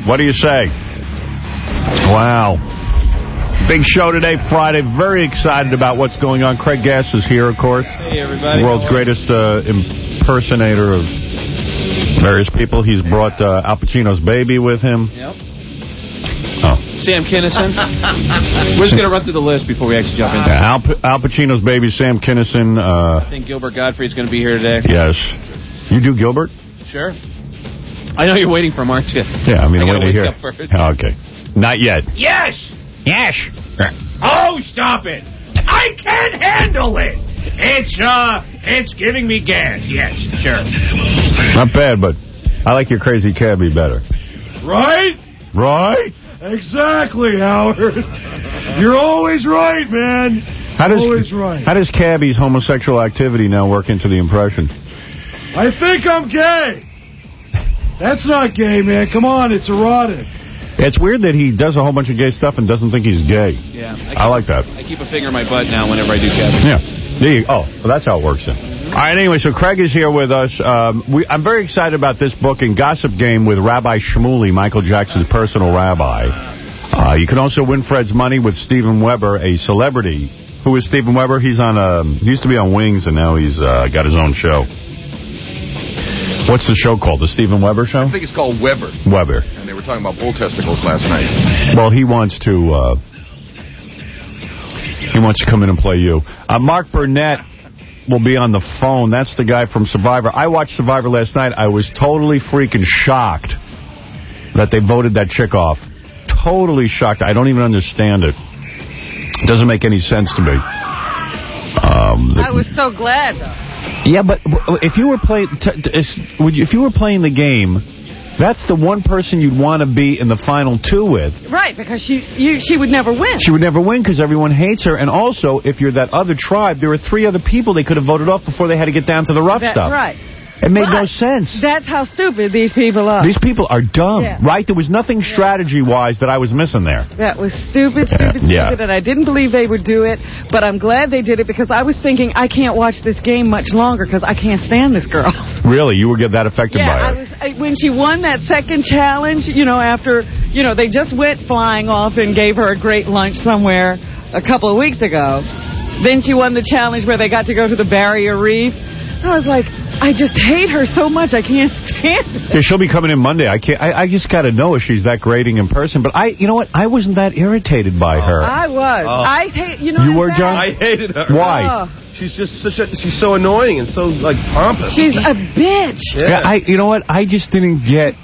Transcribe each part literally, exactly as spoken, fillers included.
What do you say? Wow. Big show today, Friday. Very excited about what's going on. Craig Gass is here, of course. Hey, everybody. The world's greatest uh, impersonator of various people. He's brought uh, Al Pacino's baby with him. Yep. Oh. Sam Kinison. We're just going to run through the list before we actually jump into it. Yeah, Al, P Al Pacino's baby, Sam Kinison. Uh, I think Gilbert Gottfried's going to be here today. Yes. You do Gilbert? Sure. I know you're waiting for him, aren't you? Yeah, I mean, I I'm waiting to hear. up first. Oh, okay. Not yet. Yes. Yes. Oh, stop it. I can't handle it. It's, uh, it's giving me gas. Yes, sure. Not bad, but I like your crazy cabbie better. Right? Right? Exactly, Howard. You're always right, man. How does, always right. How does cabbie's homosexual activity now work into the impression? I think I'm gay. That's not gay, man. Come on, it's erotic. It's weird that he does a whole bunch of gay stuff and doesn't think he's gay. Yeah. I, keep, I like that. I keep a finger in my butt now whenever I do cabbie. Yeah. There you, oh, well, that's how it works then. Mm-hmm. All right, anyway, so Craig is here with us. Um, we, I'm very excited about this book and Gossip Game with Rabbi Shmuley, Michael Jackson's personal rabbi. Uh, you can also win Fred's money with Steven Weber, a celebrity. Who is Steven Weber? He's on a, he used to be on Wings, and now he's uh, got his own show. What's the show called? The Steven Weber Show? I think it's called Weber. Weber. And they were talking about bull testicles last night. Well, he wants to, uh, he wants to come in and play you. Uh, Mark Burnett will be on the phone. That's the guy from Survivor. I watched Survivor last night. I was totally freaking shocked that they voted that chick off. Totally shocked. I don't even understand it. It doesn't make any sense to me. Um, I was so glad, though. Yeah, but if you were playing, if you were playing the game, that's the one person you'd want to be in the final two with. Right, because she you, she would never win. She would never win because everyone hates her. And also, if you're that other tribe, there were three other people they could have voted off before they had to get down to the rough that's stuff. That's right. It made but no sense. That's how stupid these people are. These people are dumb, yeah. right? There was nothing strategy-wise that I was missing there. That was stupid, stupid, yeah. stupid, and I didn't believe they would do it, but I'm glad they did it because I was thinking I can't watch this game much longer because I can't stand this girl. Really? You were get that affected yeah, by her? I was, I, when she won that second challenge, you know, after, you know, they just went flying off and gave her a great lunch somewhere a couple of weeks ago. Then she won the challenge where they got to go to the Barrier Reef. And I was like, I just hate her so much, I can't stand it. Yeah, she'll be coming in Monday. I can't. I, I just got to know if she's that grating in person. But I, you know what? I wasn't that irritated by her. I was. Oh. I hate. You know. You were, John? I hated her. Why? Oh. She's just such a. She's so annoying and so like pompous. She's a bitch. Yeah. yeah I. You know what? I just didn't get.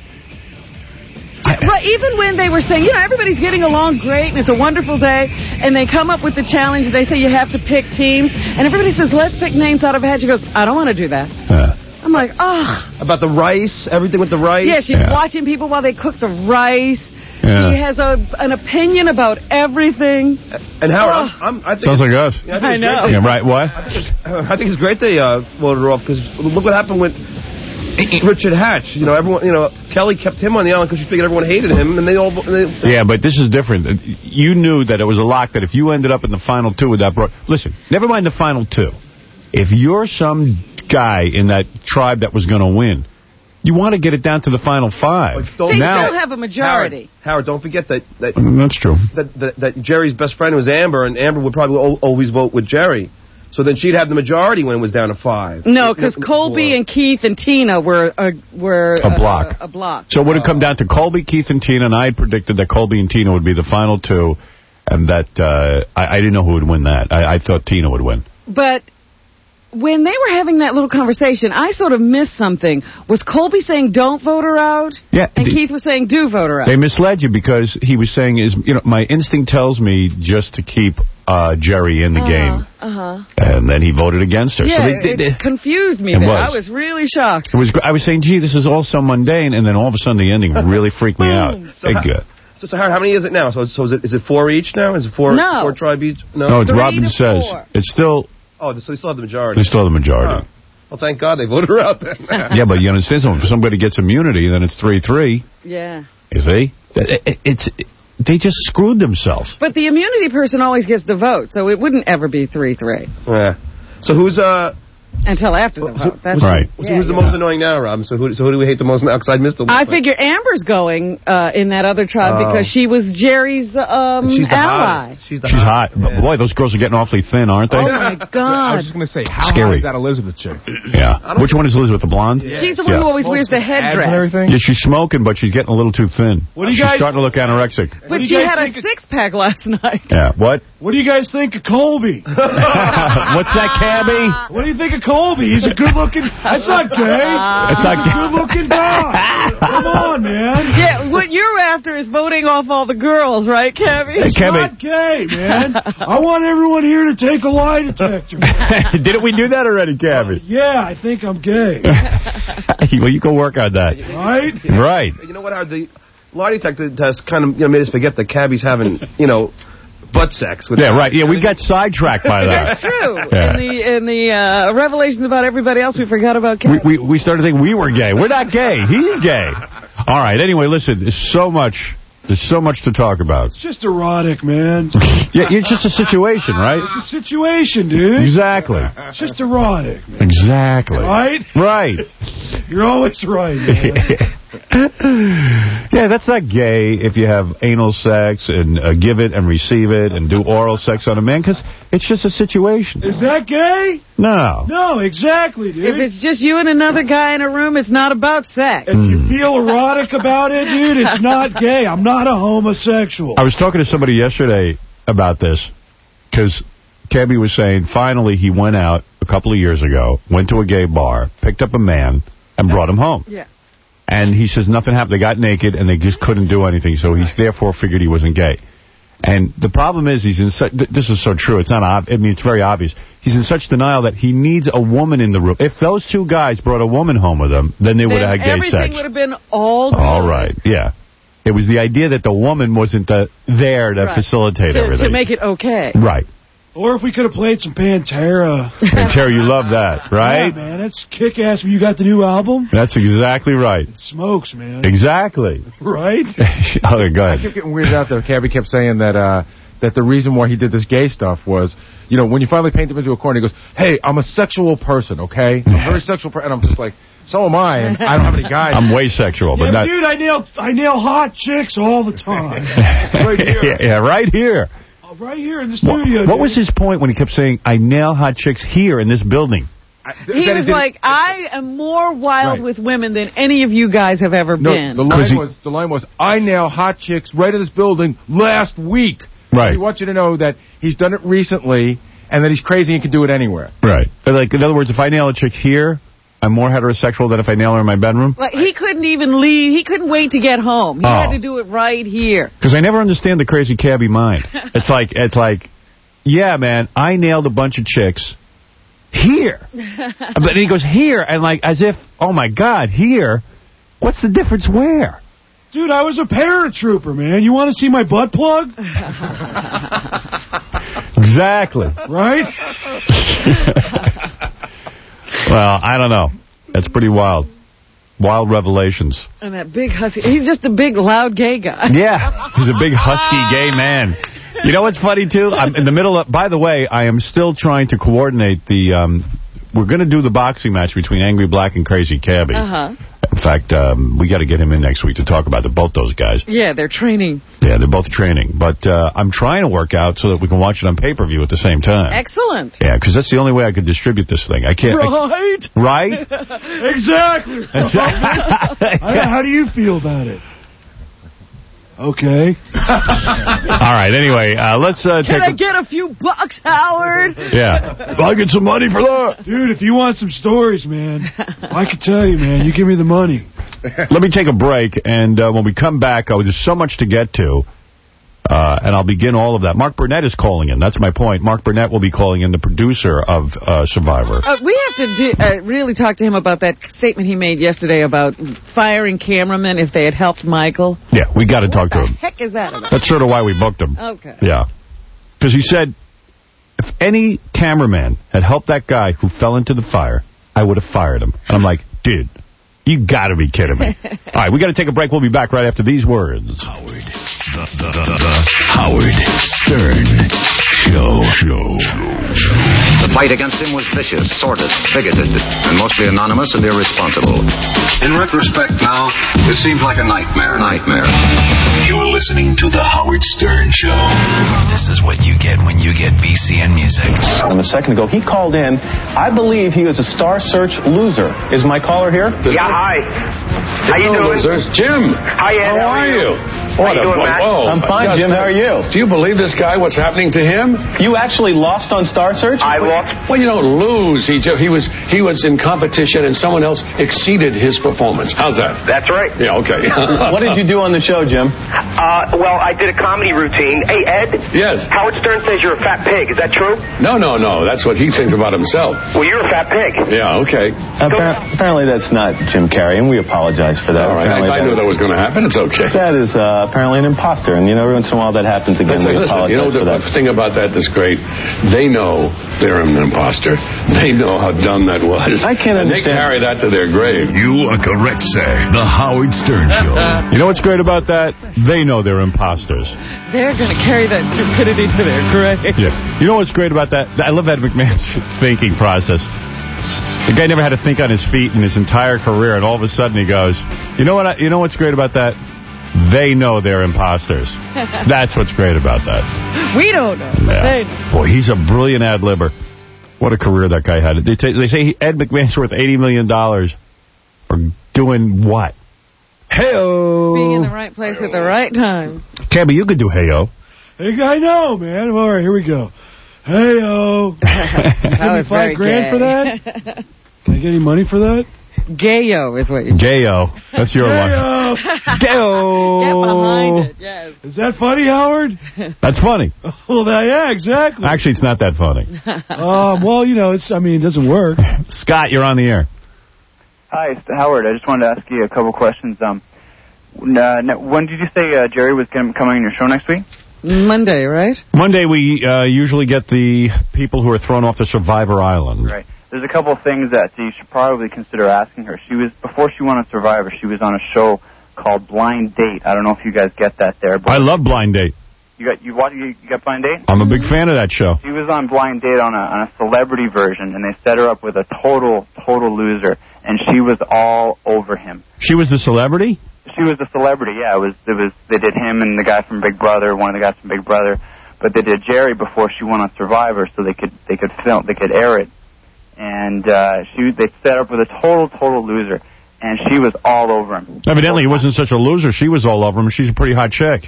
Well, even when they were saying, you know, everybody's getting along great and it's a wonderful day, and they come up with the challenge, they say you have to pick teams, and everybody says, let's pick names out of a hat. She goes, I don't want to do that. Uh, I'm like, oh. About the rice, everything with the rice. Yeah, she's yeah. watching people while they cook the rice. Yeah. She has a an opinion about everything. And Howard, oh. I'm, I'm, I think Sounds like us. Yeah, I I, know. They, yeah, right, what? I think it's, I think it's great they uh, voted her off because look what happened with Richard Hatch. You know, everyone. You know, Kelly kept him on the island because she figured everyone hated him, and they all. And they, yeah, but this is different. You knew that it was a lock that if you ended up in the final two with that bro. Listen, never mind the final two. If you're some guy in that tribe that was going to win, you want to get it down to the final five. They now, still have a majority. Howard, Howard, don't forget that that, that's true. That, that that Jerry's best friend was Amber, and Amber would probably al always vote with Jerry. So then she'd have the majority when it was down to five. No, because Colby and Keith and Tina were uh, were a block. Uh, a block. So it would have come down to Colby, Keith, and Tina, and I had predicted that Colby and Tina would be the final two, and that uh, I, I didn't know who would win that. I, I thought Tina would win. But when they were having that little conversation, I sort of missed something. Was Colby saying don't vote her out? Yeah. And the, Keith was saying do vote her out. They misled you because he was saying, is you know, my instinct tells me just to keep uh, Jerry in the uh-huh, game. Uh-huh. And then he voted against her. Yeah, so they, they, it they, confused me it there. was. I was really shocked. It was. I was saying, gee, this is all so mundane, and then all of a sudden the ending really freaked me out. So Big how, good. So, so Howard, how many is it now? So, so is it is it four each now? Is it four? No. Four tribe each? No. No, it's Three Robin to says. four. It's still. Oh, so they still have the majority. They still have the majority. Huh. Well, thank God they voted her out then. Yeah, but you understand something. If somebody gets immunity, then it's three three. Yeah. You see? It, it, it's it, they just screwed themselves. But the immunity person always gets the vote, so it wouldn't ever be three three. Yeah. So who's uh Until after the vote. That's right. So yeah, who's the most annoying now, Rob? So who, so who do we hate the most now? Because I missed the one. I figure Amber's going uh, in that other tribe oh. because she was Jerry's um, She's the ally. Hottest. She's, the She's hot. Yeah. Boy, those girls are getting awfully thin, aren't they? Oh, my God. I was just going to say, how Scary. hot is that Elizabeth chick? Yeah. Which one is Elizabeth, the blonde? Yeah. She's the one yeah. who always wears the headdress. Yeah, she's smoking, but she's getting a little too thin. What do you she's guys starting to look anorexic. But she had a six-pack last night. Yeah. What? What do you guys think of Colby? What's that, Cabby? What do you think of Colby? He's a good-looking... That's not gay. That's He's not a gay. good-looking guy. Come on, man. Yeah, what you're after is voting off all the girls, right, Cabby? It's Cabby. not gay, man. I want everyone here to take a lie detector. Didn't we do that already, Cabby? Yeah, I think I'm gay. Well, you go work on that. Right? Right. You know what, Howard? The lie detector test kind of you know, made us forget that Cabby's having, you know, butt sex. With yeah, right. Yeah, we got sidetracked by that. That's true. Yeah. In the in the uh, revelations about everybody else, we forgot about Cabby. We, we, we started thinking we were gay. We're not gay. He's gay. All right. Anyway, listen, there's so much... There's so much to talk about. It's just erotic, man. Yeah, it's just a situation, right? It's a situation, dude. Exactly. It's just erotic, man. Exactly. Right? Right. You're always right, man. Yeah, that's not gay if you have anal sex and uh, give it and receive it and do oral sex on a man, because it's just a situation. Is that gay? No. No, exactly, dude. If it's just you and another guy in a room, it's not about sex. If you feel erotic about it, dude, it's not gay. I'm not a homosexual. I was talking to somebody yesterday about this, because Cabby was saying finally he went out a couple of years ago, went to a gay bar, picked up a man, and brought him home. Yeah. And he says nothing happened. They got naked, and they just couldn't do anything, so he's therefore figured he wasn't gay. And the problem is, he's in such, th this is so true, it's not, ob I mean, it's very obvious. He's in such denial that he needs a woman in the room. If those two guys brought a woman home with them, then they would have had gay sex. Everything would have been all good. All right, yeah. It was the idea that the woman wasn't the, there to right. facilitate to, everything. To make it okay. Right. Or if we could have played some Pantera. Pantera, you love that, right? Yeah, man, that's kick-ass. You got the new album? That's exactly right. It smokes, man. Exactly. Right? Okay, go ahead. I kept getting weirded out there. Cabby kept saying that uh, that the reason why he did this gay stuff was, you know, when you finally paint him into a corner, he goes, hey, I'm a sexual person, okay? I'm a very sexual person. And I'm just like, so am I, and I don't have any guys. I'm way sexual, but yeah, not... dude, I nail, I nail hot chicks all the time. Right here. Yeah, yeah, right here. Right here in the studio. What, what was his point when he kept saying, I nail hot chicks here in this building? I, he was like, I am more wild right. with women than any of you guys have ever no, been. The line, he, was, the line was, I nail hot chicks right in this building last week. Right. He wants you to know that he's done it recently and that he's crazy and can do it anywhere. Right. Like, in other words, if I nail a chick here, I'm more heterosexual than if I nail her in my bedroom? Like, he couldn't even leave. He couldn't wait to get home. He oh. had to do it right here. Because I never understand the crazy Cabby mind. It's like, it's like, yeah, man, I nailed a bunch of chicks here. But he goes, here, and like, as if, oh, my God, here? What's the difference where? Dude, I was a paratrooper, man. You want to see my butt plug? Exactly. Right? Well, I don't know. That's pretty wild. Wild revelations. And that big husky. He's just a big, loud gay guy. Yeah. He's a big, husky gay man. You know what's funny, too? I'm in the middle of... By the way, I am still trying to coordinate the... Um, we're going to do the boxing match between Angry Black and Crazy Cabby. Uh-huh. In fact, um, we got to get him in next week to talk about the, both those guys. Yeah, they're training. Yeah, they're both training. But uh, I'm trying to work out so that we can watch it on pay-per-view at the same time. Excellent. Yeah, because that's the only way I could distribute this thing. I can't... Right? I, right? Exactly. I, how do you feel about it? Okay. All right, anyway, uh, let's uh, Can take... I get a few bucks, Howard? Yeah. I'll get some money for that. Dude, if you want some stories, man, I can tell you, man. You give me the money. Let me take a break, and uh, when we come back, oh, there's so much to get to, uh, and I'll begin all of that. Mark Burnett is calling in. That's my point. Mark Burnett will be calling in, the producer of uh, Survivor. Uh, we have to do, uh, really talk to him about that statement he made yesterday about firing cameramen if they had helped Michael. Yeah, we got to talk to him. What the heck is that about? That's sort of why we booked him. Okay. Yeah. Because he said, if any cameraman had helped that guy who fell into the fire, I would have fired him. And I'm like, dude, you got to be kidding me. All right, we got to take a break. We'll be back right after these words. Howard. The, the, the, the Howard Stern Show. Show. The fight against him was vicious, sordid, bigoted, and mostly anonymous and irresponsible. In retrospect now, it seems like a nightmare. Nightmare. You're listening to The Howard Stern Show. This is what you get when you get B C N Music. A second ago, he called in. I believe he was a Star Search loser. Is my caller here? Yeah, hi. How you doing? Losers. Jim. Hi, Ed. How, how are you? What How you doing, Matt? Oh, I'm fine, Jim. How are you? Do you believe this guy, what's happening to him? You actually lost on Star Search? I lost. Well, you don't lose. He he was he was in competition and someone else exceeded his performance. How's that? That's right. Yeah, okay. What did you do on the show, Jim? Uh, well, I did a comedy routine. Hey, Ed. Yes. Howard Stern says you're a fat pig. Is that true? No, no, no. That's what he thinks about himself. Well, you're a fat pig. Yeah, okay. Appar- apparently that's not Jim Carrey, and we apologize for that. All right. I, I knew that was going to happen. It's okay. That is uh, apparently an imposter, and you know, every once in a while that happens again. Listen, we listen, apologize you know, for the that. thing about that that's great, they know they're an imposter. They know how dumb that was. I can't and understand. they carry that to their grave. You are correct, sir. The Howard Stern Show. You know what's great about that? They know they're imposters. They're going to carry that stupidity to their grave. Yeah. You know what's great about that? I love Ed McMahon's thinking process. The guy never had to think on his feet in his entire career, and all of a sudden he goes, you know what? I, you know what's great about that? They know they're imposters. That's what's great about that. We don't know, but Yeah. they know. Boy, he's a brilliant ad-libber. What a career that guy had. They, t- they say he, Ed McMahon's worth eighty million dollars for doing what? Hey-o. Being in the right place at the right time. Cabby, you could do hey-o. Hey, I know, man. All right, here we go. Hey-o. That was very five grand gay. for that? Can I get any money for that? Gayo is what you J-O. That's your one. Hey-o. Gayo. Get behind it, yes. Is that funny, Howard? That's funny. Well, that, yeah, exactly. Actually, it's not that funny. Um, well, you know, it's. I mean, it doesn't work. Scott, you're on the air. Hi, it's Howard. I just wanted to ask you a couple questions. Um, uh, when did you say uh, Jerry was gonna, coming on your show next week? Monday, right? Monday, we uh, usually get the people who are thrown off the Survivor Island. Right. There's a couple of things that you should probably consider asking her. She was before she went on Survivor. She was on a show called Blind Date. I don't know if you guys get that there. But I love Blind Date. You got you watch you got Blind Date? I'm a big fan of that show. She was on Blind Date on a on a celebrity version, and they set her up with a total total loser, and she was all over him. She was the celebrity? She was the celebrity. Yeah, it was it was they did him and the guy from Big Brother, one of the guys from Big Brother, but they did Jerry before she went on Survivor, so they could they could film they could air it. And uh, she they set her up with a total, total loser. And she was all over him. Evidently, he wasn't such a loser. She was all over him. She's a pretty hot chick.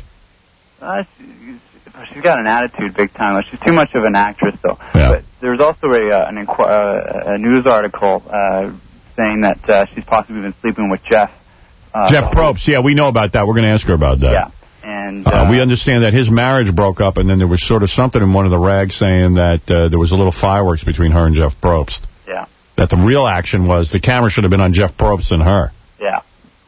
Uh, she, she's got an attitude big time. She's too much of an actress, though. Yeah. But there's also a, uh, an inqu- uh, a news article uh, saying that uh, she's possibly been sleeping with Jeff. Uh, Jeff Probst. Yeah, we know about that. We're going to ask her about that. Yeah. And uh, uh, we understand that his marriage broke up, and then there was sort of something in one of the rags saying that uh, there was a little fireworks between her and Jeff Probst. Yeah. That the real action was the camera should have been on Jeff Probst and her. Yeah.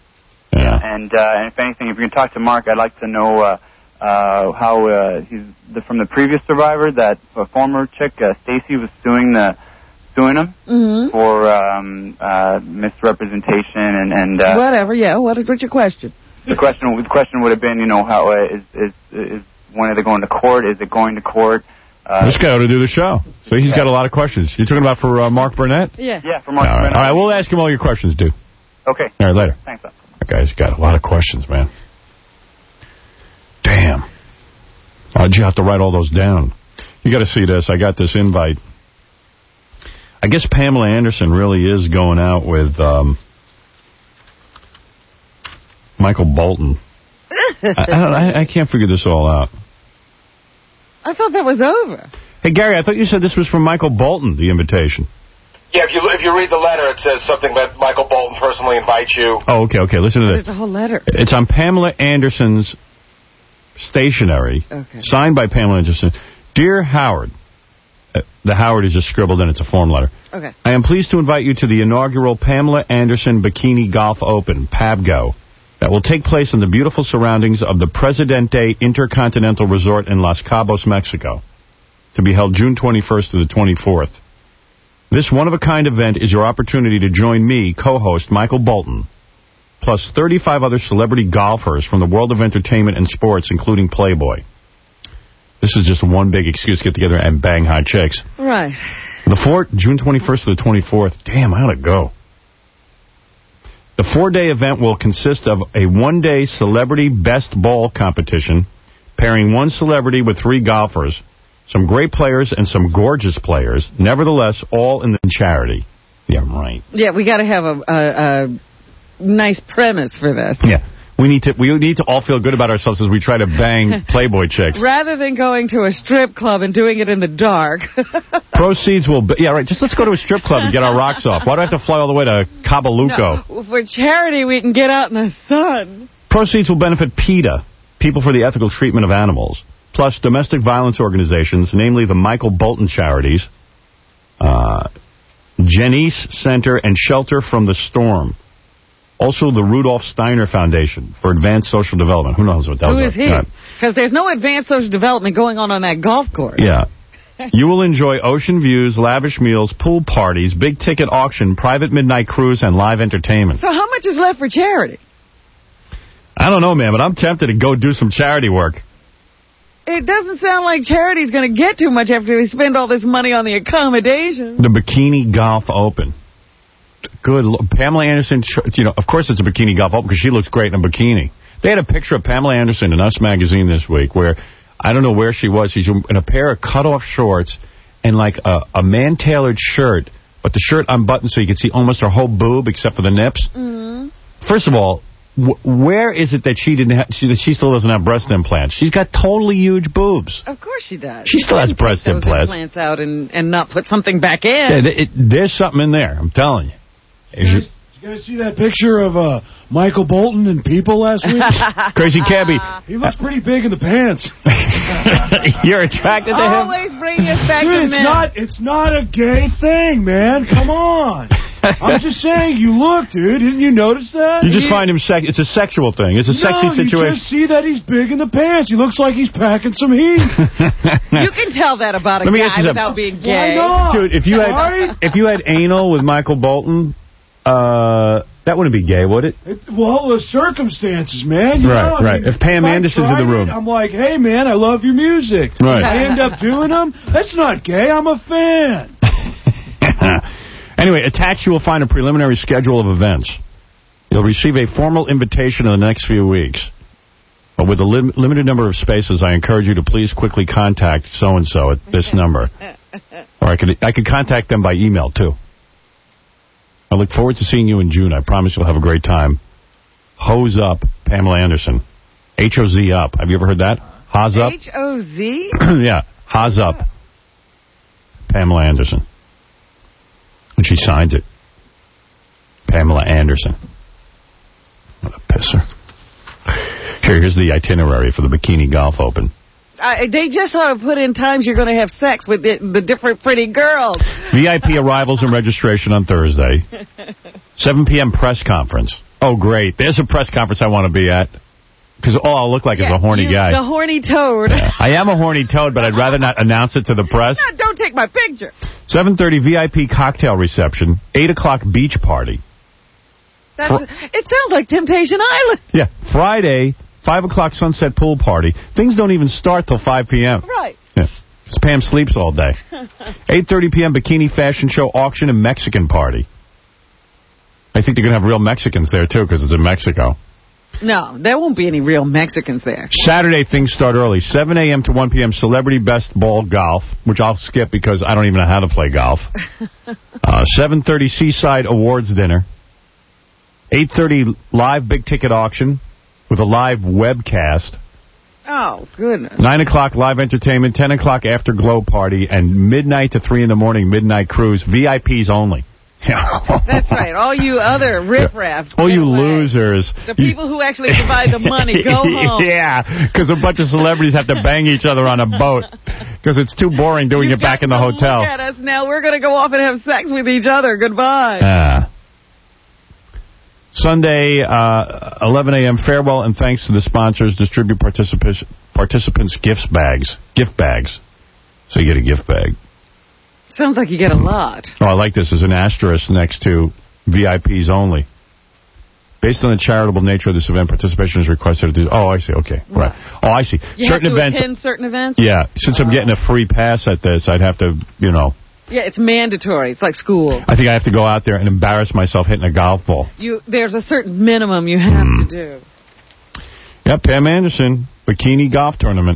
Yeah. And, uh, and if anything, if you can talk to Mark, I'd like to know uh, uh, how uh, he's the, from the previous Survivor, that uh, former chick, uh, Stacy, was suing the suing him Mm-hmm. for um, uh, misrepresentation and and uh, Whatever, yeah. What is, what's your question? the question the question would have been, you know, how uh, is is is when are they going to court? Is it going to court? Uh, This guy ought to do the show. So he's got a lot of questions. You're talking about for uh, Mark Burnett? Yeah. Yeah, for Mark All right. Burnett. All right, we'll ask him all your questions, dude. Okay. All right, later. Thanks. Up. That guy's got a lot of questions, man. Damn. Why'd you have to write all those down? You got to see this. I got this invite. I guess Pamela Anderson really is going out with um, Michael Bolton. I, I, don't, I, I can't figure this all out. I thought that was over. Hey, Gary, I thought you said this was from Michael Bolton, the invitation. Yeah, if you if you read the letter, it says something that Michael Bolton personally invites you. Oh, okay, okay. Listen to this. There's a whole letter. It's on Pamela Anderson's stationery, Okay. signed by Pamela Anderson. Dear Howard, uh, the Howard is just scribbled in. It's a form letter. Okay. I am pleased to invite you to the inaugural Pamela Anderson Bikini Golf Open, PABGO, that will take place in the beautiful surroundings of the Presidente Intercontinental Resort in Los Cabos, Mexico, to be held June twenty-first to the twenty-fourth. This one-of-a-kind event is your opportunity to join me, co-host Michael Bolton, plus thirty-five other celebrity golfers from the world of entertainment and sports, including Playboy. This is just one big excuse to get together and bang hot chicks. Right. The four, June twenty-first to the twenty-fourth. Damn, I ought to go. The four-day event will consist of a one-day celebrity best ball competition, pairing one celebrity with three golfers, some great players and some gorgeous players, nevertheless, all in the charity. Yeah, right. Yeah, we got to have a, a, a nice premise for this. Yeah. We need to we need to all feel good about ourselves as we try to bang Playboy chicks. Rather than going to a strip club and doing it in the dark. Proceeds will be... Yeah, right. Just let's go to a strip club and get our rocks off. Why do I have to fly all the way to Cabaluco? No, for charity, we can get out in the sun. Proceeds will benefit PETA, People for the Ethical Treatment of Animals, plus domestic violence organizations, namely the Michael Bolton Charities, uh, Janice Center, and Shelter from the Storm. Also, the Rudolph Steiner Foundation for Advanced Social Development. Who knows what that was? Who is he? Because there's no advanced social development going on on that golf course. Yeah. You will enjoy ocean views, lavish meals, pool parties, big-ticket auction, private midnight cruise, and live entertainment. So how much is left for charity? I don't know, man, but I'm tempted to go do some charity work. It doesn't sound like charity's going to get too much after they spend all this money on the accommodation. The Bikini Golf Open. Good. Pamela Anderson, you know, of course it's a Bikini Golf Open because she looks great in a bikini. They had a picture of Pamela Anderson in Us Magazine this week where, I don't know where she was. She's in a pair of cut-off shorts and like a, a man-tailored shirt, but the shirt unbuttoned so you can see almost her whole boob except for the nips. Mm. First of all, wh where is it that she didn't have, she, she still doesn't have breast implants? She's got totally huge boobs. Of course she does. She still has breast those implants. implants out and, and not put something back in. Yeah, it, there's something in there, I'm telling you. Did you, guys, did you guys see that picture of uh, Michael Bolton and People last week? Crazy Cabbie. He looks pretty big in the pants. You're attracted to him? Always bringing us back Dude, to it's men. not, it's not a gay thing, man. Come on. I'm just saying, you look, dude. Didn't you notice that? You just find him sex. It's a sexual thing. It's a no, sexy situation. you just see that he's big in the pants. He looks like he's packing some heat. You can tell that about a Let me ask guy you without something. being gay. Why not? Dude, if you Sorry? had if you had anal with Michael Bolton, uh, that wouldn't be gay, would it? it well, the circumstances, man. You Right, know, I right. mean, If Pam I Anderson's in tried the room. it, I'm like, hey, man, I love your music. Right. I end up doing them. That's not gay. I'm a fan. Anyway, attached you will find a preliminary schedule of events. You'll receive a formal invitation in the next few weeks. But with a lim limited number of spaces, I encourage you to please quickly contact so-and-so at this number. Or I could, I could contact them by email, too. I look forward to seeing you in June. I promise you'll have a great time. Hose Up, Pamela Anderson. H O Z Up. Have you ever heard that? Hose Up? H O Z? Yeah, Hose Up, Pamela Anderson. And she signs it. Pamela Anderson. What a pisser. Here, here's the itinerary for the Bikini Golf Open. Uh, they just sort of put in times you're going to have sex with the, the different pretty girls. V I P arrivals and registration on Thursday. seven p m press conference. Oh, great. There's a press conference I want to be at. Because all I'll look like yeah, is a horny you, guy. The horny toad. Yeah. I am a horny toad, but I'd rather not announce it to the press. No, don't take my picture. seven thirty V I P cocktail reception. eight o'clock beach party. That's, Fr it sounds like Temptation Island. Yeah. Friday, five o'clock sunset pool party. Things don't even start till five p m Right. Yeah. Because Pam sleeps all day. eight thirty p m bikini fashion show, auction, and Mexican party. I think they're going to have real Mexicans there, too, because it's in Mexico. No, there won't be any real Mexicans there. Saturday, things start early. seven a m to one p m Celebrity Best Ball Golf, which I'll skip because I don't even know how to play golf. uh, seven thirty Seaside Awards Dinner. eight thirty live big ticket auction with a live webcast. Oh, goodness. nine o'clock live entertainment. ten o'clock afterglow party. And midnight to three in the morning midnight cruise. V I Ps only. That's right. All you other riffraff. All you losers. The people who actually provide the money, go home. Yeah, because a bunch of celebrities have to bang each other on a boat because it's too boring doing You've it back in the got to hotel. Look at us now. We're going to go off and have sex with each other. Goodbye. Uh, Sunday, uh, eleven a m farewell and thanks to the sponsors. Distribute participants participants gifts bags, gift bags. So you get a gift bag. Sounds like you get a lot. Oh, I like this. There's an asterisk next to V I Ps only. Based on the charitable nature of this event, participation is requested. To do, oh, I see. Okay, right. right. Oh, I see. You certain have to events. attend certain events? Yeah. Since I'm getting a free pass at this, I'd have to, you know. Yeah, it's mandatory. It's like school. I think I have to go out there and embarrass myself hitting a golf ball. You, There's a certain minimum you have mm. to do. Yeah, Pam Anderson, bikini golf tournament.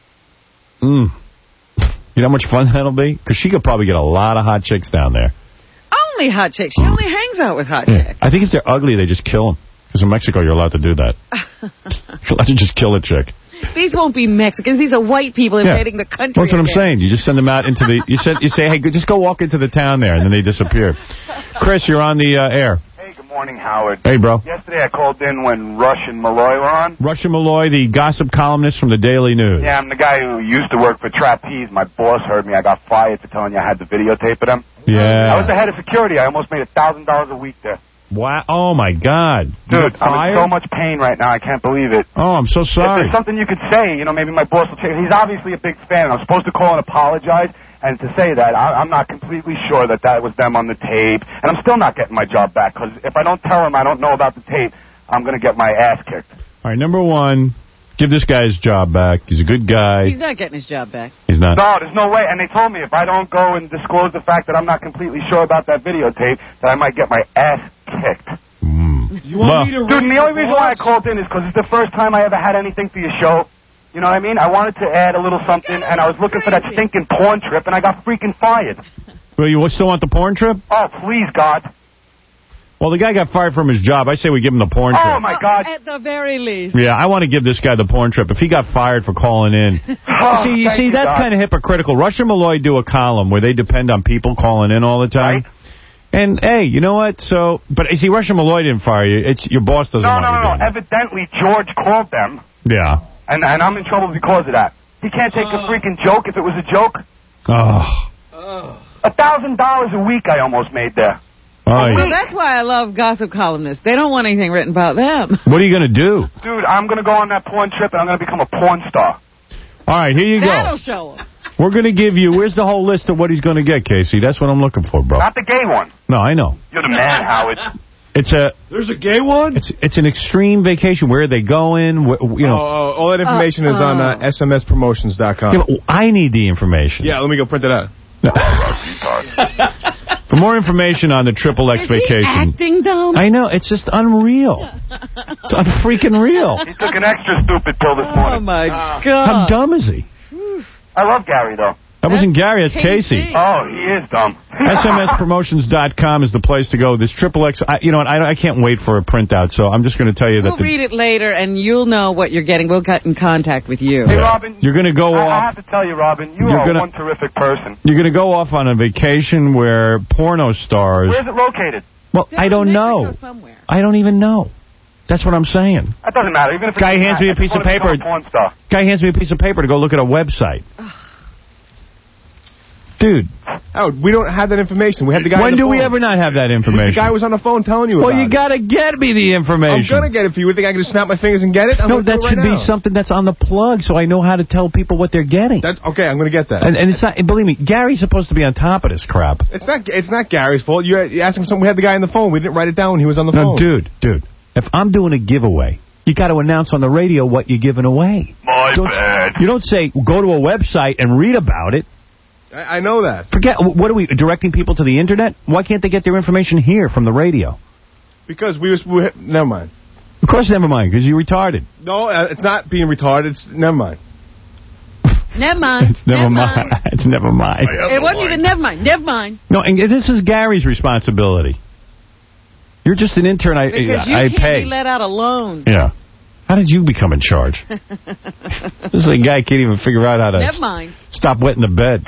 Mm. You know how much fun that'll be? Because she could probably get a lot of hot chicks down there. Only hot chicks. She only hangs out with hot yeah. chicks. I think if they're ugly, they just kill them. Because in Mexico, you're allowed to do that. You're allowed to just kill a chick. These won't be Mexicans. These are white people invading yeah. the country. That's what again. I'm saying. You just send them out into the... You, send, you say, hey, just go walk into the town there, and then they disappear. Chris, you're on the uh, air. Hey, good morning, Howard. Hey, bro. Yesterday I called in when Rush and Malloy were on. Rush and Malloy, the gossip columnist from the Daily News. Yeah, I'm the guy who used to work for Trapeze. My boss heard me. I got fired for telling you I had the videotape of them. Yeah. I was the head of security. I almost made one thousand dollars a week there. Wow. Oh, my God. Dude, I'm in so much pain right now. I can't believe it. Oh, I'm so sorry. If there's something you could say, you know, maybe my boss will change. He's obviously a big fan. I'm supposed to call and apologize. And to say that, I, I'm not completely sure that that was them on the tape. And I'm still not getting my job back. Because if I don't tell him I don't know about the tape, I'm going to get my ass kicked. All right, number one, give this guy his job back. He's a good guy. He's not getting his job back. He's not? No, there's no way. And they told me if I don't go and disclose the fact that I'm not completely sure about that videotape, that I might get my ass kicked. Mm. You want well, me to Dude, and the only reason boss? why I called in is because it's the first time I ever had anything for your show. You know what I mean? I wanted to add a little something, and I was looking for that stinking porn trip, and I got freaking fired. Well, you still want the porn trip? Oh, please, God. Well, the guy got fired from his job. I say we give him the porn oh, trip. Oh, my God. At the very least. Yeah, I want to give this guy the porn trip. If he got fired for calling in. oh, see, you see, you, that's kind of hypocritical. Rush and Malloy do a column where they depend on people calling in all the time. Right. And, hey, you know what? So, but, see, Rush and Malloy didn't fire you. It's your boss doesn't no, want no, you No, no, doing no. Evidently, George called them. Yeah. And, and I'm in trouble because of that. He can't take uh, a freaking joke if it was a joke. Oh. A thousand dollars a week I almost made there. Oh, well, that's why I love gossip columnists. They don't want anything written about them. What are you going to do? Dude, I'm going to go on that porn trip, and I'm going to become a porn star. All right, here you That'll go. show him. We're going to give you, where's the whole list of what he's going to get, Casey? That's what I'm looking for, bro. Not the gay one. No, I know. You're the man, Howard. It's a. There's a gay one? It's it's an extreme vacation. Where are they going? Wh you know. Oh, oh, all that information uh, is on uh, S M S promotions dot com. Yeah, I need the information. Yeah, let me go print it out. For more information on the Triple X is vacation. He acting dumb? I know. It's just unreal. It's unfreaking real. He took an extra stupid pill this morning. Oh, my uh, God. How dumb is he? I love Gary, though. That wasn't Gary, that's Casey. Casey. Oh, he is dumb. S M S promotions dot com is the place to go. This Triple X, I, you know what, I, I can't wait for a printout, so I'm just going to tell you we'll that... We'll read it later, and you'll know what you're getting. We'll get in contact with you. Hey, Robin. You're going to go I, off... I have to tell you, Robin, you are gonna, one terrific person. You're going to go off on a vacation where porno stars... Where's it located? Well, Down I don't Mexico know. Somewhere. I don't even know. That's what I'm saying. That doesn't matter. Even if it's Guy hands me a piece of paper. A porn star. Guy hands me a piece of paper to go look at a website. Dude. Oh, we don't have that information. We have the guy When on the do phone. we ever not have that information? The guy was on the phone telling you well, about you got to get me the information. I'm going to get it for you. You think I can just snap my fingers and get it? I'm no, that right should now. be something that's on the plug so I know how to tell people what they're getting. That's, okay, I'm going to get that. And, and it's not, and believe me, Gary's supposed to be on top of this crap. It's not It's not Gary's fault. You asked him something. We had the guy on the phone. We didn't write it down when he was on the no, phone. Dude, dude, if I'm doing a giveaway, you got to announce on the radio what you're giving away. My don't, bad. You don't say, go to a website and read about it. I, I know that. Forget, what are we, directing people to the Internet? Why can't they get their information here from the radio? Because we was, we, never mind. Of course, never mind, because you're retarded. No, uh, it's not being retarded. It's, never mind. Never mind. It's never, never mind. mind. It's never mind. It wasn't even never mind. Never mind. No, and this is Gary's responsibility. You're just an intern I, because you I can't pay. be let out alone. Yeah. How did you become in charge? This is a guy can't even figure out how to Never mind. stop wetting the bed.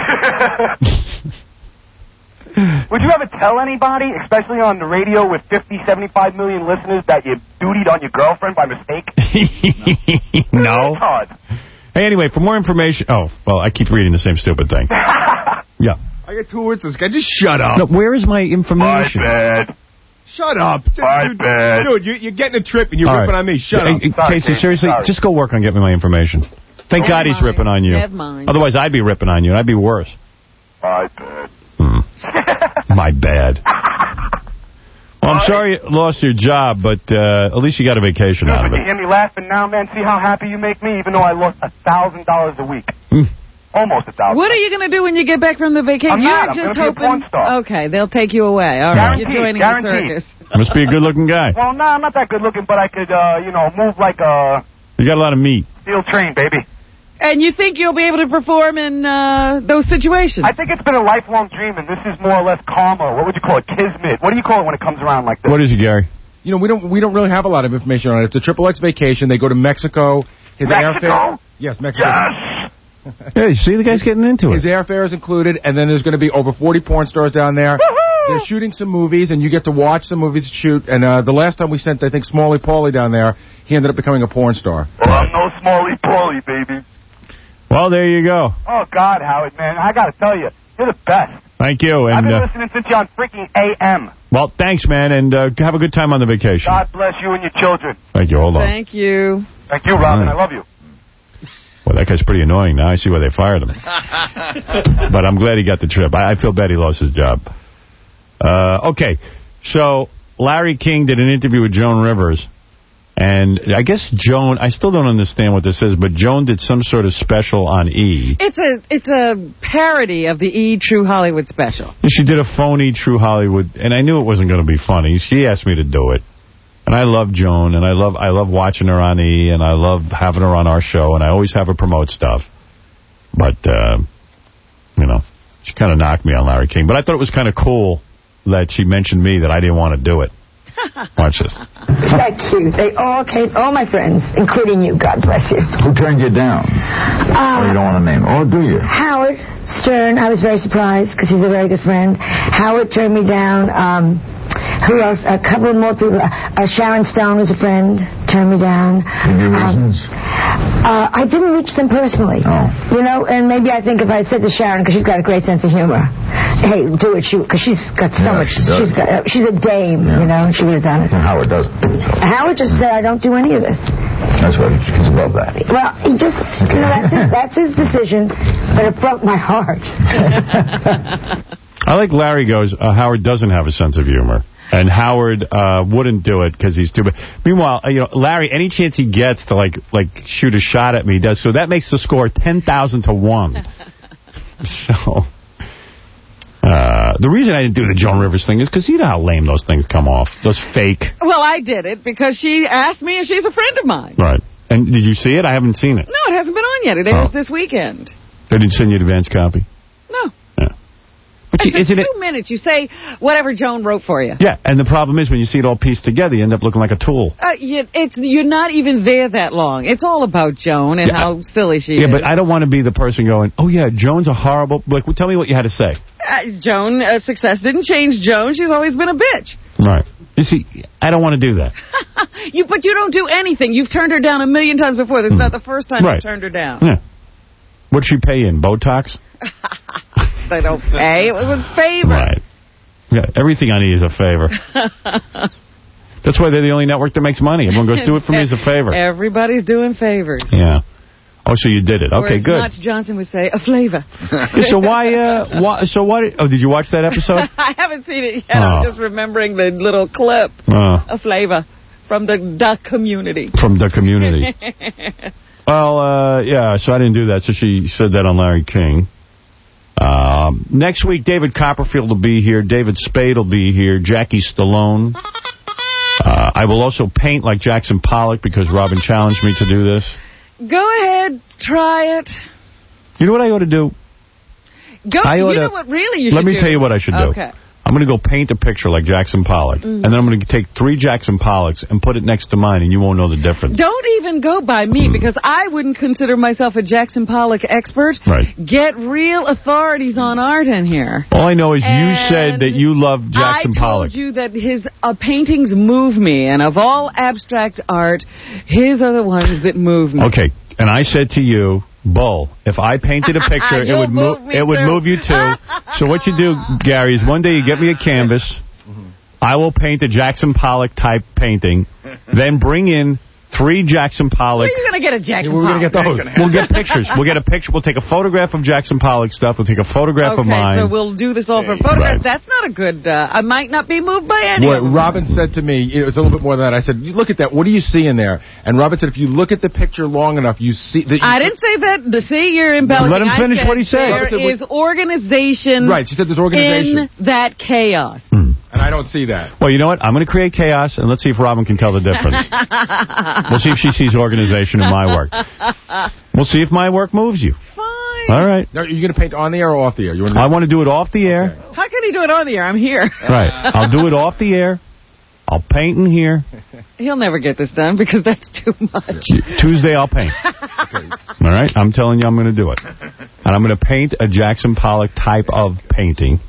Would you ever tell anybody, especially on the radio with fifty, seventy-five million listeners, that you dutied on your girlfriend by mistake? No. no. Hey, anyway, for more information... Oh, well, I keep reading the same stupid thing. Yeah. I got two words to this guy. Just shut up. No, where is my information? My bad. Shut up. My dude, bad. Dude, you, you're getting a trip and you're All ripping right. on me. Shut hey, up. Hey, Sorry, Casey, Casey, seriously, sorry. just go work on getting me my information. Thank Never God he's mind. ripping on you. Never mind. Otherwise, I'd be ripping on you, and I'd be worse. My bad. Hmm. My bad. Well, Well, I'm sorry you lost your job, but uh, at least you got a vacation Good, out of but it. you hear me laughing now, man? See how happy you make me, even though I lost a thousand dollars a week. Mm. Almost a thousand. What are you going to do when you get back from the vacation? I'm You're not. I'm just gonna be a hoping. porn star. Okay, they'll take you away. All right, Guaranteed, you're joining guaranteed. the circus. Must be a good-looking guy. Well, no, I'm not that good looking, but I could, uh, you know, move like a You got a lot of meat. steel train, baby. And you think you'll be able to perform in uh, those situations? I think it's been a lifelong dream, and this is more or less karma. What would you call it? Kismet. What do you call it when it comes around like this? What is it, Gary? You know, we don't we don't really have a lot of information on it. It's a Triple X vacation. They go to Mexico. His Mexico? airfare. Yes, Mexico. Yes! Hey, see, the guy's getting into His it. airfare is included, and then there's going to be over forty porn stars down there. Woohoo! They're shooting some movies, and you get to watch some movies shoot. And uh, the last time we sent, I think, Smalley Paulie down there, he ended up becoming a porn star. Well, I'm no Smalley Paulie, baby. Well, there you go. Oh, God, Howard, man. I got to tell you, you're the best. Thank you. I've And been uh, listening since you're on freaking A M. well, thanks, man, and uh, have a good time on the vacation. God bless you and your children. Thank you. Hold on. Thank you. Thank you, Robin. Right. I love you. Well, that guy's pretty annoying now. I see why they fired him. But I'm glad he got the trip. I, I feel bad he lost his job. Uh, okay, so Larry King did an interview with Joan Rivers. And I guess Joan, I still don't understand what this is, but Joan did some sort of special on E. It's a it's a parody of the E! True Hollywood special. She did a phony True Hollywood, and I knew it wasn't going to be funny. She asked me to do it. And I love Joan, and I love I love watching her on E! And I love having her on our show, and I always have her promote stuff. But, uh, you know, she kind of knocked me on Larry King. But I thought it was kind of cool that she mentioned me, that I didn't want to do it. Watch this. Thank you. They all came, all my friends, including you. God bless you. Who turned you down? Uh, Oh, you don't want to name. Or do you? Howard Stern. I was very surprised because he's a very good friend. Howard turned me down. Um, who else? A couple of more people. Uh, Sharon Stone was a friend. Turned me down. Any reasons? Um, uh, I didn't reach them personally. Oh. You know, and maybe I think if I had said to Sharon, because she's got a great sense of humor, hey, do it, because she's got so Yeah, much. she does. She's got. Uh, she's a dame, Yeah. you know, and she would have done it. And Howard doesn't. Howard just said, I don't do any of this. That's what he's above that. Well, he just, you know, that's his, that's his decision, but it broke my heart. I like Larry goes, uh, Howard doesn't have a sense of humor. And Howard uh, wouldn't do it because he's too bad. Meanwhile, uh, you know, Larry, any chance he gets to, like, like shoot a shot at me, he does. So that makes the score ten thousand to one. So, uh, the reason I didn't do the Joan Rivers thing is because you know how lame those things come off. Those fake. Well, I did it because she asked me, and she's a friend of mine. Right. And did you see it? I haven't seen it. No, it hasn't been on yet. It airs Oh. this weekend. They didn't send you an advance copy? No. Yeah. But It's you, isn't two it? minutes. You say whatever Joan wrote for you. Yeah, and the problem is when you see it all pieced together, you end up looking like a tool. Uh, you, it's You're not even there that long. It's all about Joan and Yeah, how silly she Yeah, is. but I don't want to be the person going, oh, yeah, Joan's a horrible... Like, well, tell me what you had to say. Uh, Joan, uh, success didn't change Joan. She's always been a bitch. Right. You see, I don't want to do that. you, But you don't do anything. You've turned her down a million times before. This is not the first time Right. you turned her down. Yeah. What'd she pay in? Botox? They don't pay. It was a favor. Right. Yeah, everything on E is a favor. That's why they're the only network that makes money. Everyone goes, do it for me as a favor. Everybody's doing favors. Yeah. Oh, so you did it. Or Okay, as good. Notch Johnson would say, a flavor. So why, uh, why, so what, oh, did you watch that episode? I haven't seen it yet. Oh. I'm just remembering the little clip. Uh, A flavor from the duck community. from the community. Well, uh, yeah, so I didn't do that. So she said that on Larry King. Um, next week, David Copperfield will be here. David Spade will be here. Jackie Stallone. Uh, I will also paint like Jackson Pollock because Robin challenged me to do this. Go ahead. Try it. You know what I ought to do? Go. I ought You know to- what really you Let should me do? tell you what I should do. Okay. I'm going to go paint a picture like Jackson Pollock, Mhm. and then I'm going to take three Jackson Pollocks and put it next to mine, and you won't know the difference. Don't even go by me, because I wouldn't consider myself a Jackson Pollock expert. Right. Get real authorities on art in here. All I know is you And said that you love Jackson I told Pollock. you that his uh, paintings move me, and of all abstract art, his are the ones that move me. Okay, and I said to you, Bull, if I painted a picture, it You'll would move. move me It would too. move you too. So what you do, Gary, is one day you get me a canvas. I will paint a Jackson Pollock type painting, then bring in three Jackson Pollock. Where are you going to get a Jackson yeah, we're Pollock? We're going to get those. We'll get pictures. We'll get a picture. We'll take a photograph of Jackson Pollock stuff. We'll take a photograph okay, of mine. so we'll do this all for photographs. Right. That's not a good... Uh, I might not be moved by any What of them. Robin said to me, it was a little bit more than that. I said, you look at that. What do you see in there? And Robin said, if you look at the picture long enough, you see... that. You I didn't say that. The, see, you're embellishing. Let him finish I said what he said. There Robin said, is organization... Right, she said there's organization. ...in that chaos. Hmm. And I don't see that. Well, you know what? I'm going to create chaos, and let's see if Robin can tell the difference. We'll see if she sees organization in my work. We'll see if my work moves you. Fine. All right. Now, are you going to paint on the air or off the air? You want to I want to do it off the air. Okay. How can he do it on the air? I'm here. Right. I'll do it off the air. I'll paint in here. He'll never get this done because that's too much. Tuesday I'll paint. All right? I'm telling you I'm going to do it. And I'm going to paint a Jackson Pollock type of painting.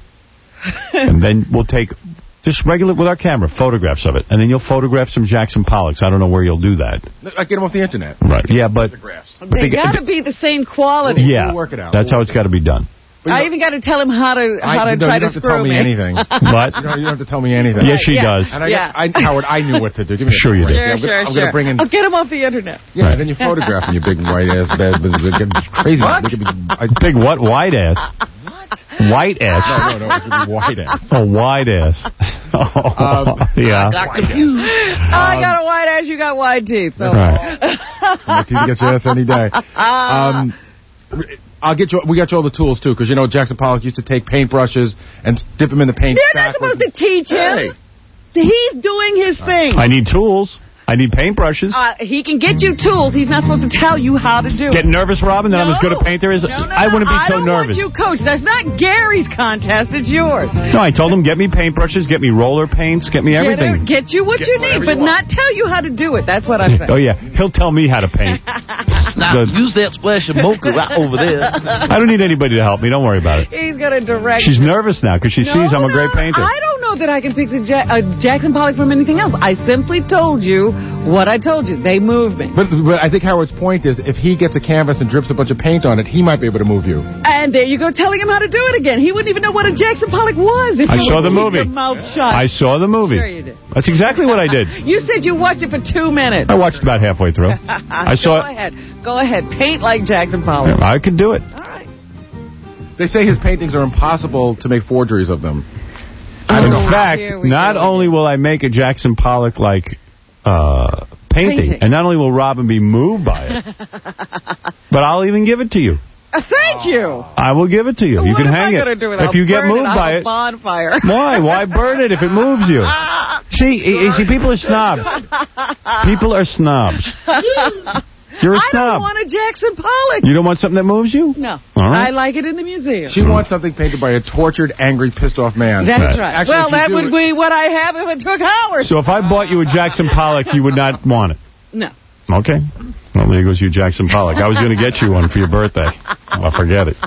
And then we'll take just regular, with our camera, photographs of it. And then you'll photograph some Jackson Pollocks. I don't know where you'll do that. I get them off the internet. Right. Yeah, but... They got to be the same quality. Yeah. We'll work it out. That's we'll how it's got to be done. But I even got to tell him how to how I, to no, try you to don't have to screw tell me, anything. What? You don't, you don't have to tell me anything. Yes, she yeah. does. And I, Yeah. I, Howard, I knew what to do. Give me Sure you did. Sure, I'm sure, gonna, I'm sure. gonna bring in. I'll get him off the internet. Yeah, Right. and then you photograph him, you big white ass bed. Crazy. What? I, Big what? White ass? White ass? No, no, no. It's gonna be white ass. Oh, wide ass. Oh, Um, yeah. I got confused. I got a white ass, you got wide teeth. So. Right. My teeth get your ass any day. Um, I'll get you. We got you all the tools too, because you know Jackson Pollock used to take paintbrushes and dip them in the paint. They're not supposed to teach him. He's doing his thing. I need tools. I need paintbrushes. Uh, he can get you tools. He's not supposed to tell you how to do Get it. nervous, Robin, that no. I'm as good a painter as... No, no, I wouldn't no, be so I don't nervous. want you coach. That's not Gary's contest. It's yours. No, I told him, get me paintbrushes, get me roller paints, get me everything. Get, get you what Get you need, whatever but you not tell you how to do it. That's what I'm saying. Oh, yeah. He'll tell me how to paint. Now, use that splash of mocha right over there. I don't need anybody to help me. Don't worry about it. He's going to direct. She's nervous now because she no, sees I'm a no, great painter. I don't know that I can fix a, ja a Jackson Pollock from anything else. I simply told you what I told you. They moved me. But, but I think Howard's point is, if he gets a canvas and drips a bunch of paint on it, he might be able to move you. And there you go, telling him how to do it again. He wouldn't even know what a Jackson Pollock was. If I you saw would the keep movie. Your mouth shut. I saw the movie. Sure you did. That's exactly what I did. You said you watched it for two minutes. I watched about halfway through. I saw Go ahead. Go ahead. Paint like Jackson Pollock. I could do it. All right. They say his paintings are impossible to make forgeries of them. And in Oh, fact, here we not go only will I make a Jackson Pollock like uh, painting, Painting. and not only will Robin be moved by it, but I'll even give it to you. Uh, thank you. I will give it to you. You what can am hang I it. gonna do with If you get moved it, by I'll it, bonfire. why? Why burn it if it moves you? See, you see, people are snobs. People are snobs. You're a I snob. don't want a Jackson Pollock. You don't want something that moves you? No. All right. I like it in the museum. She wants something painted by a tortured, angry, pissed-off man. That's right. Actually, well, if you that do would it- be what I have if it took Howard. So if I bought you a Jackson Pollock, you would not want it? No. Okay. Well, there goes your Jackson Pollock. I was going to get you one for your birthday. I'll forget it.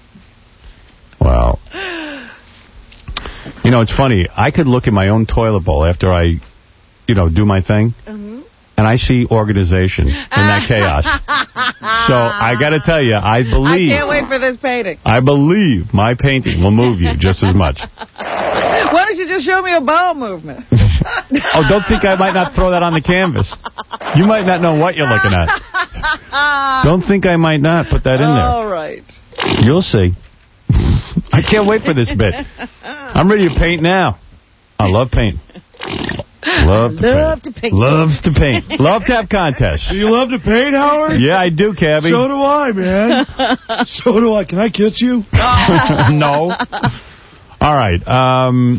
Wow. You know, it's funny. I could look at my own toilet bowl after I, you know, do my thing, Mm-hmm. and I see organization in that chaos. So I got to tell you, I believe... I can't wait for this painting. I believe my painting will move you just as much. Why don't you just show me a bowel movement? Oh, don't think I might not throw that on the canvas. You might not know what you're looking at. Don't think I might not put that in there. All right. You'll see. I can't wait for this bit. I'm ready to paint now. I love paint. Love to Love paint. to paint. Loves to paint. Love to have contests. Do you love to paint, Howard? Yeah, I do, Cabby. So do I, man. So do I. Can I kiss you? No. All right. Um,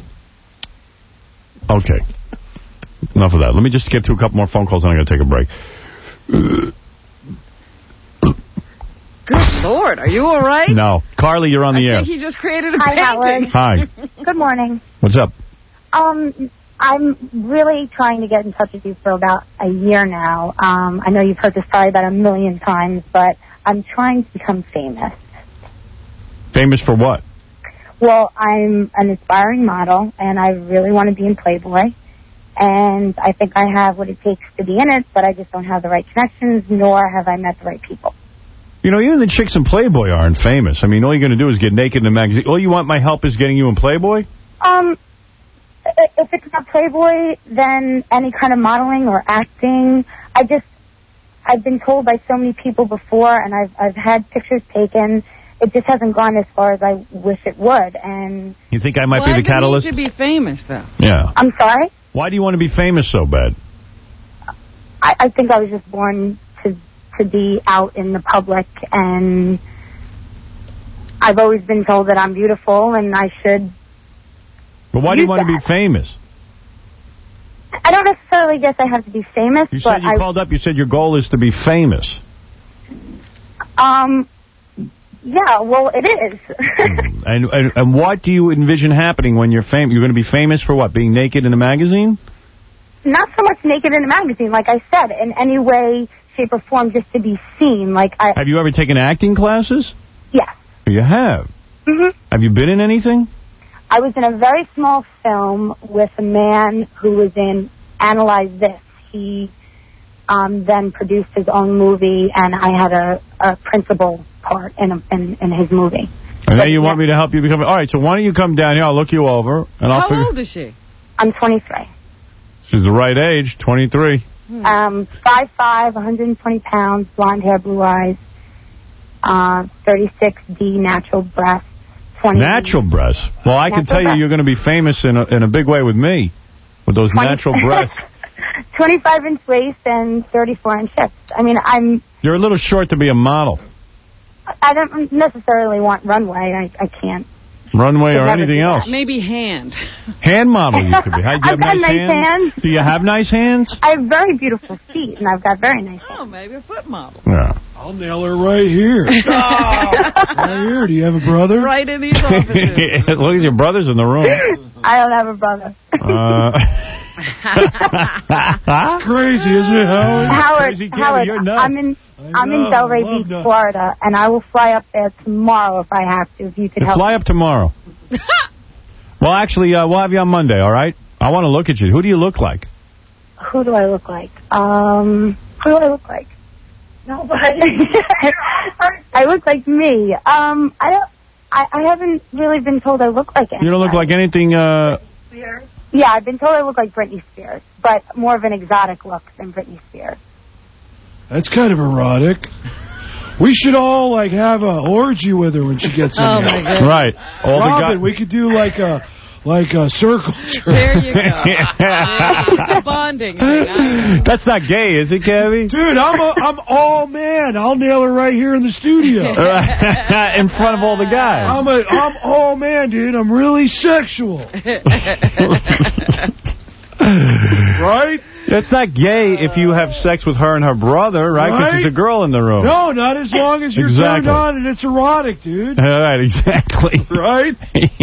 okay. Enough of that. Let me just get to a couple more phone calls, and I'm going to take a break. Good Lord, are you all right? No. Carly, you're on the I air. think he just created a Hi, painting. Howard. Hi. Good morning. What's up? Um, I'm really trying to get in touch with you for about a year now. Um, I know you've heard this probably about a million times, but I'm trying to become famous. Famous for what? Well, I'm an aspiring model, and I really want to be in Playboy. And I think I have what it takes to be in it, but I just don't have the right connections, nor have I met the right people. You know, even the chicks in Playboy aren't famous. I mean, all you're going to do is get naked in a magazine. All you want my help is getting you in Playboy? Um, i- if it's not Playboy, then any kind of modeling or acting. I just, I've been told by so many people before, and I've I've had pictures taken. It just hasn't gone as far as I wish it would. And you think I might Why be the catalyst? Why do you need to be famous, though? Yeah. I'm sorry? Why do you want to be famous so bad? I, I think I was just born to to be out in the public, and I've always been told that I'm beautiful and I should. But why do you want that. to be famous? I don't necessarily guess I have to be famous. You but said you I, called up, you said your goal is to be famous. Um, yeah, well, it is. and, and and what do you envision happening when you're famous? You're going to be famous for what, being naked in a magazine? Not so much naked in a magazine, like I said, in any way, shape, or form, just to be seen. Like I. Have you ever taken acting classes? Yes. You have? Mm-hmm. Have you been in anything? I was in a very small film with a man who was in Analyze This. He um, then produced his own movie, and I had a, a principal part in, a, in in his movie. And now you yeah. want me to help you become... All right, so why don't you come down here, I'll look you over, and I'll How figure... old is she? I'm twenty-three. She's the right age, twenty-three. Hmm. Um, five five, one hundred twenty pounds, blonde hair, blue eyes, uh, thirty-six D natural breasts. twenty Natural breasts? Well, I can tell you you're going to be famous in a, in a big way with me, with those twenty natural breasts. twenty-five inch waist and thirty-four inch hips. I mean, I'm... You're a little short to be a model. I don't necessarily want runway. I, I can't. Runway or anything else? Maybe hand. Hand model you could be. How, do you I've have got nice, nice hands? hands? Do you have nice hands? I have very beautiful feet, and I've got very nice hands. Oh, maybe a foot model. Yeah. I'll nail her right here. Oh. Right here. Do you have a brother? Right in these offices. As long as your brother's in the room. I don't have a brother. Uh... It's crazy, isn't it, Howard? Howard, crazy, Howard, you're nuts. I'm in I'm know, in Delray Beach, nuts. Florida, and I will fly up there tomorrow if I have to. If you could You help. fly me. up tomorrow. Well, actually, uh, we'll have you on Monday, all right? I want to look at you. Who do you look like? Who do I look like? Um, who do I look like? Nobody. I look like me. Um, I don't. I, I haven't really been told I look like anything. You don't look like anything. Uh... Yeah, I've been told I look like Britney Spears, but more of an exotic look than Britney Spears. That's kind of erotic. We should all, like, have a orgy with her when she gets in Oh, here. my goodness. Right. All Robin, the we could do, like, a like a circle jerk. There you go. It's a bonding thing. That's not gay, is it, Kevin? Dude, I'm a, I'm all man. I'll nail her right here in the studio. In front of all the guys. I'm a, I'm all man, dude. I'm really sexual. Right? That's not gay if you have sex with her and her brother, right? Because Right? there's a girl in the room. No, not as long as you're Exactly. turned on and it's erotic, dude. All right, exactly. Right?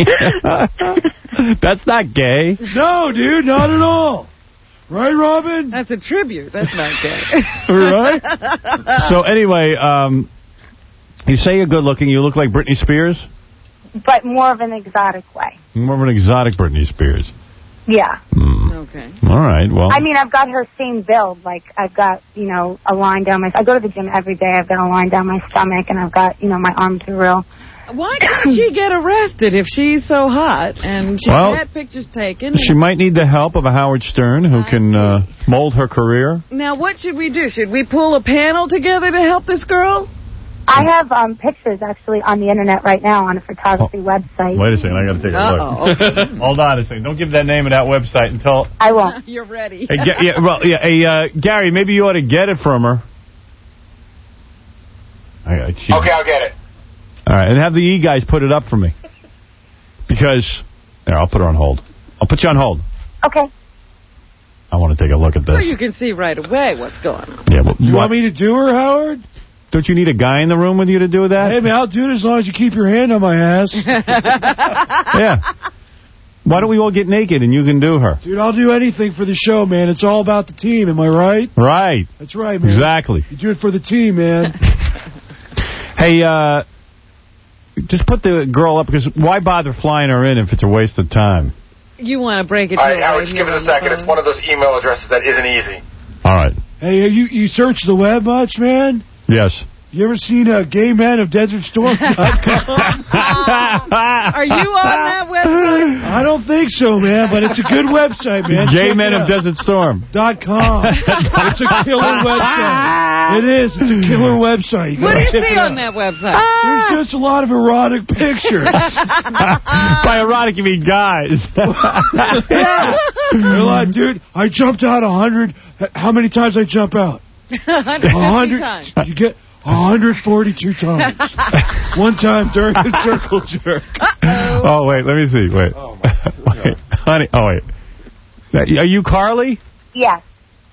That's not gay. No, dude, not at all. Right, Robin? That's a tribute. That's not gay. Right? So anyway, um, you say you're good looking. You look like Britney Spears? But more of an exotic way. More of an exotic Britney Spears. Yeah. Mm. Okay. All right, well. I mean, I've got her same build. Like, I've got, you know, a line down my... I go to the gym every day. I've got a line down my stomach, and I've got, you know, my arms are real. Why didn't she get arrested if she's so hot and she Well, had pictures taken? She might need the help of a Howard Stern who can uh, mold her career. Now, what should we do? Should we pull a panel together to help this girl? I have um, pictures, actually, on the Internet right now on a photography oh. website. Wait a second. I got to take a Uh-oh. look. Hold on a second. Don't give that name of that website until... I won't. You're ready. Hey, Ga yeah, well, yeah, hey, uh, Gary, maybe you ought to get it from her. I, I, she, Okay, I'll get it. All right, and have the E guys put it up for me. Because... There, I'll put her on hold. I'll put you on hold. Okay. I want to take a look at So this. you can see right away what's going on. Yeah, well, You want me to do her, Howard? Don't you need a guy in the room with you to do that? Hey, man, I'll do it as long as you keep your hand on my ass. Yeah. Why don't we all get naked and you can do her? Dude, I'll do anything for the show, man. It's all about the team, am I right? Right. That's right, man. Exactly. You do it for the team, man. Hey, uh, just put the girl up, because why bother flying her in if it's a waste of time? You want to break it All to right, her Howard, right just here give us a on the second. phone? It's one of those email addresses that isn't easy. All right. Hey, you you search the web much, man? Yes. You ever seen a Gay Man of Desert Storm dot com? Are you on that website? I don't think so, man, but it's a good website, man. Gay Men of Desert Storm. Dot com. It's a killer website. It is. It's a killer website. You What do you check see it out. on that website? There's just a lot of erotic pictures. By erotic, you mean guys. Yeah. They're like, dude, I jumped out a hundred. How many times I jump out? one hundred fifty times. You get one hundred forty-two times. One time during the circle jerk. Uh-oh. Oh, wait, let me see. Wait. Oh, my wait. Honey, oh, wait. Now, are you Carly? Yes.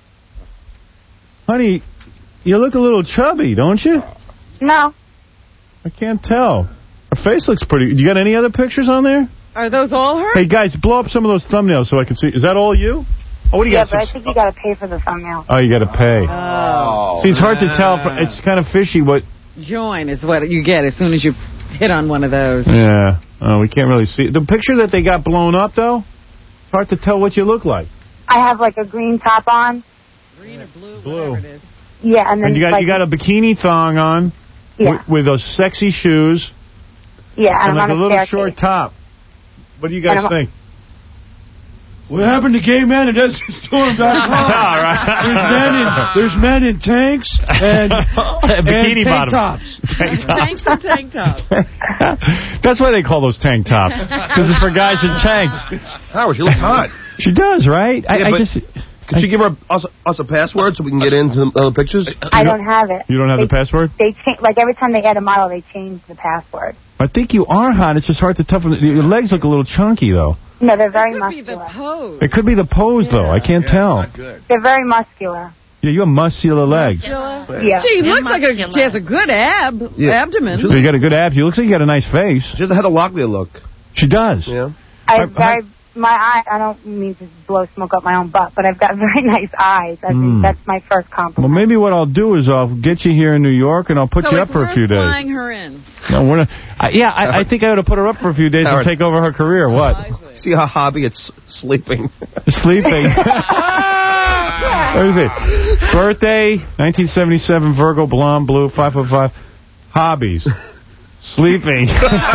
Honey, you look a little chubby, don't you? No. I can't tell. Her face looks pretty. You got any other pictures on there? Are those all her? Hey, guys, blow up some of those thumbnails so I can see. Is that all you? Oh, what do you yeah, got? but I think you got to pay for the thumbnail. Oh, you got to pay. Oh. See, it's hard to tell. For, it's kind of fishy what... Join is what you get as soon as you hit on one of those. Yeah. Oh, we can't really see. The picture that they got blown up, though, it's hard to tell what you look like. I have like a green top on. Green or blue, Blue. whatever it is. Yeah, and then And you got like, you got a bikini thong on Yeah. with, with those sexy shoes yeah, and, and I'm like on a a little staircase. short top. What do you guys And I'm- think? What happened to Gay Men of Desert Storm dot com? All right. There's men in, there's men in tanks and, and Bikini tank bottom. tops. Tank tops. Tanks and tank tops. That's why they call those tank tops. Because it's for guys in tanks. Howard, she looks hot. She does, right? Yeah, I, I but just... Could you give her us, us a password so we can get into the other pictures? I don't have it. You don't have they, the password? They change, like every time they add a model, they change the password. I think you are hot. It's just hard to tell. From the, your legs look a little chunky, though. No, they're very It could be the muscular. pose. It could be the pose, Yeah. though. I can't Yeah, tell. it's not good. They're very muscular. Yeah, you have muscular legs. Yeah. She looks like a, she has a good ab Yeah. abdomen. So you got a good abs. You look like you got a nice face. She has a Heather Locklear look. She does. Yeah. I I- have very, my eye, I don't mean to blow smoke up my own butt, but I've got very nice eyes. I mean, Mm. that's my first Well, compliment. maybe what I'll do is I'll get you here in New York and I'll put so you up it's for a worth few days. flying her in. No, we're not. I, yeah, I, I think I ought to put her up for a few days Howard. and take over her career. What? See her hobby? It's sleeping. Sleeping. Let me see. Birthday, nineteen seventy-seven, Virgo, blonde, blue, five foot five. Hobbies. Sleeping.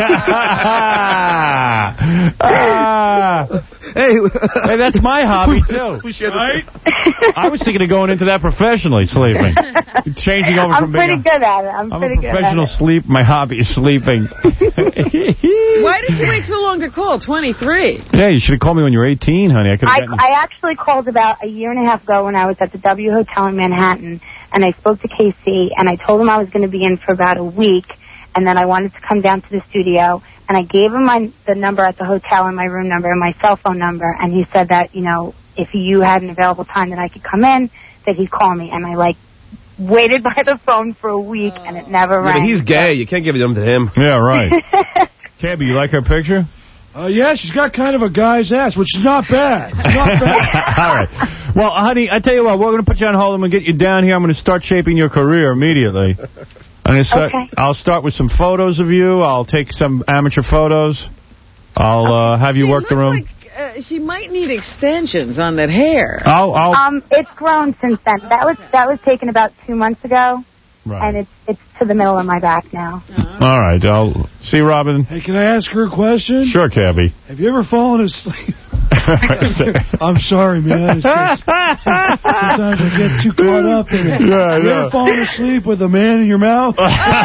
ah. Hey, Hey, that's my hobby, too. we share the Right? I was thinking of going into that professionally, sleeping. Changing over I'm from being pretty a, good at it. I'm, I'm pretty a good professional at it. sleep. My hobby is sleeping. Why did you wait so long to call? twenty-three. Yeah, you should have called me when you were eighteen, honey. I could have I, gotten... I actually called about a year and a half ago when I was at the W Hotel in Manhattan, and I spoke to K C, and I told him I was going to be in for about a week, and then I wanted to come down to the studio, and I gave him my the number at the hotel and my room number and my cell phone number, and he said that, you know, if you had an available time that I could come in, that he'd call me, and I, like, waited by the phone for a week, and it never Yeah, rang. but he's gay. You can't give them to him. Yeah, right. Cabby, you like her picture? Uh, yeah, she's got kind of a guy's ass, which is not bad. It's not bad. All right. Well, honey, I tell you what, we're going to put you on hold. I'm going to get you down here. I'm going to start shaping your career immediately. I'm going to start. Okay. I'll start with some photos of you. I'll take some amateur photos. I'll uh, have you She work the looks room. like uh, she might need extensions on that hair. I'll. I'll Um, it's grown since then. That was that was taken about two months ago, right. and it's it's to the middle of my back now. All right. I'll see, Robin. Hey, can I ask her a question? Sure, Cabby. Have you ever fallen asleep? I'm sorry, man. It's just, sometimes I get too caught up in it. Yeah, Have you yeah. ever fallen asleep with a man in your mouth?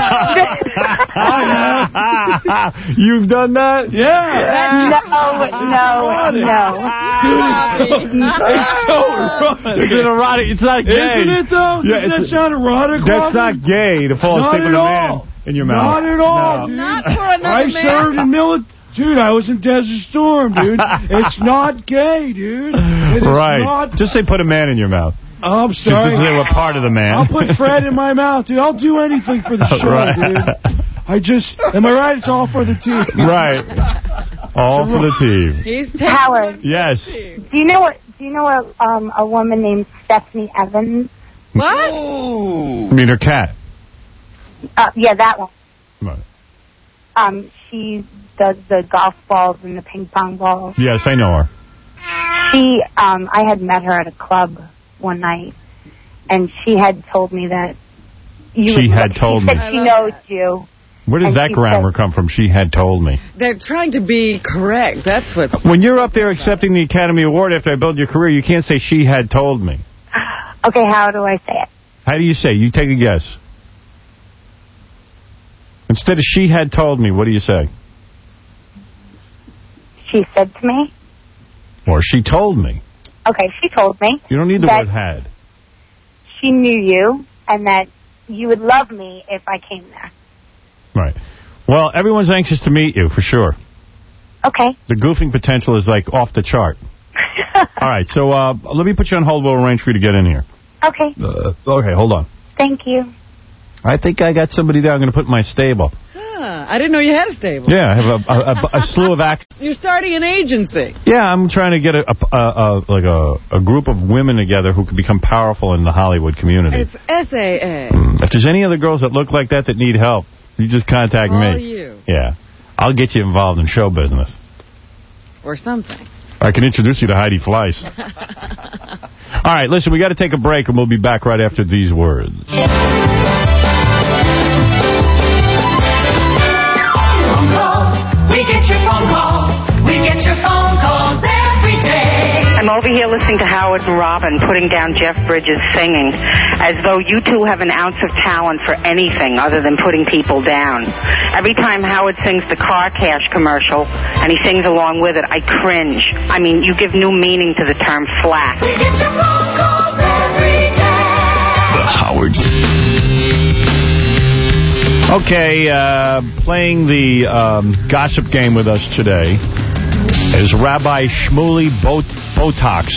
You've done that? Yeah. No, no, no. Dude, it's, it's so erotic. It's an erotic. It's not gay. Isn't it, though? Yeah, Doesn't that it's- sound erotic, That's not Robin? gay to fall Not asleep with at a man all. in your mouth. Not at all, No. dude. Not for another I man. served in military. Dude, I was in Desert Storm, dude. It's not gay, dude. It is Right. not. Just say put a man in your mouth. I'm Just sorry. say what part of the man. I'll put Fred in my mouth, dude. I'll do anything for the show, Right. dude. I just, am I right? It's all for the team. Right. All for the team. He's taking Howard, Yes. do you know what? Do you know a um a woman named Stephanie Evans? What? I mean, her cat. Uh, yeah, that one. Right. Um, she does the golf balls and the ping pong balls. Yes, I know her. She, um, I had met her at a club one night, and she had told me that, you She would- had told she me. said she knows you. Where does and that she grammar said- come from? She had told me. They're trying to be correct. That's what's... When you're up there accepting the Academy Award after I build your career, you can't say she had told me. Okay, how do I say it? How do you say? You take a guess. Instead of she had told me, what do you say? She said to me. Or she told me. Okay, she told me. You don't need the that word had. She knew you and that you would love me if I came there. Right. Well, everyone's anxious to meet you, for sure. Okay. The goofing potential is, like, off the chart. All right, so uh, let me put you on hold. We'll arrange for you to get in here. Okay. Uh, okay, hold on. Thank you. I think I got somebody there I'm going to put in my stable. Huh, I didn't know you had a stable. Yeah, I have a, a, a, a slew of acts. You're starting an agency. Yeah, I'm trying to get a, a, a, a like a, a group of women together who could become powerful in the Hollywood community. It's S A A. If there's any other girls that look like that that need help, you just contact All me. you. Yeah. I'll get you involved in show business. Or something. I can introduce you to Heidi Fleiss. All right, listen, we got to take a break, and we'll be back right after these words. Phone calls. We get your phone calls. We get your phone calls every day. I'm over here listening to Howard and Robin putting down Jeff Bridges singing, as though you two have an ounce of talent for anything other than putting people down. Every time Howard sings the car cash commercial, and he sings along with it, I cringe. I mean, you give new meaning to the term flat. We get your phone calls every day. The Howard. Okay, uh, playing the um, gossip game with us today is Rabbi Shmuley Bot Botox.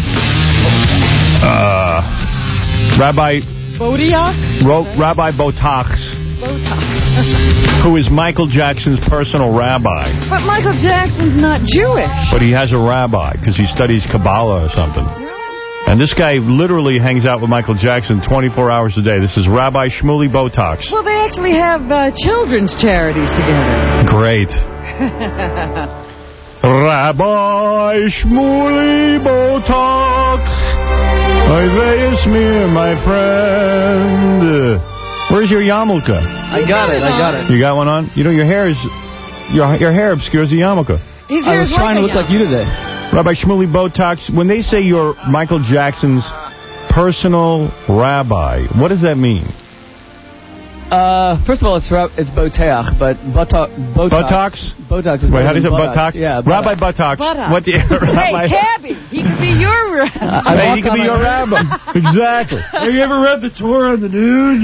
Uh, Rabbi... Bodiak? Ro Rabbi Botox. Botox. Who is Michael Jackson's personal rabbi. But Michael Jackson's not Jewish. But he has a rabbi because he studies Kabbalah or something. And this guy literally hangs out with Michael Jackson twenty-four hours a day. This is Rabbi Shmuley Botox. Well, they actually have uh, children's charities together. Great. Rabbi Shmuley Botox. Isaiah Smear, my friend. Where's your yarmulke? I got it, I got it. You got one on? You know, your hair is... Your, your hair obscures the yarmulke. His I was trying to look like you today. Rabbi Shmuley Botox, when they say you're Michael Jackson's personal rabbi, what does that mean? Uh, first of all, it's it's Boteach, but Botox. Botox? Botox is Wait, how do you say buttocks. Botox? Yeah, Rabbi Botox. Buttocks. What do you, Rabbi? Hey, Cabby, he could be your rabbi. I Hey, walk he could on be a- your rabbi. Exactly. Have you ever read the Torah on the nude?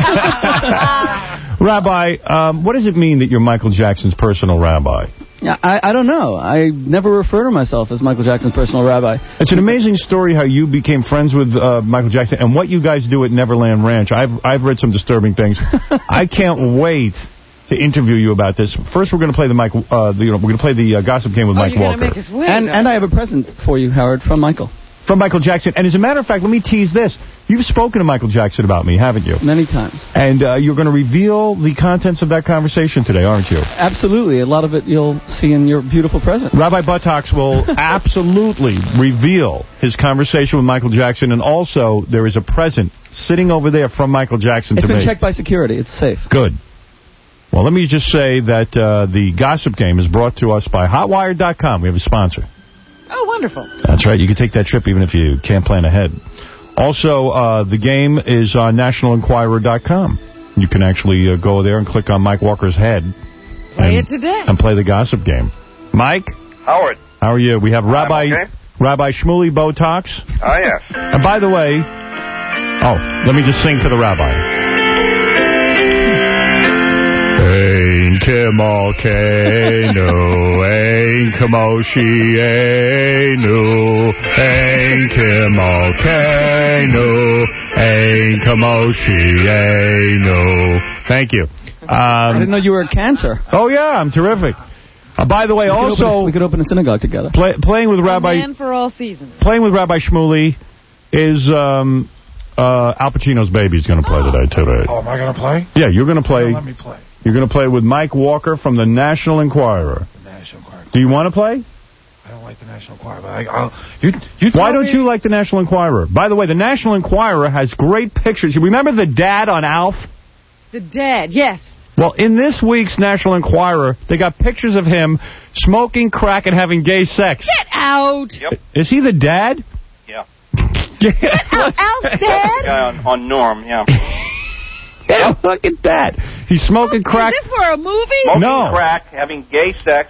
Rabbi, um, what does it mean that you're Michael Jackson's personal rabbi? Yeah, I, I don't know. I never refer to myself as Michael Jackson's personal rabbi. It's an amazing story how you became friends with uh, Michael Jackson and what you guys do at Neverland Ranch. I've I've read some disturbing things. I can't wait to interview you about this. First, we're going to play the Mike. Uh, the, you know, we're going to play the uh, gossip game with Oh, Mike you're Walker. gonna make us wait, And though. and I have a present for you, Howard, from Michael. From Michael Jackson. And as a matter of fact, let me tease this. You've spoken to Michael Jackson about me, haven't you? Many times. And uh, you're going to reveal the contents of that conversation today, aren't you? Absolutely. A lot of it you'll see in your beautiful present. Rabbi Buttocks will absolutely reveal his conversation with Michael Jackson, and also there is a present sitting over there from Michael Jackson It's to been me. checked by security. It's safe. Good. Well, let me just say that uh, the Gossip Game is brought to us by Hotwire dot com. We have a sponsor. Oh, wonderful. That's right. You can take that trip even if you can't plan ahead. Also, uh, the game is on National Enquirer dot com. You can actually uh, go there and click on Mike Walker's head. Play and, it today. And play the Gossip Game. Mike? Howard. How are you? We have Rabbi okay. Rabbi Shmuley Botox. Oh, yes. And by the way, oh, let me just sing to the rabbi. Ein Kimolkeinu, Ein Kamoshienu, Ein Kimolkeinu, Ein Kamoshienu. Thank you. Um, I didn't know you were a cantor. Oh, yeah, I'm terrific. Uh, by the way, we could also... open a, we could open a synagogue together. Play, playing with Rabbi... A man for all seasons. Playing with Rabbi Shmuley is... Um, uh, Al Pacino's baby's going to play today, too. Oh, am I going to play? Yeah, you're going to play... Let me play. You're going to play with Mike Walker from the National Enquirer. The National Enquirer. Do you want to play? I don't like the National Enquirer. But I, I'll, you, you Why don't me? you like the National Enquirer? By the way, the National Enquirer has great pictures. You remember the dad on Alf? The dad, yes. Well, in this week's National Enquirer, they got pictures of him smoking crack and having gay sex. Get out. Yep. Is he the dad? Yeah. Get out, Alf's dad? Guy on, on Norm, yeah. Yeah, fucking dad. He's smoking crack. Is this for a movie? Smoking No. crack, having gay sex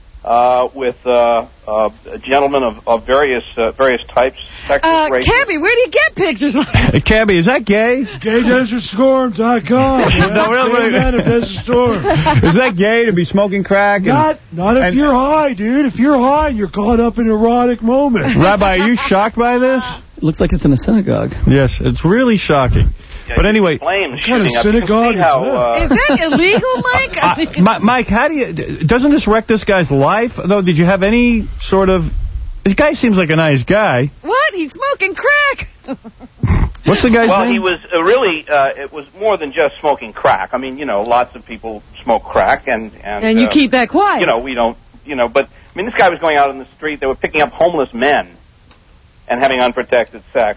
uh, with uh, uh, gentlemen of, of various uh, various types, sexes, Uh, races. Cabby, where do you get pictures like that? Hey, Cabby, is that gay? gay desert storm dot com. No, really. Desert Storm. Is that gay to be smoking crack? And, Not, not if and- you're high, dude. If you're high, you're caught up in erotic moment. Rabbi, are you shocked by this? Looks like it's in a synagogue. Yes, it's really shocking. Yeah, But anyway, flames kind of shooting up. You can synagogue see is how, that? uh, Is that illegal, Mike? I uh, mean, Mi- Mike, how do you? Doesn't this wreck this guy's life? Though, did you have any sort of? This guy seems like a nice guy. what? He's smoking crack. What's the guy's well, name? he was uh, really. Uh, it was more than just smoking crack. I mean, you know, lots of people smoke crack, and and, And you uh, keep that quiet. You know, we don't. You know, but I mean, this guy was going out in the street. They were picking up homeless men and having unprotected sex.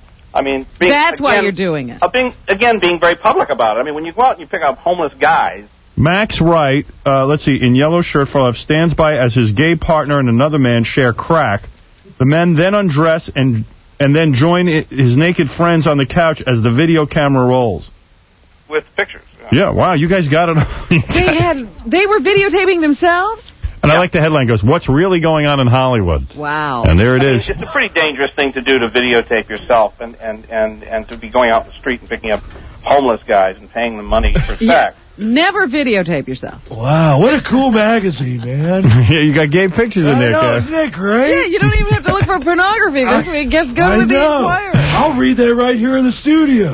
I mean, being, That's again, why you're doing it. Uh, being again being very public about it. I mean, when you go out and you pick up homeless guys. Max Wright, uh, let's see, in yellow shirt, full of stands by as his gay partner and another man share crack. The men then undress and and then join I- his naked friends on the couch as the video camera rolls. With pictures. Yeah, wow, you guys got it. They had. They were videotaping themselves? And I like the headline goes, "What's really going on in Hollywood?" Wow. And there it I mean, is. It's a pretty dangerous thing to do to videotape yourself and, and, and, and to be going out in the street and picking up homeless guys and paying them money for Yeah. sex. Never videotape yourself. Wow, what a cool magazine, man. Yeah, you got gay pictures in I there, know, Kev. isn't that great? Yeah, you don't even have to look for pornography this week. Just go I to the know. Enquirer. I'll read that right here in the studio.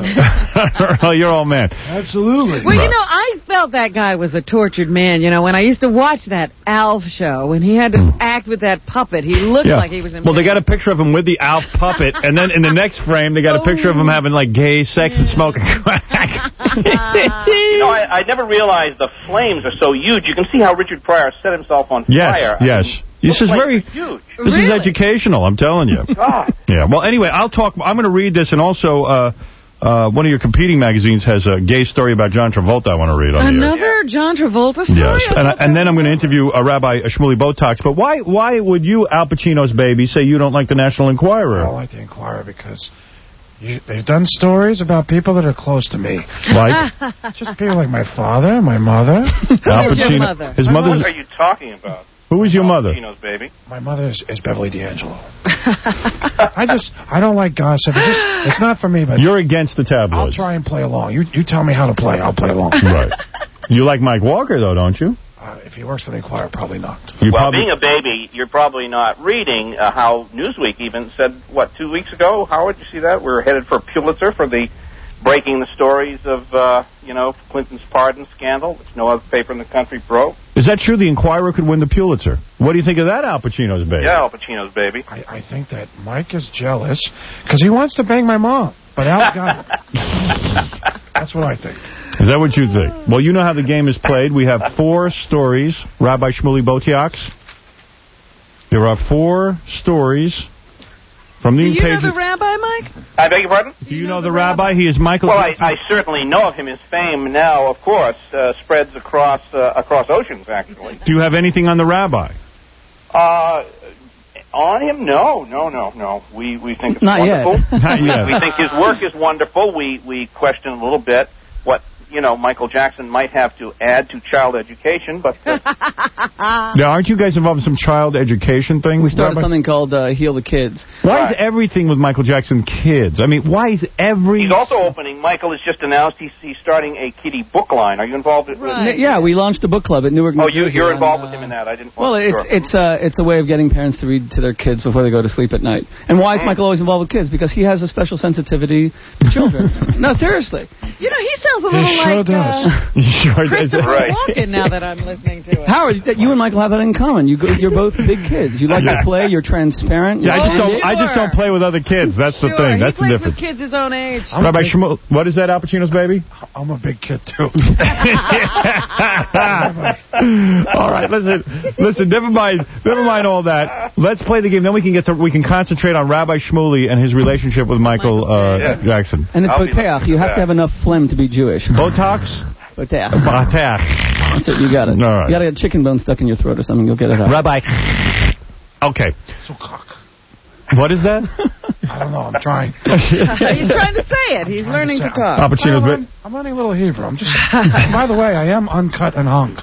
Oh, you're all man. Absolutely. Well, you know, I felt that guy was a tortured man, you know, when I used to watch that Alf show, when he had to act with that puppet, he looked Yeah. like he was in Well, they got a picture of him with the Alf puppet, and then in the next frame, they got a picture of him having, like, gay sex and smoking crack. You know, I, I never realized the flames are so huge. You can see how Richard Pryor set himself on Yes, fire. I yes. mean, This the is flames very, are huge. this is educational, I'm telling you. God. Yeah, well, anyway, I'll talk, I'm going to read this, and also, uh, uh, one of your competing magazines has a gay story about John Travolta I want to read on the air. Another John Travolta story? Yes, and, I, and then I'm going to interview uh, Rabbi Shmuley Botox. But why why would you, Al Pacino's baby, say you don't like the National Enquirer? I don't like the Enquirer because you, they've done stories about people that are close to me. Like? Just people like my father, my mother. Al Pacino. His mother's. What are you talking about? Who is your mother? Pacino's baby. My mother is, is Beverly D'Angelo. I just, I don't like gossip. It just, it's not for me, but... You're against the I'll tabloids. try and play along. You you tell me how to play, I'll play along. Right. You like Mike Walker, though, don't you? Uh, if he works for the Enquirer, probably not. You well, probably- being a baby, you're probably not reading uh, how Newsweek even said, what, two weeks ago? Howard, you see that? We're headed for Pulitzer for the breaking the stories of, uh, you know, Clinton's pardon scandal, which no other paper in the country broke. Is that true? The Enquirer could win the Pulitzer. What do you think of that, Al Pacino's baby? Yeah, Al Pacino's baby. I, I think that Mike is jealous because he wants to bang my mom, but Al got it. That's what I think. Is that what you think? Well, you know how the game is played. We have four stories. Rabbi Shmuley Botiaks. There are four stories from the Do you pages. know the rabbi, Mike? I beg your pardon? Do you know the rabbi? He is Michael. Well, I, I certainly know of him. His fame now, of course, uh, spreads across uh, across oceans, actually. Do you have anything on the rabbi? Uh, on him? No, no, no, no. We we think it's Not yet. wonderful. Not we, yet. we think his work is wonderful. We we question a little bit what, you know, Michael Jackson might have to add to child education, but uh, Now, aren't you guys involved in some child education thing? We started Rabbi? something called uh, Heal the Kids. Why Right. is everything with Michael Jackson kids? I mean, why is every... he's also opening. Michael has just announced he's, he's starting a kiddie book line. Are you involved with? Right. Yeah, we launched a book club at Newark. Oh, New you Jersey, you're and, involved uh, with him in that. I didn't. Well, it's sure. it's uh, it's a way of getting parents to read to their kids before they go to sleep at night. And why is Mm. Michael always involved with kids? Because he has a special sensitivity to children. No, seriously. You know, he sounds a His little sure like does. uh, Sure Christopher Right. Walken now that I'm listening to it. Howard, that you and Michael have that in common. You go, you're both big kids. You like to play. You're transparent. Yeah, I just Oh, don't. I just sure. don't play with other kids. That's the Sure, thing. he That's the plays difference. with kids his own age. I'm Rabbi a big- Shmuel, what is that, Al Pacino's baby? I'm a big kid, too. All right, listen, listen. Never mind, never mind all that. Let's play the game. Then we can get to we can concentrate on Rabbi Shmuley and his relationship with Michael, uh, Yeah. Jackson. And it's I'll be Boteach. looking You for have that. to have enough phlegm to be Jewish. Botox. Boteach. Botox. That's it. You got it. All right. You got to get a chicken bone stuck in your throat or something. You'll get it out. Rabbi. Okay. What is that? I don't know. I'm trying. He's trying to say it. He's learning to Al talk. Pacino's Well, baby. I'm, I'm learning a little Hebrew. I'm just. By the way, I am uncut and hung.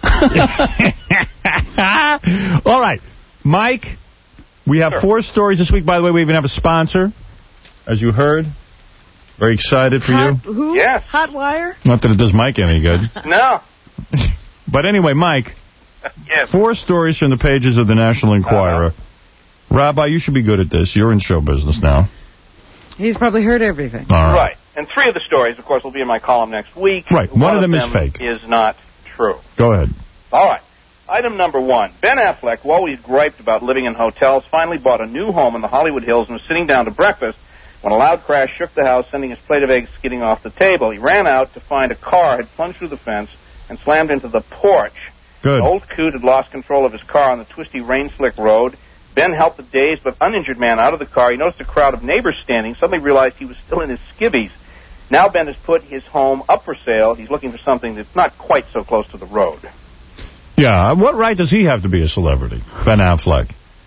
All right, Mike. We have Sure. four stories this week. By the way, we even have a sponsor, as you heard. Very excited for Hot, you. who? Yes. Hot wire? Not that it does Mike any good. No. But anyway, Mike, Yes. four stories from the pages of the National Enquirer. Uh-huh. Rabbi, you should be good at this. You're in show business now. He's probably heard everything. All right. Right. And three of the stories, of course, will be in my column next week. Right. One of them is fake. Is not true. Go ahead. All right. Item number one. Ben Affleck, who always griped about living in hotels, finally bought a new home in the Hollywood Hills and was sitting down to breakfast when a loud crash shook the house, sending his plate of eggs skidding off the table. He ran out to find a car had plunged through the fence and slammed into the porch. Good. An old coot had lost control of his car on the twisty, rain-slick road. Ben helped the dazed but uninjured man out of the car. He noticed a crowd of neighbors standing, suddenly realized he was still in his skivvies. Now Ben has put his home up for sale. He's looking for something that's not quite so close to the road. Yeah. What right does he have to be a celebrity, Ben Affleck?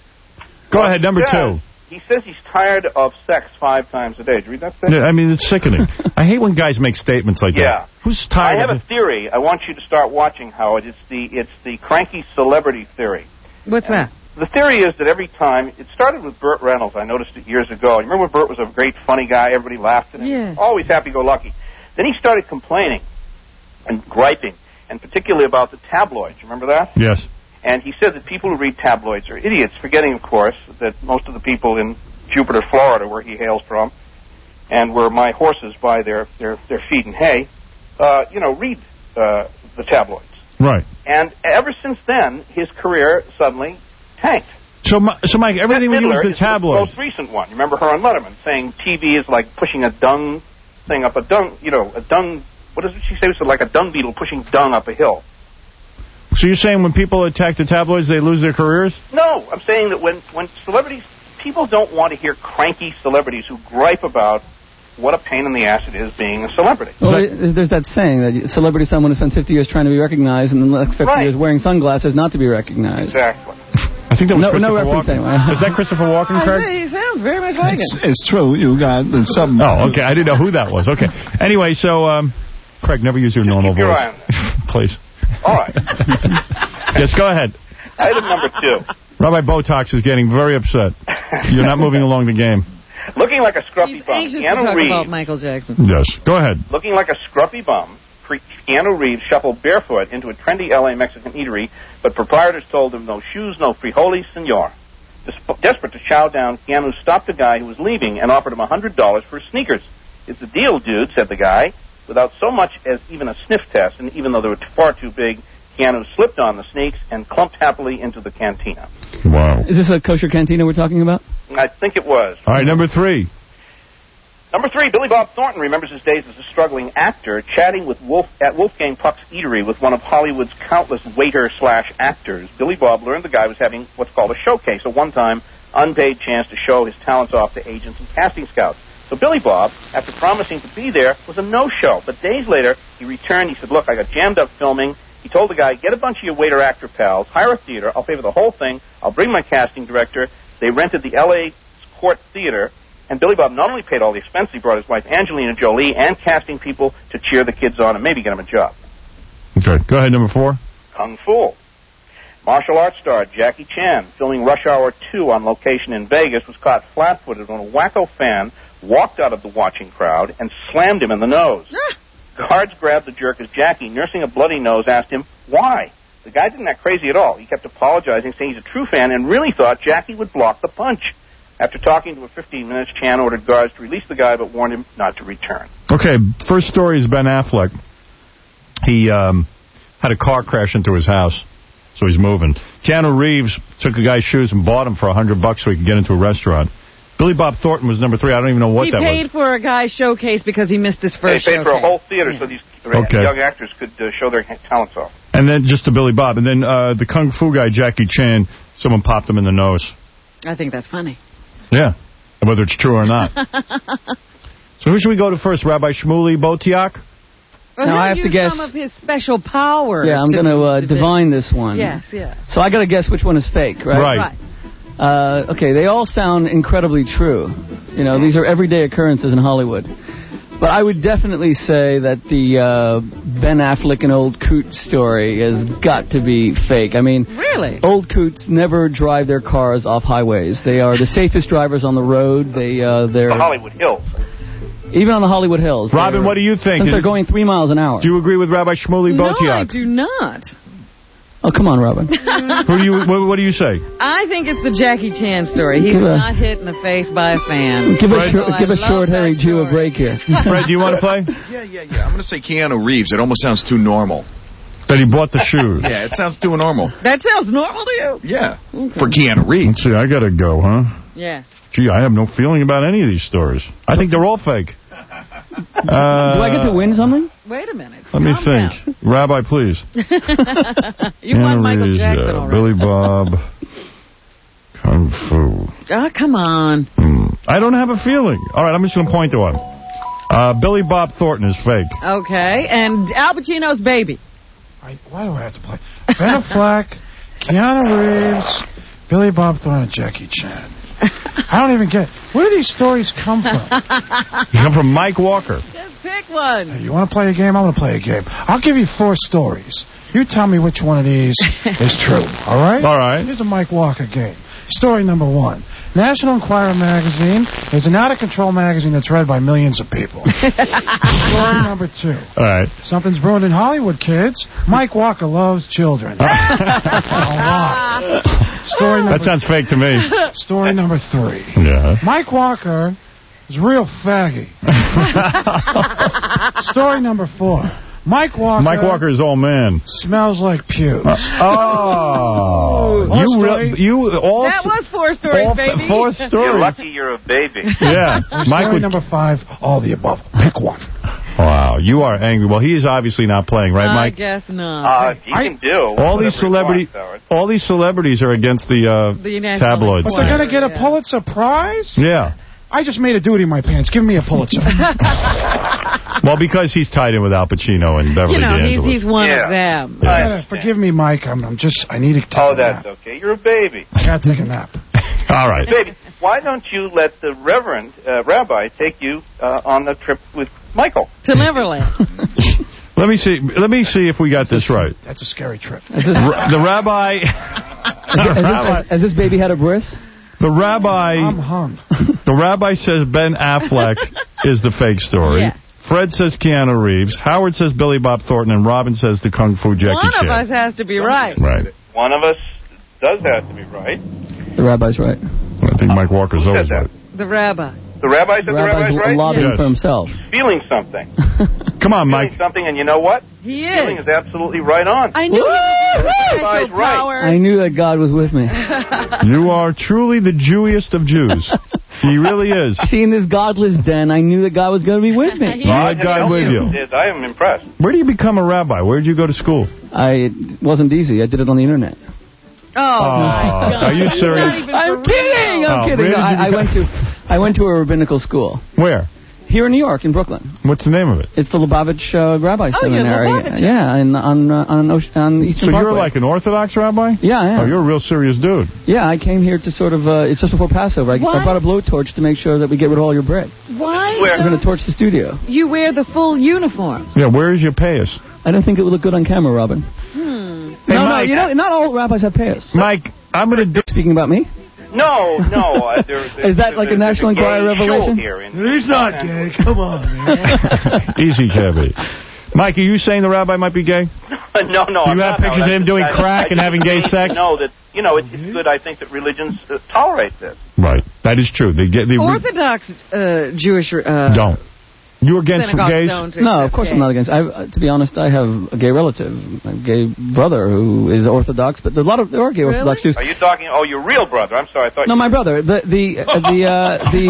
Go Well, ahead. Number he says- two. He says he's tired of sex five times a day. Did you read that statement? Yeah, I mean, it's sickening. I hate when guys make statements like Yeah. that. Who's tired I have of a it? theory. I want you to start watching, Howard. It's the it's the cranky celebrity theory. What's that? The theory is that every time, it started with Burt Reynolds. I noticed it years ago. You remember when Burt was a great, funny guy? Everybody laughed at him. Yeah. Always happy-go-lucky. Then he started complaining and griping, and particularly about the tabloids. You remember that? Yes. And he said that people who read tabloids are idiots, forgetting, of course, that most of the people in Jupiter, Florida, where he hails from, and where my horses buy their, their, their feed and hay, uh, you know, read uh, the tabloids. Right. And ever since then, his career suddenly tanked. So, Mi- so Mike, everything we Bette do Midler is the is the tabloids. most recent one. You remember her on Letterman saying T V is like pushing a dung thing up a dung, you know, a dung, what does she say? It's like a dung beetle pushing dung up a hill. So you're saying when people attack the tabloids, they lose their careers? No, I'm saying that when, when celebrities, people don't want to hear cranky celebrities who gripe about what a pain in the ass it is being a celebrity. Well, there's there's that saying that celebrity is someone who spends fifty years trying to be recognized and then the next fifty Right. years wearing sunglasses not to be recognized. Exactly. I think that was No- no Christopher reference Walken. anyway. Is that Christopher Walken, I Craig? say, he sounds very much like It's, it. it's true. You got some. Oh, okay. I didn't know who that was. Okay. Anyway, so, um, Craig, never use your normal keep your voice. eye on this. Please. All right. Yes, go ahead. Item number two. Rabbi Botox is getting very upset. You're not moving along the game. Looking like a scruffy He's bum, anxious to Keanu talk Reeves. about Michael Jackson. Yes. Go ahead. Looking like a scruffy bum, Pre- Keanu Reeves shuffled barefoot into a trendy L A Mexican eatery, but proprietors told him no shoes, no frijoles, senor. Des- desperate to chow down, Keanu stopped a guy who was leaving and offered him one hundred dollars for his sneakers. It's a deal, dude, said the guy, without so much as even a sniff test, and even though they were far too big, Keanu slipped on the sneaks and clumped happily into the cantina. Wow. Is this a kosher cantina we're talking about? I think it was. All right, number three. Number three, Billy Bob Thornton remembers his days as a struggling actor, chatting with Wolf at Wolfgang Puck's Eatery with one of Hollywood's countless waiter slash actors. Billy Bob learned the guy was having what's called a showcase, a one-time unpaid chance to show his talents off to agents and casting scouts. So Billy Bob, after promising to be there, was a no-show. But days later, he returned. He said, "Look, I got jammed up filming." He told the guy, "Get a bunch of your waiter-actor pals, hire a theater. I'll pay for the whole thing. I'll bring my casting director." They rented the L A Court Theater. And Billy Bob not only paid all the expense, he brought his wife Angelina Jolie and casting people to cheer the kids on and maybe get them a job. Okay. Go ahead, number four. Kung Fu. Martial arts star Jackie Chan, filming Rush Hour two on location in Vegas, was caught flat-footed when a wacko fan walked out of the watching crowd and slammed him in the nose. Guards grabbed the jerk as Jackie, nursing a bloody nose, asked him why. The guy didn't act crazy at all. He kept apologizing, saying he's a true fan and really thought Jackie would block the punch. After talking to him for fifteen minutes, Chan ordered guards to release the guy but warned him not to return. Okay, first story is Ben Affleck. he um, had a car crash into his house, so he's moving. Keanu Reeves took a guy's shoes and bought them for a hundred bucks so he could get into a restaurant. Billy Bob Thornton was number three. I don't even know what he that was. He paid for a guy's showcase because he missed his They first paid showcase. for a whole theater yeah. so these okay. young actors could uh, show their talents off. And then just to Billy Bob. And then uh, the Kung Fu guy, Jackie Chan, someone popped him in the nose. I think that's funny. Yeah, whether it's true or not. So who should we go to first, Rabbi Shmuley Botiak? Well, now I have use to guess. some of his special powers. Yeah, I'm going to uh, divine this one. Yes, yes. So I got to guess which one is fake, right? Right. right. Uh, okay, they all sound incredibly true. You know, these are everyday occurrences in Hollywood. But I would definitely say that the uh, Ben Affleck and Old Coot story has got to be fake. I mean, really? Old Coots never drive their cars off highways. They are the safest drivers on the road. They, uh, they're The Hollywood Hills. Even on the Hollywood Hills. Robin, what do you think? Since they're going three miles an hour. Do you agree with Rabbi Shmuley Botiak? No, I do not. Oh, come on, Robin. Who do you? What, what do you say? I think it's the Jackie Chan story. He Give was a- not hit in the face by a fan. Give a, Fred? short, Oh, give I a love short, that hairy Jew a story. break here. Fred, do you want to play? Yeah, yeah, yeah. I'm going to say Keanu Reeves. It almost sounds too normal. That he bought the shoes. Yeah, it sounds too normal. That sounds normal to you? Yeah, Okay. for Keanu Reeves. Let's see, I got to go, huh? Yeah. Gee, I have no feeling about any of these stories. I think they're all fake. Uh, Do I get to win something? Wait a minute. Let me Calm think. Rabbi, please. down. You won Keanu Michael Reeves, Jackson uh, already. Billy Bob. Kung Fu. Oh, come on. Hmm. I don't have a feeling. All right, I'm just going to point to him. Uh, Billy Bob Thornton is fake. Okay, and Al Pacino's baby. I, why do I have to play? Ben Affleck, Keanu Reeves, Billy Bob Thornton, and Jackie Chan. I don't even get... Where do these stories come from? They come from Mike Walker. Just pick one. Hey, you want to play a game? I'm going to play a game. I'll give you four stories. You tell me which one of these is true, all right? All right. Here's a Mike Walker game. Story number one. National Enquirer magazine is an out-of-control magazine that's read by millions of people. Story number two. All right. Something's brewing in Hollywood, kids. Mike Walker loves children. A lot. Story number That sounds fake to me. Story number three. Yeah. Mike Walker is real faggy. Story number four. Mike Walker. Mike Walker is all man. Smells like pubes. Oh. More you, story? re- you all... That was four stories, all baby. Four You're stories. lucky you're a baby. Yeah. Story Mike would... number five. All the above. Pick one. Wow. You are angry. Well, he is obviously not playing, right, I Mike? guess not. Uh, he can do All these whatever he celebrity, wants, Howard. all these celebrities are against the, uh, The National tabloids. But they're going to get a Pulitzer Prize? Yeah. I just made a duty in my pants. Give me a Pulitzer. Well, because he's tied in with Al Pacino and Beverly You know, he's, D'Angelis. he's one Yeah. of them. I Uh, understand. forgive me, Mike. I'm, I'm just, I need to take Oh, a that's nap. okay. You're a baby. I got to take a nap. All right. Baby, why don't you let the Reverend uh, Rabbi take you uh, on the trip with Michael? To Neverland. Let me see. Let me see if we got this right. That's a scary trip. Has this, R- the rabbi, has, this, has, has this baby had a bris? the rabbi, I'm hung. the rabbi says Ben Affleck is the fake story. Yes. Fred says Keanu Reeves. Howard says Billy Bob Thornton, and Robin says the Kung Fu Jackie One Chan. of us has to be right. Right. One of us does have to be right. The rabbi's right. I think Mike Walker's Who always said right. that? The rabbi. The rabbi said The the rabbi's rabbi's right? lobbying Yes. for himself. Feeling something. Come on, Feeling Mike. something, and you know what? He Feeling is. is absolutely right on. I knew he was Rabbi's special right. powers. I knew that God was with me. You are truly the Jewiest of Jews. He really is. See, in this godless den, I knew that God was going to be with me. My God with you. It is. I am impressed. Where do you become a rabbi? Where did you go to school? I, it wasn't easy. I did it on the internet. Oh, my God. Are you That's serious? not even I'm for kidding. real. I'm Oh, kidding. where did I, you I went to I went to a rabbinical school Where? here in New York, in Brooklyn. What's the name of it? It's the Lubavitch uh, Rabbi Oh, you're Seminary. Lubavitch. Yeah, in, on uh, on, Ocean, on Eastern So Parkway. you're like an Orthodox rabbi? Yeah, I am. Oh, you're a real serious dude. Yeah, I came here to sort of, uh, it's just before Passover. I, What? I brought a blowtorch to make sure that we get rid of all your bread. Why Where? We're going don't to torch the studio. you wear the full uniform? Yeah, where is your payas? I didn't think it would look good on camera, Robin. Hmm. Hey, no, Mike. no, you know, not all rabbis have payas. Mike, I'm going to do... Speaking about me? No, no. Uh, there, there, Is that like a there's National a gay Enquirer revelation? show Here in, He's not gay. Come on, man. Easy, Kevin. Mike, are you saying the rabbi might be gay? no, no. Do I'm you have not, pictures no, of him that's- doing I- crack I and just having gay need sex? to know that, you know, it's, it's good, I think, that religions uh, tolerate this. Right. That is true. They get the Orthodox uh, Jewish... Uh, don't. You against synagogue gays? don't No, of accept course I'm gays. not against. I, uh, to be honest, I have a gay relative, a gay brother who is Orthodox, but there's a lot of there are gay Orthodox Jews. Are you talking? Oh, your real brother. I'm sorry. I thought. No, you my brother. The the uh, the uh, the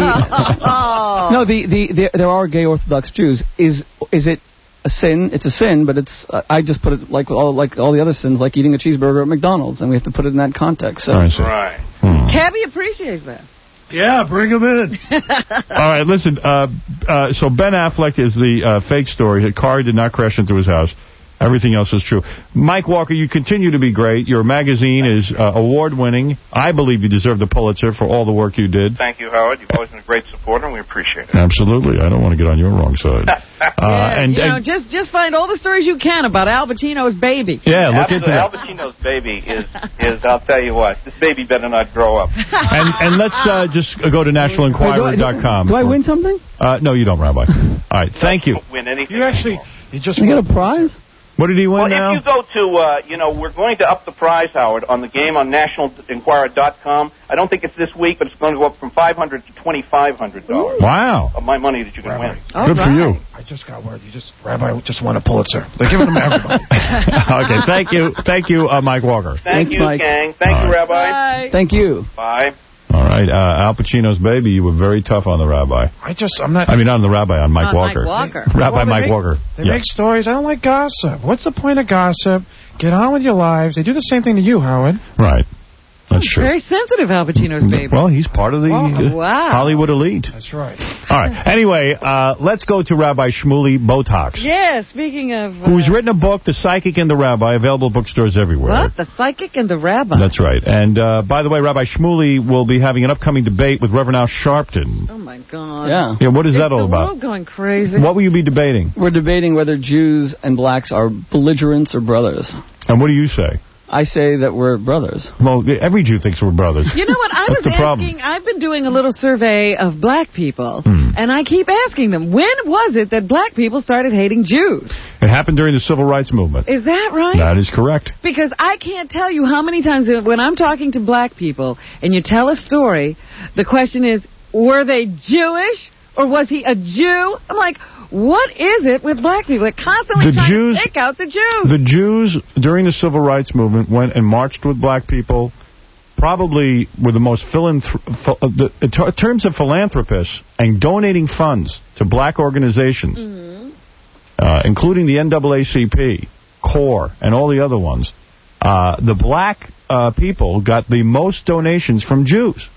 no the, the the there are gay Orthodox Jews. Is is it a sin? It's a sin, but it's uh, I just put it like all like all the other sins, like eating a cheeseburger at McDonald's, and we have to put it in that context. So. Right. Cabby appreciates that. Yeah, bring him in. All right, listen. Uh, uh, so Ben Affleck is the uh, fake story. His car did not crash into his house. Everything else is true. Mike Walker, you continue to be great. Your magazine is uh, award-winning. I believe you deserve the Pulitzer for all the work you did. Thank you, Howard. You've always been a great supporter, and we appreciate it. Absolutely. I don't want to get on your wrong side. Uh, yeah, and, you know, and just just find all the stories you can about Al Pacino's baby. Yeah, look Absolutely. into that. Al Pacino's baby is, is, I'll tell you what, this baby better not grow up. And, and let's uh, just go to national enquirer dot com. Do I win something? Uh, no, you don't, Rabbi. All right, thank you. Win anything. You actually, you just You get a prize? What did he win Well, now? if you go to, uh, you know, we're going to up the prize, Howard, on the game on national enquirer dot com. I don't think it's this week, but it's going to go up from five hundred dollars to twenty-five hundred dollars. Wow. Of my money that you can Rabbi. win. All Good right. for you. I just got word. You just Rabbi just won a Pulitzer. They're giving them to everybody. Okay, thank you. Thank you, uh, Mike Walker. Thank Thanks, you, Mike. gang. Thank All you, right. Rabbi. Bye. Thank you. Bye. All right, uh, Al Pacino's baby, you were very tough on the rabbi. I just, I'm not. I mean, not on the rabbi, on Mike On Mike Walker. Walker. Rabbi Well, they Mike make- Walker. They Yeah. make stories. I don't like gossip. What's the point of gossip? Get on with your lives. They do the same thing to you, Howard. Right. That's true. Very sensitive, Al Pacino's baby. Well, he's part of the uh, Wow. Hollywood elite. That's right. All right. Anyway, uh, let's go to Rabbi Shmuley Botox, Yeah, speaking of... Uh, who's written a book, The Psychic and the Rabbi, available at bookstores everywhere. What? The Psychic and the Rabbi. That's right. And, uh, by the way, Rabbi Shmuley will be having an upcoming debate with Reverend Al Sharpton. Oh, my God. Yeah. Yeah, what is that Is all the about? world going crazy? What will you be debating? We're debating whether Jews and blacks are belligerents or brothers. And what do you say? I say that we're brothers. Well, every Jew thinks we're brothers. You know what? I That's was the asking, problem. I've been doing a little survey of black people, Hmm. and I keep asking them, when was it that black people started hating Jews? It happened during the Civil Rights Movement. Is that right? That is correct. Because I can't tell you how many times when I'm talking to black people and you tell a story, the question is, were they Jewish or was he a Jew? I'm like, what is it with black people? They're constantly The trying Jews- to pick out the Jews. The Jews, during the Civil Rights Movement, went and marched with black people, probably were the most philanthr- ph- uh, the, in ter- terms of philanthropists and donating funds to black organizations, Mm-hmm. uh, including the N double A C P, CORE, and all the other ones. Uh, the black uh, people got the most donations from Jews.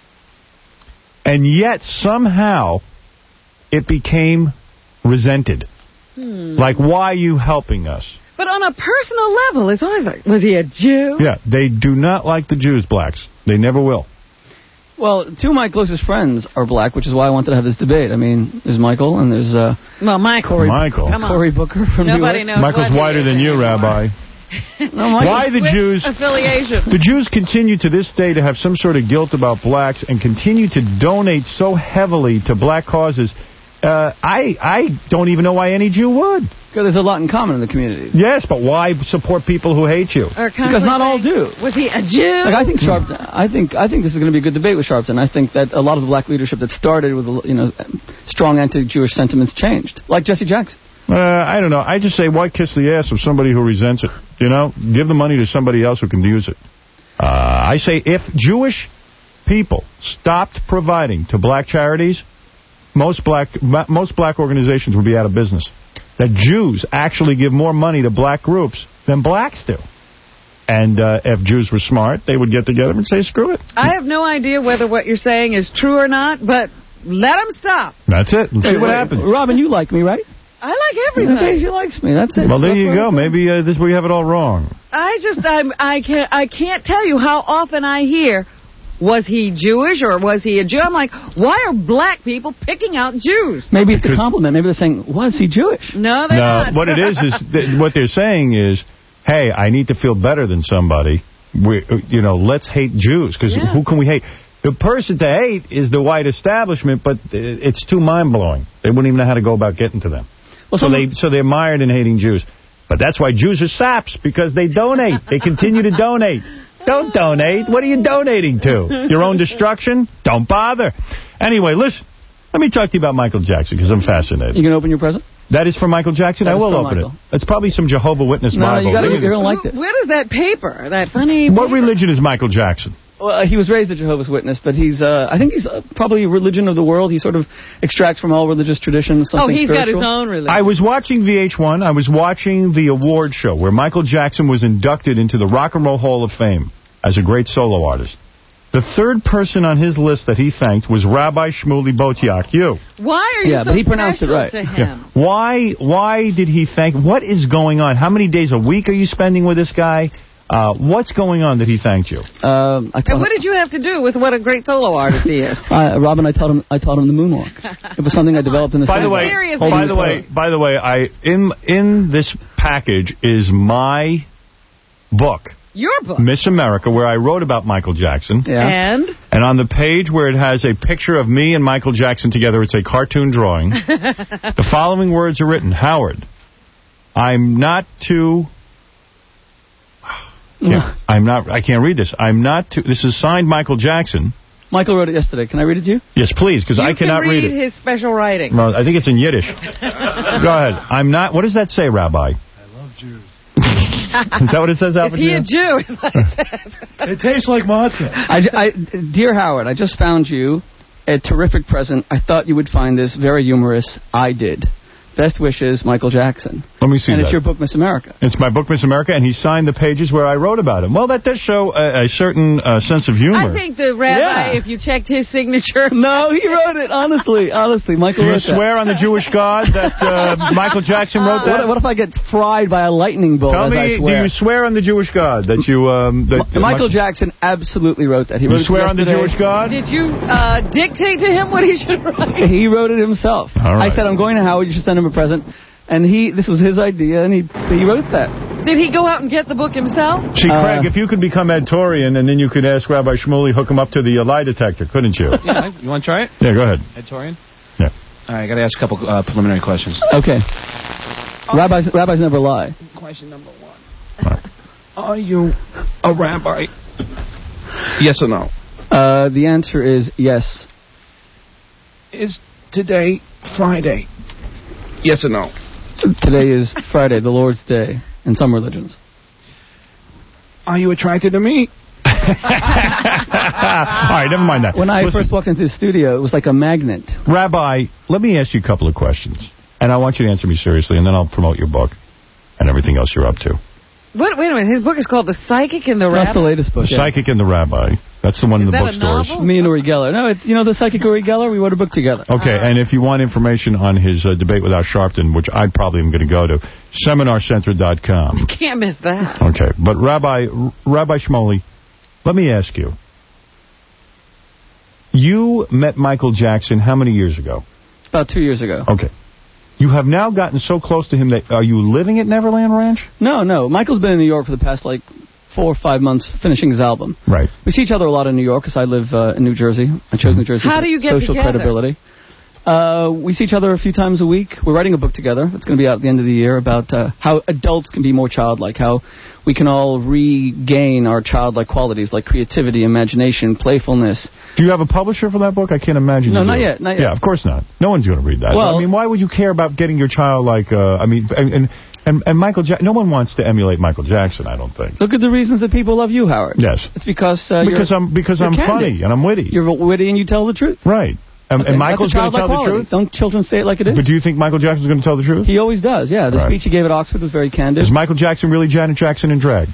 And yet, somehow, it became resented. Hmm. Like, why are you helping us? But on a personal level, it's always like, was he a Jew? Yeah, they do not like the Jews, blacks. They never will. Well, two of my closest friends are black, which is why I wanted to have this debate. I mean, there's Michael and there's uh, Well, Michael. Corey, Michael. Come on. Corey Booker from Nobody New knows York. Michael's what he whiter is than you, anymore. Rabbi. No, Michael- Why the Switch Jews... affiliation. The Jews continue to this day to have some sort of guilt about blacks and continue to donate so heavily to black causes. Uh, I I don't even know why any Jew would. Because there's a lot in common in the communities. Yes, but why support people who hate you? Or Because not all do. Was he a Jew? Like I think Sharpton, I think I think this is going to be a good debate with Sharpton. I think that a lot of the black leadership that started with you know strong anti-Jewish sentiments changed, like Jesse Jackson. Uh, I don't know. I just say, why kiss the ass of somebody who resents it? You know, give the money to somebody else who can use it. Uh, I say, if Jewish people stopped providing to black charities, most black most black organizations would be out of business. That Jews actually give more money to black groups than blacks do. And uh, if Jews were smart, they would get together and say, screw it. I have no idea whether what you're saying is true or not, but let him stop. That's it. Let's see Hey, what wait, happens. Robin, you like me, right? I like everything. She likes me. That's it. Well, there That's you what go. I'm doing. Maybe uh, this we have it all wrong. I just, I'm, I can't, I can't tell you how often I hear, was he Jewish or was he a Jew? I'm like, why are black people picking out Jews? Maybe it's a compliment. Maybe they're saying, was he Jewish? No, they're No, not. what it is is th- what they're saying is, hey, I need to feel better than somebody. We, you know, let's hate Jews because Yeah. who can we hate? The person to hate is the white establishment, but it's too mind blowing. They wouldn't even know how to go about getting to them. Well, so they so they're mired in hating Jews. But that's why Jews are saps, because they donate. They continue to donate. Don't donate. What are you donating to? Your own destruction? Don't bother. Anyway, listen. Let me talk to you about Michael Jackson, because I'm fascinated. You can open your present? That is for Michael Jackson? That I is will for open Michael. it. It's probably some Jehovah Witness No, Bible. you gotta, you're going to like this. What is that paper? That funny What paper? religion is Michael Jackson? Well, uh, he was raised a Jehovah's Witness, but he's, uh, I think he's uh, probably a religion of the world. He sort of extracts from all religious traditions Oh, something he's spiritual. got his own religion. I was watching V H one. I was watching the award show where Michael Jackson was inducted into the Rock and Roll Hall of Fame as a great solo artist. The third person on his list that he thanked was Rabbi Shmuley Boteach, you. Why are you Yeah, so but he pronounced it special right. to him? Why Why did he thank... What is going on? How many days a week are you spending with this guy? Uh, what's going on that he thanked you? Um, I And what did you have to do with what a great solo artist he is? Uh, Robin, I taught him. I taught him the moonwalk. It was something I developed in the. By the way, Serious by man. the way, by the way, I in in this package is my book, Your book. Miss America, where I wrote about Michael Jackson. Yeah. And? And on the page where it has a picture of me and Michael Jackson together, it's a cartoon drawing. The following words are written: Howard, I'm not too. Yeah, I'm not. I can't read this. I'm not too. This is signed Michael Jackson. Michael wrote it yesterday. Can I read it to you? Yes, please, because I cannot You can read read it. his special writing. Well, I think it's in Yiddish. Go ahead. I'm not. What does that say, Rabbi? I love Jews. Is that what it says, Is Alfred? he a Jew? Is what it says. It tastes like matzah. I, I, dear Howard, I just found you a terrific present. I thought you would find this very humorous. I did. Best wishes, Michael Jackson. Let me see And that. it's your book, Miss America. It's my book, Miss America, and he signed the pages where I wrote about him. Well, that does show a, a certain uh, sense of humor. I think the rabbi, Yeah. if you checked his signature... No, he wrote it, honestly. Honestly, Michael Do you wrote that. swear on the Jewish God that uh, Michael Jackson wrote that? What, what if I get fried by a lightning bolt Tell as I me, do swear? you swear on the Jewish God that you... Um, that, M- Michael Jackson absolutely wrote that. He You wrote it swear on the yesterday. Jewish God? Did you uh, dictate to him what he should write? He wrote it himself. All right. I said, I'm going to Howard, you should send him a present. And he, this was his idea, and he he wrote that. Did he go out and get the book himself? See, Uh, Craig, if you could become Edtorian, and then you could ask Rabbi Shmuley, hook him up to the uh, lie detector, couldn't you? Yeah, you want to try it? Yeah, go ahead. Edtorian? Yeah. All right, I got to ask a couple uh, preliminary questions. Okay. Rabbis, rabbis never lie. Question number one. Are you a rabbi? Yes or no? Uh, the answer is yes. Is today Friday? Yes or no? Today is Friday, the Lord's Day, in some religions. Are you attracted to me? All right, never mind that. When I Listen, first walked into the studio, it was like a magnet. Rabbi, let me ask you a couple of questions. And I want you to answer me seriously, and then I'll promote your book and everything else you're up to. What, wait a minute, his book is called The Psychic and the Rabbi? That's the latest book. The yeah. Psychic and the Rabbi. That's the one Is in the that a bookstores. novel? Me and Uri Geller. No, it's, you know, the Psychic Uri Geller? We wrote a book together. Okay, and if you want information on his uh, debate with Al Sharpton, which I probably am going to go to, seminar center dot com. Can't miss that. Okay, but Rabbi Rabbi Shmuley, let me ask you. You met Michael Jackson how many years ago? About two years ago. Okay. You have now gotten so close to him that, are you living at Neverland Ranch? No, no. Michael's been in New York for the past, like, four or five months finishing his album. Right. We see each other a lot in New York because I live uh, in New Jersey. I chose New Jersey How for do you get social together? credibility. Uh, we see each other a few times a week. We're writing a book together. It's going to be out at the end of the year about uh, how adults can be more childlike, how we can all regain our childlike qualities like creativity, imagination, playfulness. Do you have a publisher for that book? I can't imagine No, you not do. yet, not yet. Yeah, of course not. No one's going to read that. Well- I mean, why would you care about getting your child like, uh, I mean, and, and, and, and Michael Jackson, no one wants to emulate Michael Jackson, I don't think. Look at the reasons that people love you, Howard. Yes. It's because uh, Because you're, I'm because you're I'm candid. funny and I'm witty. You're witty and you tell the truth. Right. And, Okay, and Michael's that's a going to tell childlike the quality. truth? Don't children say it like it is? But do you think Michael Jackson's going to tell the truth? He always does, yeah. The Right. speech he gave at Oxford was very candid. Is Michael Jackson really Janet Jackson in drag?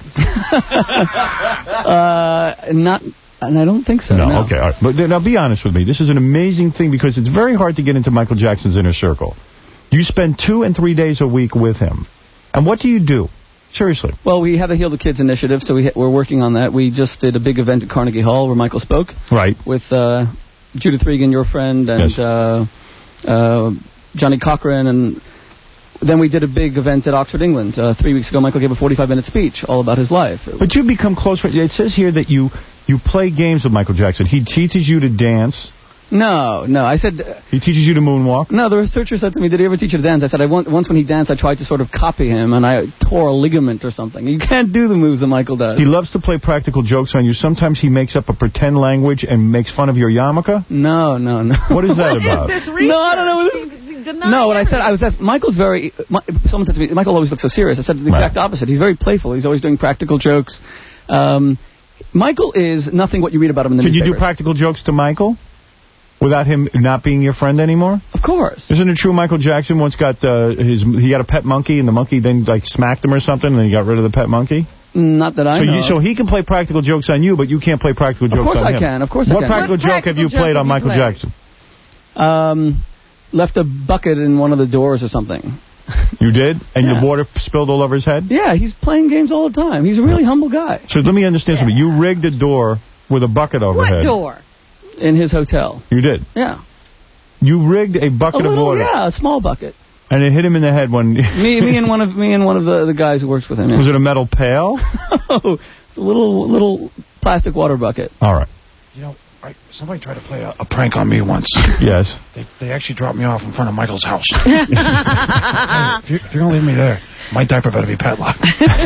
uh, not, and I don't think so. No, no. okay. All right. But now be honest with me. This is an amazing thing because it's very hard to get into Michael Jackson's inner circle. You spend two and three days a week with him. And what do you do? Seriously. Well, we have the Heal the Kids initiative, so we ha- we're working on that. We just did a big event at Carnegie Hall where Michael spoke. Right. With uh, Judith Regan, your friend, and Yes. uh, uh, Johnny Cochran, and then we did a big event at Oxford, England. Uh, three weeks ago, Michael gave a forty-five minute speech all about his life. But you become close. It says here that you, you play games with Michael Jackson. He teaches you to dance. No, no. I said... Uh, he teaches you to moonwalk? No, the researcher said to me, did he ever teach you to dance? I said, I want, once when he danced, I tried to sort of copy him, and I tore a ligament or something. You can't do the moves that Michael does. He loves to play practical jokes on you. Sometimes he makes up a pretend language and makes fun of your yarmulke? No, no, no. What is that about? What is this research? No, I don't know what this No, what I said, I was asked, Michael's very, my, someone said to me, Michael always looks so serious. I said the exact right. opposite. He's very playful. He's always doing practical jokes. Um, Michael is nothing what you read about him in the Can newspapers. you do practical jokes to Michael without him not being your friend anymore? Of course. Isn't it true Michael Jackson once got uh, his, he had a pet monkey and the monkey then like smacked him or something and then he got rid of the pet monkey? Not that I so know. You, so he can play practical jokes on you, but you can't play practical jokes on him. Of course I can. Of course I what can. Practical What joke practical have you joke played have on you Michael played? Jackson? Um, left a bucket in one of the doors or something. You did? And yeah. your water spilled all over his head? Yeah, he's playing games all the time. He's a really humble guy. So let me understand yeah. something. You rigged a door with a bucket overhead. What door? In his hotel. You did? Yeah. You rigged a bucket a little, of water? Yeah, a small bucket. And it hit him in the head when... me, me and one of me and one of the, the guys who works with him. Yeah. Was it a metal pail? Oh, it's a little little plastic water bucket. All right. You know, I, somebody tried to play a, a prank on me once. Yes. They they actually dropped me off in front of Michael's house. Hey, if, you're, if you're going to leave me there, my diaper better be padlocked.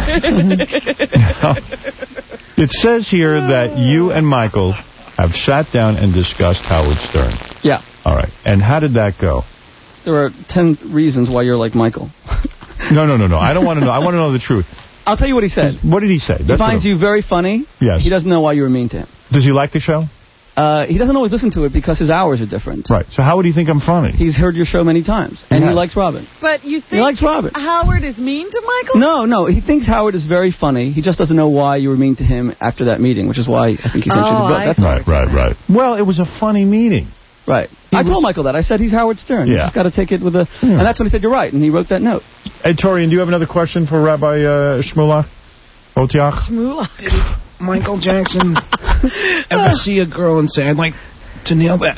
It says here that you and Michael have sat down and discussed Howard Stern. Yeah. All right. And how did that go? There are ten reasons why you're like Michael. no, no, no, no. I don't want to know. I want to know the truth. I'll tell you what he said. What did he say? He That's finds you very funny. Yes. He doesn't know why you were mean to him. Does he like the show? Uh, he doesn't always listen to it because his hours are different. Right. So how would he think I'm funny? He's heard your show many times. And yeah. he likes Robin. But you think he likes Robin. Howard is mean to Michael? No, no. He thinks Howard is very funny. He just doesn't know why you were mean to him after that meeting, which is why I think he sent oh, you the book. I That's right, right, right. Well, it was a funny meeting. Right. He I was, told Michael that. I said he's Howard Stern. Yeah. You just got to take it with a... Yeah. And that's when he said, you're right. And he wrote that note. Hey, Torian, do you have another question for Rabbi uh, Shmulach? Otiach? Shmulach. Did Michael Jackson ever see a girl and say, I'd like to nail that?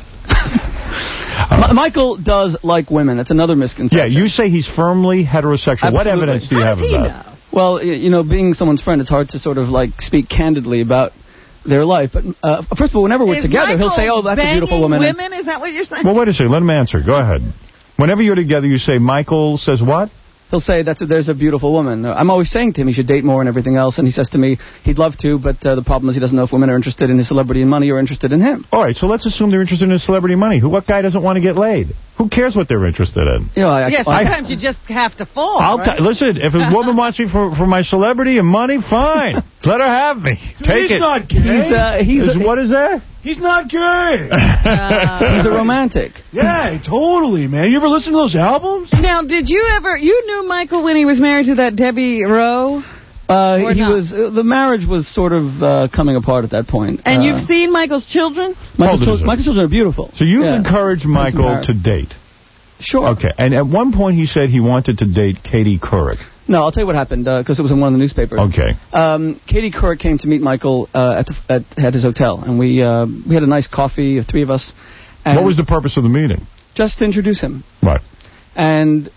Uh, Michael does like women. That's another misconception. Yeah, you say he's firmly heterosexual. Absolutely. What evidence do you How have does of he that? know? Well, you know, being someone's friend, it's hard to sort of, like, speak candidly about their life. But, uh, first of all, whenever we're Is together, Michael he'll say, oh, that's a beautiful woman. women? Is that what you're saying? Well, wait a second. Let him answer. Go ahead. Whenever you're together, you say, Michael says what? He'll say, "That's a, there's a beautiful woman." I'm always saying to him he should date more and everything else, and he says to me he'd love to, but uh, the problem is he doesn't know if women are interested in his celebrity and money or interested in him. All right, so let's assume they're interested in his celebrity and money. Who? What guy doesn't want to get laid? Who cares what they're interested in? You know, I, yeah, I, sometimes I, you just have to fall. I'll right? t- listen, if a woman wants me for, for my celebrity and money, fine. Let her have me. Dude, Take he's it. not gay. He's, uh, he's is, a, what is that? He's not gay. Uh, he's a romantic. Yeah, totally, man. You ever listen to those albums? Now, did you ever, you knew Michael when he was married to that Debbie Rowe? Uh, Or he not? was, uh, the marriage was sort of uh, coming apart at that point. And uh, you've seen Michael's children? Michael's, children, Michael's children are beautiful. So you've yeah. encouraged Michael to date? Sure. Okay, and at one point he said he wanted to date Katie Couric. No, I'll tell you what happened, because uh, it was in one of the newspapers. Okay. Um, Katie Couric came to meet Michael uh, at, the, at, at his hotel, and we uh, we had a nice coffee, the three of us. And what was the purpose of the meeting? Just to introduce him. Right. And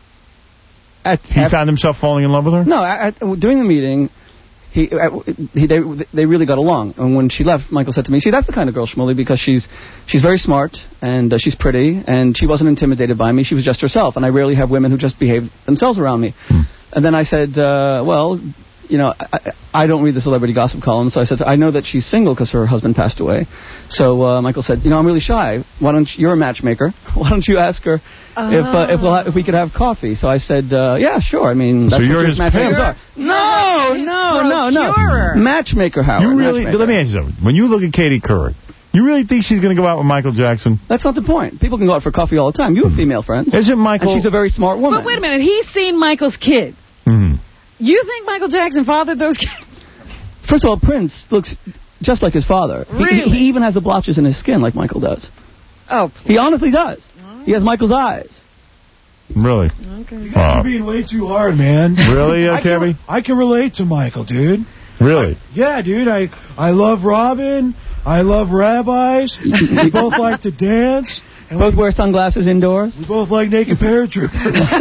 at he at, found himself falling in love with her? No, at, at, during the meeting, he, at, he they, they really got along. And when she left, Michael said to me, see, that's the kind of girl, Shmuley, because she's she's very smart, and uh, she's pretty, and she wasn't intimidated by me. She was just herself, and I rarely have women who just behave themselves around me. Hmm. And then I said, uh, well, you know, I, I don't read the celebrity gossip column, so I said, I know that she's single because her husband passed away. So uh, Michael said, you know, I'm really shy. Why don't you, you're a matchmaker. Why don't you ask her uh, if uh, if, we'll ha- if we could have coffee? So I said, uh, yeah, sure. I mean, that's so what you're his matchmakers are. No, no, no, no. Matchmaker, Howard. You really? Matchmaker. Let me ask you something. When you look at Katie Couric, you really think she's going to go out with Michael Jackson? That's not the point. People can go out for coffee all the time. You have female friends. Isn't Michael? And she's a very smart woman. But wait a minute. He's seen Michael's kids. Mm-hmm. You think Michael Jackson fathered those kids? First of all, Prince looks just like his father. Really? He, he even has the blotches in his skin like Michael does. Oh, please. He honestly does. Oh. He has Michael's eyes. Really? Okay. You guys are being way too hard, man. Really, uh, I can, Kevin? I can relate to Michael, dude. Really? I, yeah, dude. I, I love Robin. I love rabbis. We both like to dance. And both we, wear sunglasses indoors. We both like naked paratroopers.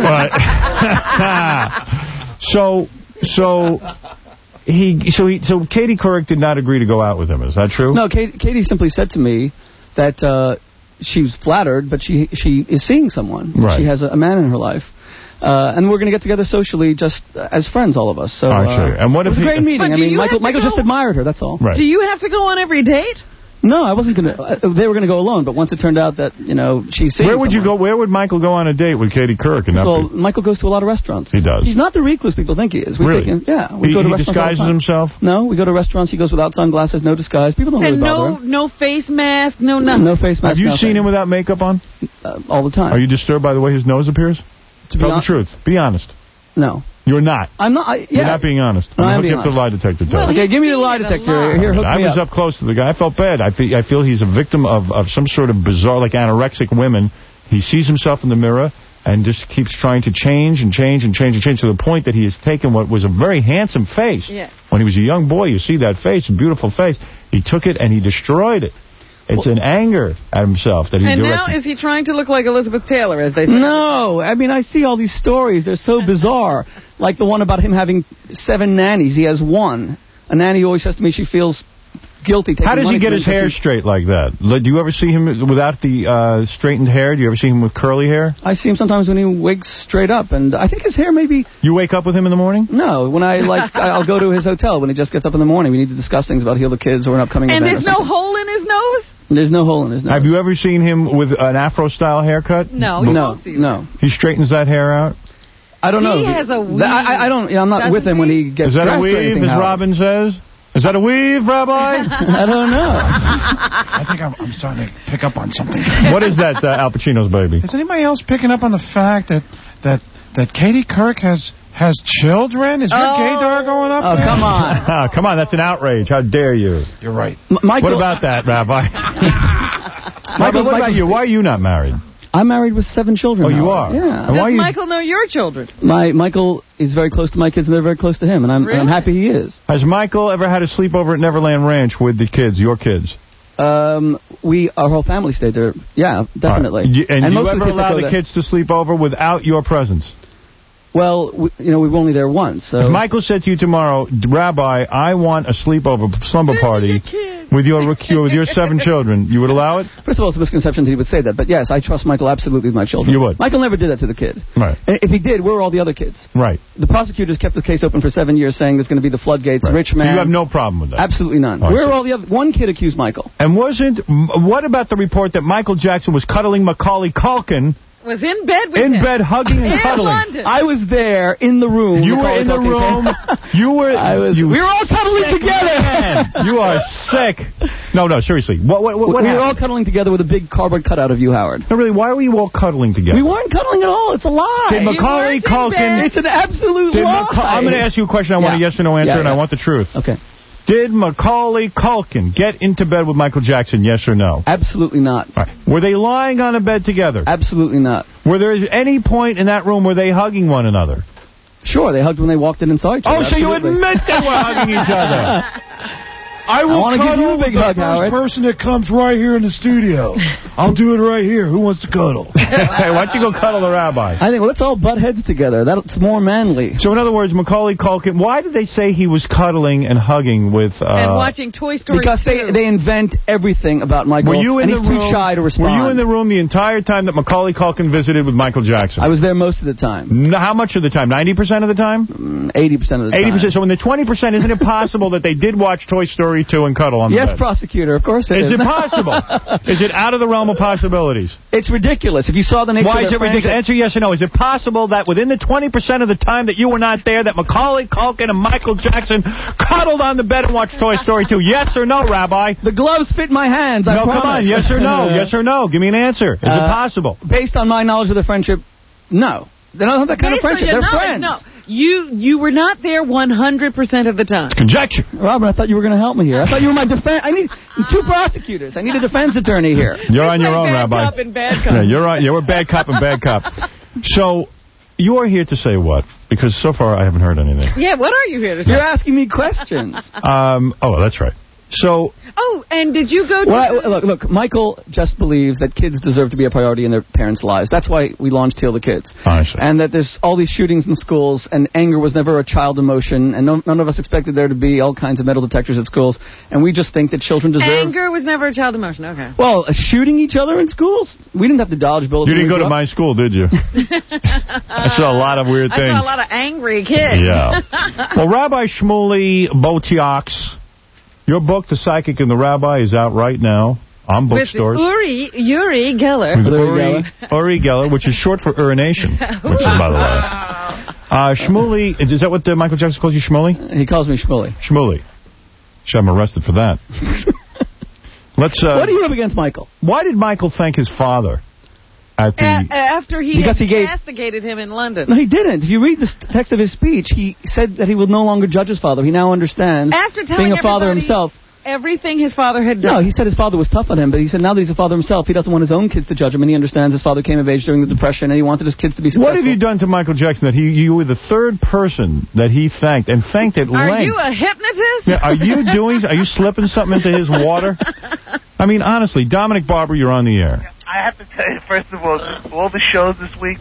so, so he, so he, so Katie Couric did not agree to go out with him. Is that true? No, Katie, Katie simply said to me that uh, she was flattered, but she she is seeing someone. Right. She has a, a man in her life. Uh, and we're going to get together socially just as friends, all of us. So, All right, uh, sure. And what it was if a he- great meeting. But I do mean, you Michael have to Michael go- just admired her, that's all. Right. Do you have to go on every date? No, I wasn't going to. Uh, they were going to go alone, but once it turned out that, you know, she's seeing Where would you someone. go? Where would Michael go on a date with Katie Couric? And So not be- Michael goes to a lot of restaurants. He does. He's not the recluse people think he is. We Really? take him, yeah. We He- go to he restaurants all the disguises time. himself? No, we go to restaurants. He goes without sunglasses, no disguise. People don't And really bother no, him. no face mask, no nothing. No face mask. Have you nothing. seen him without makeup on? Uh, all the time. Are you disturbed by the way his nose appears? To be Tell the hon- truth. Be honest. No. You're not. I'm not. I, yeah. You're not being honest. No, I'm I'm going to being hook you up the lie detector test. Well, okay, give me the lie detector. Here, hook I me was up. up close to the guy. I felt bad. I feel, I feel he's a victim of, of some sort of bizarre, like anorexic women. He sees himself in the mirror and just keeps trying to change and change and change and change to the point that he has taken what was a very handsome face. Yeah. When he was a young boy, you see that face, a beautiful face. He took it and he destroyed it. It's an anger at himself that he And directed. now is he trying to look like Elizabeth Taylor, as they say? No, I mean, I see all these stories. They're so bizarre. Like the one about him having seven nannies. He has one. A nanny always says to me she feels guilty taking How does he money get from his him hair because he- straight like that? Do you ever see him without the uh, straightened hair? Do you ever see him with curly hair? I see him sometimes when he wakes straight up, and I think his hair maybe... You wake up with him in the morning? No, when I, like, I'll go to his hotel when he just gets up in the morning. We need to discuss things about Heal the Kids or an upcoming And event there's or no something. hole in his nose? There's no hole in his nose. Have you ever seen him with an Afro-style haircut? No, you no, won't see that. no. He straightens that hair out? I don't know. He has a weave. Th- I, I- I don't. Yeah, I'm not Doesn't with him when he gets Is that a dressed or weave, anything, as Howard. Robin says? Is that a weave, Rabbi? I don't know. I think I'm, I'm starting to pick up on something. What is that, uh, Al Pacino's baby? Is anybody else picking up on the fact that that that Katie Couric has has children? Is your Oh. gaydar going up? Oh, there? come on. Ah, come on, that's an outrage. How dare you? You're right. M- Michael, What about that, Rabbi? Rabbi, Michael, what about Michael's- you? Why are you not married? I'm married with seven children. Oh, you Howard. are? Yeah. And why Does you- Michael know your children? My Michael is very close to my kids, and they're very close to him, and I'm, and I'm Really? happy he is. Has Michael ever had a sleepover at Neverland Ranch with the kids, your kids? Um, we our whole family stayed there. Yeah, definitely. All right. You- And, most you of the ever kids that allow go the there- kids to sleep over without your presence? Well, we, you know, we were only there once. So If Michael said to you tomorrow, Rabbi, I want a sleepover slumber party with your with your seven children, you would allow it? First of all, it's a misconception that he would say that, but yes, I trust Michael absolutely with my children. You would? Michael never did that to the kid. Right. And if he did, where were all the other kids? Right. The prosecutors kept the case open for seven years, saying there's going to be the floodgates, Right. rich So man. you have no problem with that? Absolutely none. Oh, I Where see. are all the other? One kid accused Michael. And wasn't, m- what about the report that Michael Jackson was cuddling Macaulay Culkin, Was in bed with in him. bed hugging and In cuddling? London. I was there in the room. You were Macaulay in the Culkin room. came. You were. I was. You we were all cuddling sick together. man. You are sick. No, no, seriously. What? What? What, what we were all happened? cuddling together with a big cardboard cutout of you, Howard. No, really. Why were you all cuddling together? We weren't cuddling at all. It's a lie. Did Macaulay weren't in Culkin? bed. It's an absolute Did lie. Maca- I'm going to ask you a question. I want a Yeah. yes or no answer, Yeah, and I yeah. want the truth. Okay. Did Macaulay Culkin get into bed with Michael Jackson? Yes or no? Absolutely not. All right. Were they lying on a bed together? Absolutely not. Were there any point in that room where they hugging one another? Sure, they hugged when they walked in and saw each other. Oh, so you Absolutely. admit they were hugging each other? I will I wanna give cuddle you a big with hug, the first Howard. person that comes right here in the studio. I'll do it right here. Who wants to cuddle? Hey, why don't you go cuddle the rabbi? I think, well, let's all butt heads together. That's more manly. So, in other words, Macaulay Culkin, why did they say he was cuddling and hugging with... Uh, and watching Toy Story Because they, two. they invent everything about Michael, were you in and the he's room, too shy to respond. Were you in the room the entire time that Macaulay Culkin visited with Michael Jackson? I was there most of the time. No, how much of the time? ninety percent of the time? Mm, eighty percent of the eighty time. percent. So in the twenty percent, isn't it possible that they did watch Toy Story two and cuddle on the Yes, bed? prosecutor, of course it is. Is it possible? Is it out of the realm of possibilities? It's ridiculous. If you saw the nature Why of is their it ridiculous? friendship- Answer yes or no. Is it possible that within the twenty percent of the time that you were not there, that Macaulay Culkin and Michael Jackson cuddled on the bed and watched Toy Story two? Yes or no, Rabbi? The gloves fit my hands, I No, promise. come on. Yes or no? Yes or no? Give me an answer. Is it Uh, possible? Based on my knowledge of the friendship, no. They don't have that kind Based of on friendship. your They're knowledge, friends. no. You you were not there one hundred percent of the time. Conjecture. Robin, I thought you were going to help me here. I thought you were my defense. I need two prosecutors. I need a defense attorney here. You're on your own, bad Rabbi. cop and bad cop. Yeah, you're on. You're a bad cop and bad cop. So, you are here to say what? Because so far I haven't heard anything. Yeah, what are you here to say? You're asking me questions. Um. Oh, that's right. So... Oh, and did you go to... Well, I, look, look, Michael just believes that kids deserve to be a priority in their parents' lives. That's why we launched Heal the Kids. I see. And that there's all these shootings in schools, and anger was never a child emotion, and no, none of us expected there to be all kinds of metal detectors at schools, and we just think that children deserve... Anger was never a child emotion, okay. Well, uh, shooting each other in schools? We didn't have to dodge bullets. You didn't go to my school, did you? I saw a lot of weird I things. saw a lot of angry kids. Yeah. Well, Rabbi Shmuley Botiaks, your book, The Psychic and the Rabbi, is out right now on bookstores. With Uri, Uri Geller. With Uri, Uri Geller, which is short for urination, which is, by the way. Uh, Shmuley, is that what uh, Michael Jackson calls you, Shmuley? He calls me Shmuley. Shmuley. Should have him arrested for that. Let's. Uh, what do you have against Michael? Why did Michael thank his father at the... A- after he, Because had he gave- castigated him in London. No, he didn't. If you read the st- text of his speech, he said that he will no longer judge his father. He now understands, After telling being a father everybody himself... everything his father had done. No, he said his father was tough on him, but he said now that he's a father himself, he doesn't want his own kids to judge him, and he understands his father came of age during the Depression, and he wanted his kids to be successful. What have you done to Michael Jackson that he you were the third person that he thanked, and thanked at Are length? you a hypnotist? Yeah, are you doing... Are you slipping something into his water? I mean, honestly, Dominic Barber, you're on the air. I have to tell you, first of all, all the shows this week,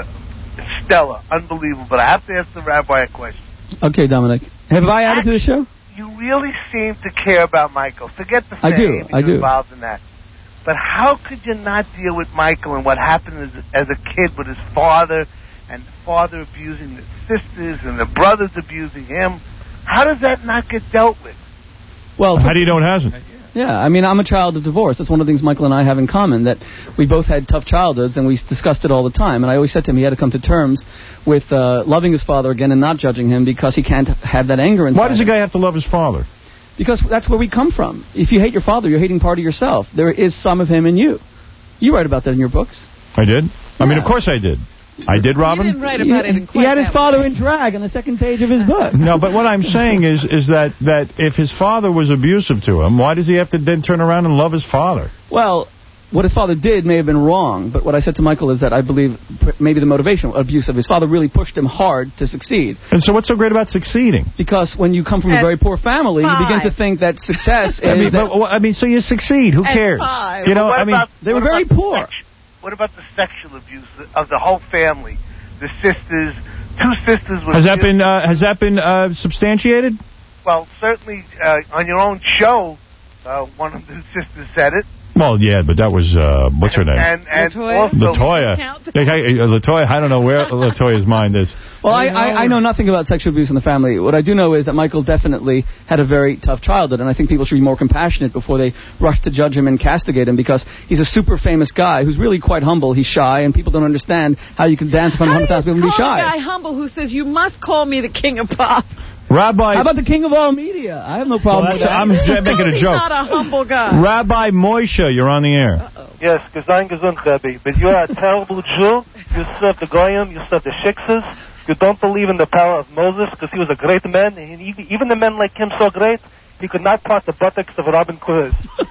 stellar, unbelievable. But I have to ask the rabbi a question. Okay, Dominic. Have I added to the show? You really seem to care about Michael. Forget the I fame. do, You're I do. involved in that. But how could you not deal with Michael and what happened as, as a kid with his father, and the father abusing the sisters and the brothers abusing him? How does that not get dealt with? Well, how do you know it hasn't? Yeah, I mean, I'm a child of divorce. That's one of the things Michael and I have in common, that we both had tough childhoods, and we discussed it all the time. And I always said to him he had to come to terms with uh, loving his father again and not judging him because he can't have that anger inside Why does a him. guy have to love his father? Because that's where we come from. If you hate your father, you're hating part of yourself. There is some of him in you. You write about that in your books. I did? I mean, of course I did. I did, Robin? You didn't write about it in He quite had his that father way. in drag on the second page of his book. No, but what I'm saying is is that, that if his father was abusive to him, why does he have to then turn around and love his father? Well, what his father did may have been wrong, but what I said to Michael is that I believe pr- maybe the motivation abuse of his father really pushed him hard to succeed. And so what's so great about succeeding? Because when you come from a At very poor family, five. you begin to think that success is... I mean, that, but, I mean, so you succeed. Who At cares? five. You know, What I mean, about- they were what very about the poor. sex- What about the sexual abuse of the whole family? The sisters, two sisters were... has that been uh, has that been uh, substantiated? Well, certainly uh, on your own show, uh, one of the sisters said it. Well, yeah, but that was, uh, what's her name? And, and Latoya? also... Latoya. Hey, hey, uh, Latoya, I don't know where Latoya's mind is. Well, I, I, I know nothing about sexual abuse in the family. What I do know is that Michael definitely had a very tough childhood, and I think people should be more compassionate before they rush to judge him and castigate him, because he's a super famous guy who's really quite humble. He's shy, and people don't understand how you can dance in front of one hundred thousand people and be Call a shy. guy humble who says, you must call me the king of pop. Rabbi... How about the king of all media? I have no problem Well, with that. I'm j- making a He's joke. not a humble guy. Rabbi Moshe, you're on the air. Yes, gesund, gesund, Rebbe. But you are a terrible Jew. You serve the Goyim, you serve the Shiksas. You don't believe in the power of Moses because he was a great man. And even even the men like him so great, he could not part the buttocks of Robin Quiz.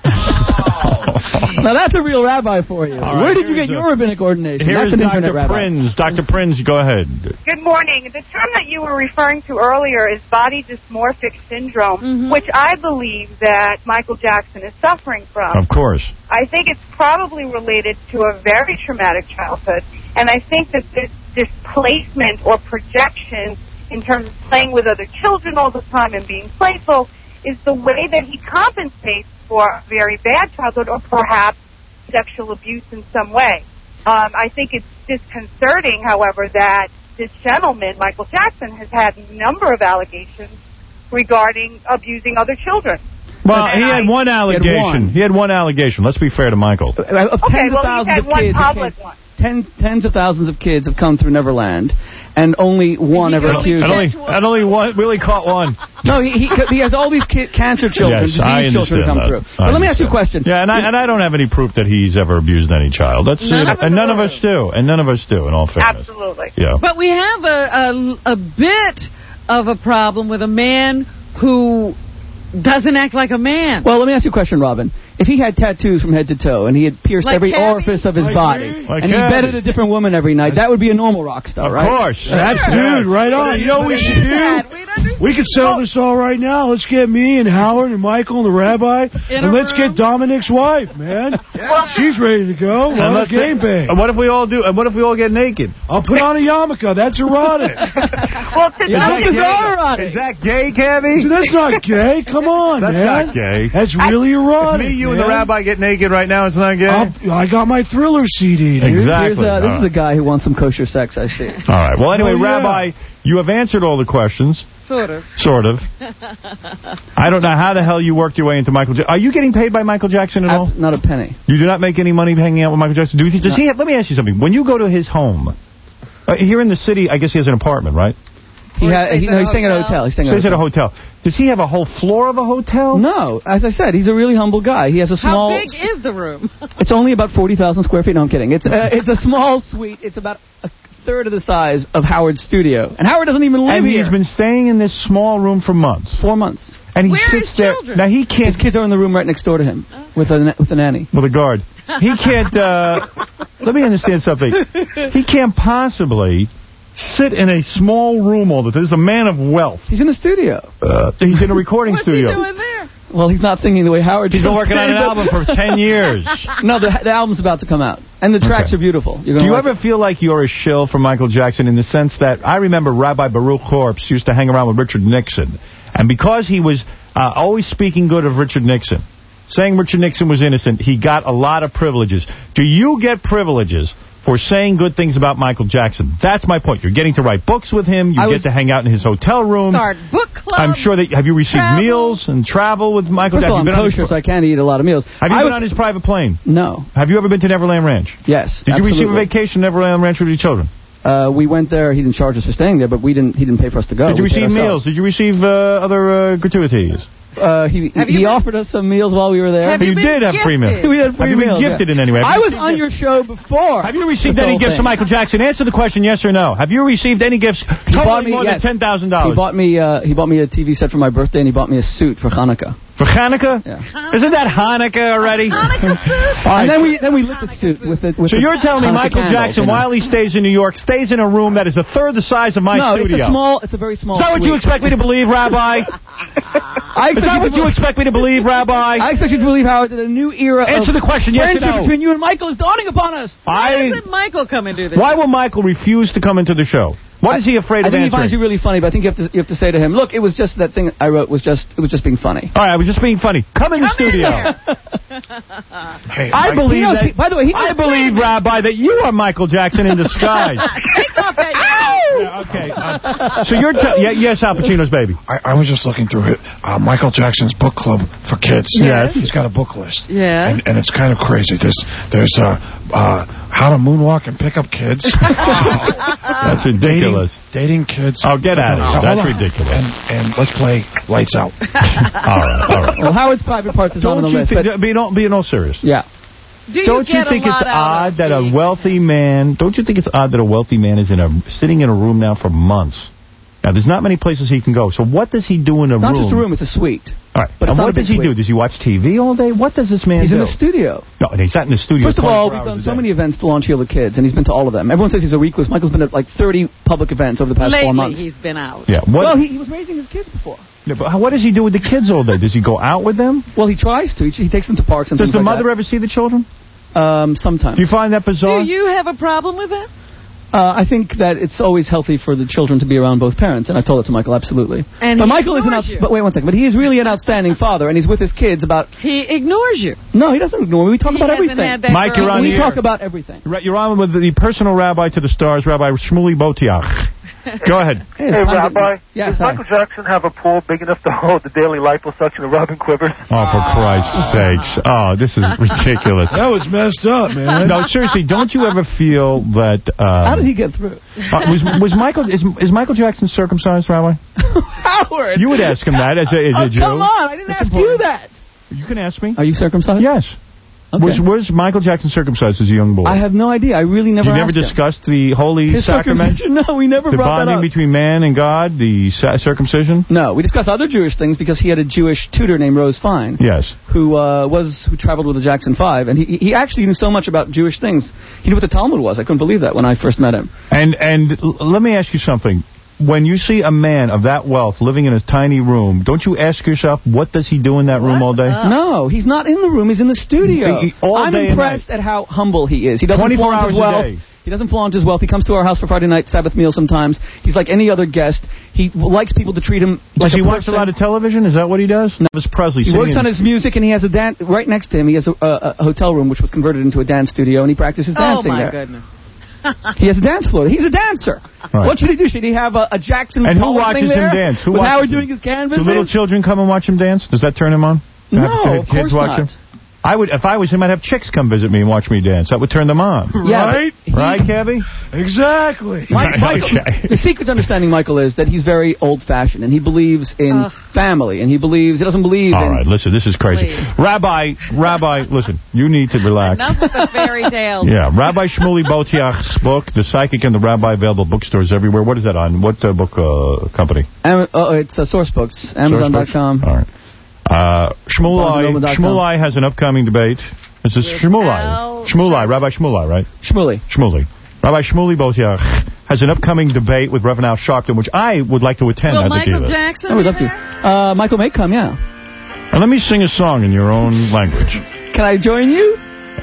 Now that's a real rabbi for you. All Where right, did you here's get a- your rabbinic ordination? Here That's is an internet Doctor rabbi. Prinz. Doctor Prinz, go ahead. Good morning. The term that you were referring to earlier is body dysmorphic syndrome, which I believe that Michael Jackson is suffering from. Of course. I think it's probably related to a very traumatic childhood, and I think that this displacement or projection in terms of playing with other children all the time and being playful is the way that he compensates for a very bad childhood or perhaps sexual abuse in some way. Um, I think it's disconcerting, however, that this gentleman, Michael Jackson, has had a number of allegations regarding abusing other children. Well, And he had I- one allegation. one. He had one allegation. Let's be fair to Michael. Of Okay, tens well, of he's thousands had of one kids, that public came- one. ten, tens of thousands of kids have come through Neverland, and only one he ever only accused And him. only, and only one, Willie caught one. No, he, he he has all these ki- cancer children, Yes, I disease children understand come that. through. I But let me ask you a understand. question. Yeah, and I, and I don't have any proof that he's ever abused any child. That's None uh, of us and none of do. us do. And none of us do, in all fairness. Absolutely. Yeah. But we have a, a, a bit of a problem with a man who doesn't act like a man. Well, let me ask you a question, Robin. if he had tattoos from head to toe and he had pierced Like every Cabby? orifice of his Like body me? Like and he Cabby. bedded a different woman every night, that would be a normal rock star, Of right? course. That's dude, right on. You know what we should do? We could settle this all right now. Let's get me and Howard and Michael and the rabbi, In and a let's room? get Dominic's wife, man. She's ready to go. And We'll have a let's- game bang. And what if we all do? And what if we all get naked? I'll put on a yarmulke. That's erotic. Well, to Is that, Yarmulkes gay? are erotic. Is that gay, Cabby? So that's not gay. Come on, That's man. not gay. That's really erotic. Me, you, man. and the rabbi get naked right now. It's not gay. I'll, I got my Thriller C D, dude. Exactly. Here's, uh, this All is a guy who wants some kosher sex, I see. All right. Well, anyway, Oh, yeah. Rabbi, you have answered all the questions. Sort of. Sort of. I don't know how the hell you worked your way into Michael Jackson. Are you getting paid by Michael Jackson at all? Not a penny. You do not make any money hanging out with Michael Jackson? Do you, does No. he have, let me ask you something. When you go to his home, uh, here in the city, I guess he has an apartment, right? He Or ha- stays he, at no, a he's staying at a hotel? hotel. He's staying Stays at at a hotel. Does he have a whole floor of a hotel? No, as I said, he's a really humble guy. He has a small. How big is the room? It's only about forty thousand square feet. No, I'm kidding. It's uh, it's a small suite. It's about a third of the size of Howard's studio, and Howard doesn't even live And here. he's been staying in this small room for months. Four months. And he Where sits is there. children? Now he can't. His kids are in the room right next door to him with a with a nanny. With a guard. He can't. Uh, let me understand something. He can't possibly sit in a small room all the time. This is a man of wealth. He's in the studio. Uh, he's in a recording What's studio. he doing there? Well, he's not singing the way Howard. He's been does working on an today, album but- for ten years. No, the, the album's about to come out, and the tracks Okay. are beautiful. You're Do gonna you like ever feel like you're a shill for Michael Jackson in the sense that I remember Rabbi Baruch Korps used to hang around with Richard Nixon, and because he was uh, always speaking good of Richard Nixon, saying Richard Nixon was innocent, he got a lot of privileges. Do you get privileges for saying good things about Michael Jackson? That's my point. You're getting to write books with him. You I get was- to hang out in his hotel room. Start book club. I'm sure that have you received travel. meals and travel with Michael First of all, Jackson? I'm Have you been on his kosher, pri- so I can't eat a lot of meals. Have you I been was- on his private plane? No. Have you ever been to Neverland Ranch? Yes. Did you receive a absolutely. vacation at Neverland Ranch with your children? Uh, we went there. He didn't charge us for staying there, but we didn't. He didn't pay for us to go. Did you We paid receive ourselves. meals? Did you receive uh, other uh, gratuities? Uh, he Have he you been- offered us some meals while we were there. Have you You been did have free meals. gifted? we had free Have you been meals, gifted yeah. in any way? Have I you was received on gifts? your show before. Have you received This any whole gifts thing. from Michael Jackson? Answer the question yes or no. Have you received any gifts He bought totaling me more yes. than ten thousand He dollars? bought me. Uh, he bought me a T V set for my birthday, and he bought me a suit for Hanukkah. For Hanukkah? Yeah. Isn't that Hanukkah already? And then we then we lit the suit with the. With So the you're telling me Hanukkah Michael candles, Jackson, you know. while he stays in New York, stays in a room that is a third the size of my no, studio? it's a small. It's a very small. Is that what you suite. expect me to believe, Rabbi? I Is expect that you what to you believe- expect me to believe, Rabbi? I expect you to believe, Howard, that a new era Answer of the question, yes or friendship no. between you and Michael is dawning upon us. Why I. doesn't Michael come and do this? Why will Michael refuse to come into the show? What is he afraid I of think he answering? finds you really funny, but I think you have to you have to say to him, look, it was just that thing I wrote was just it was just being funny. All right, I was just being funny. Come in the Come in studio. there. Hey, I Mike- believe He knows- that. he- by the way, he I knows- believe, Rabbi, that you are Michael Jackson in disguise. Take off that. Yeah, okay. Uh, so you're te- yeah, yes, Al Pacino's baby. I, I was just looking through it. Uh, Michael Jackson's book club for kids. Yes. He's got a book list. Yeah. And, and it's kind of crazy. There's there's uh, uh, how to moonwalk and pick up kids. That's ridiculous. Dating, dating kids. Oh, get out of Now, here. hold That's on. ridiculous. And, and let's play Lights Out. All right, all right. Well, Howard's private parts is not on Don't the you list, think, but be, all, being all serious, yeah. Do you don't you get a think it's lot out odd of that a the- wealthy man, don't you think it's odd that a wealthy man is in a sitting in a room now for months? Now, there's not many places he can go. So what does he do in a Not room? just a room, it's a suite. All right. But and it's not what a big does he suite. do? Does he watch T V all day? What does this man He's do? in the studio. No, and he's not in the studio First of all, twenty-four we've done hours a so day. many events to launch Heal the Kids, and he's been to all of them. Everyone says he's a recluse. Michael's been at like thirty public events over the past Lately, four months. he's been out. Yeah. What, Well, he, he was raising his kids before. yeah, but how- what does he do with the kids all day? Does he go out with them? Well, he tries to. He, he takes them to parks and Does things the like mother ever see the children? that. Um, sometimes. Do you find that bizarre? Do you have a problem with that? Uh, I think that it's always healthy for the children to be around both parents, and I told it to Michael absolutely. And but he Michael is an ignores outs- you. but wait one second. But he is really an outstanding father, and he's with his kids about. He ignores you. No, he doesn't ignore me. We talk He about hasn't everything. had that Mike, you're girl on we the talk air. about everything. Right, you're on with the personal rabbi to the stars, Rabbi Shmuley Botiach. Go ahead. Hey, it's Hey, time to- Rabbi, Yes, does hi. Michael Jackson have a pool big enough to hold the daily liposuction of Robin Quivers? Oh, for Christ's sakes. Oh, this is ridiculous. That was messed up, man. No, seriously, don't you ever feel that... Um, How did he get through? uh, was, was Michael is, is Michael Jackson circumcised, Rabbi? Howard! You would ask him that as a, as a Oh, Jew. come on, I didn't That's ask you important. that. You can ask me. Are you circumcised? Yes. Okay. Was was Michael Jackson circumcised as a young boy? I have no idea. I really never You never asked him. discussed the holy His sacrament? circumcision? No, we never The brought that bonding up. between man and God, the sa- circumcision? No, we discussed other Jewish things because he had a Jewish tutor named Rose Fine. Yes. Who uh, was who traveled with the Jackson Five, and he he actually knew so much about Jewish things. He knew what the Talmud was. I couldn't believe that when I first met him. And and l- let me ask you something. When you see a man of that wealth living in a tiny room, don't you ask yourself, what does he do in that room all day? No, he's not in the room. He's in the studio. He- he- all I'm day and impressed at how humble he is. He doesn't twenty-four flaunt hours his a wealth. day. He doesn't flaunt his wealth. He comes to our house for Friday night Sabbath meal sometimes. He's like any other guest. He likes people to treat him like Does he a watch a person. lot of television? Is that what he does? No. Elvis Presley He singing. works on his music, and he has a dance right next to him. He has a, a, a hotel room which was converted into a dance studio, and he practices Oh, dancing my there. goodness. He has a dance floor. He's a dancer. Right. What should he do? Should he have a, a Jackson And who Pollock watches thing there him dance? Who with watches Howard him? doing his canvas? Do little children come and watch him dance? Does that turn him on? To No, have- to have of kids course watch not. him? I would, if I was him, I'd have chicks come visit me and watch me dance. That would turn them on. Yeah, Right? but Right, Cabby? Exactly. Mike, Michael, Okay. the secret to understanding Michael is that he's very old-fashioned, and he believes in Ugh. family, and he believes he doesn't believe All in. right, listen, this is crazy. Please. Rabbi, Rabbi, listen, you need to relax. Enough with the fairy tales. Yeah, Rabbi Shmuley Botiach's book, The Psychic and the Rabbi, available bookstores everywhere. What is that on? What uh, book uh, company? Am- oh, it's uh, Source Books, Amazon dot com. All right. Uh, Shmulai, Barnes and Noble dot com. Shmulai has an upcoming debate. This is With Shmulai. Al Shmulai, Rabbi Shmulai, right? Shmuley. Shmuley. Rabbi Shmuley Botiach has an upcoming debate with Reverend Al Sharpton, which I would like to attend. Will I think Michael either. Jackson I would be love to. there? Uh, Michael may come, yeah. And let me sing a song in your own language. Can I join you?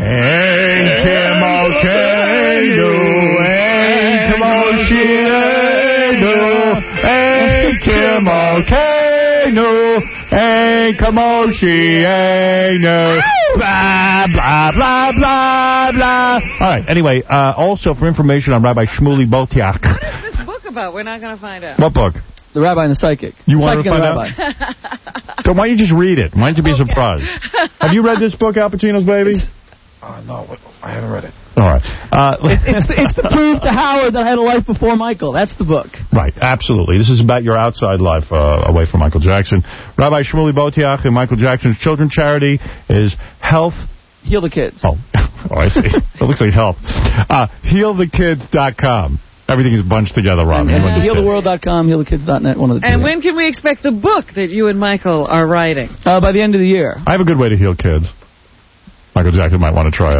Blah, blah, blah, blah, blah. All right, anyway, uh, also for information on Rabbi Shmuley Botiach. What is this book about? We're not going to find out. What book? The Rabbi and the Psychic. You want Psychic to and find the Rabbi. out? So why don't you just read it? Why don't you be surprised? Have you read this book, Al Pacino's Baby? Uh, no, I haven't read it. All right. Uh, It's, it's, the, it's the proof to Howard that I had a life before Michael. That's the book. Right, absolutely. This is about your outside life uh, away from Michael Jackson. Rabbi Shmuley Botiach and Michael Jackson's children's charity is Health... Heal the Kids. Oh, oh I see. It looks like help. Uh, heal the kids dot com. Everything is bunched together, Rob. And, and heal the world dot com, heal the kids dot net, one of the two. And when can we expect the book that you and Michael are writing? Uh, by the end of the year. I have a good way to heal kids. Michael Jackson might want to try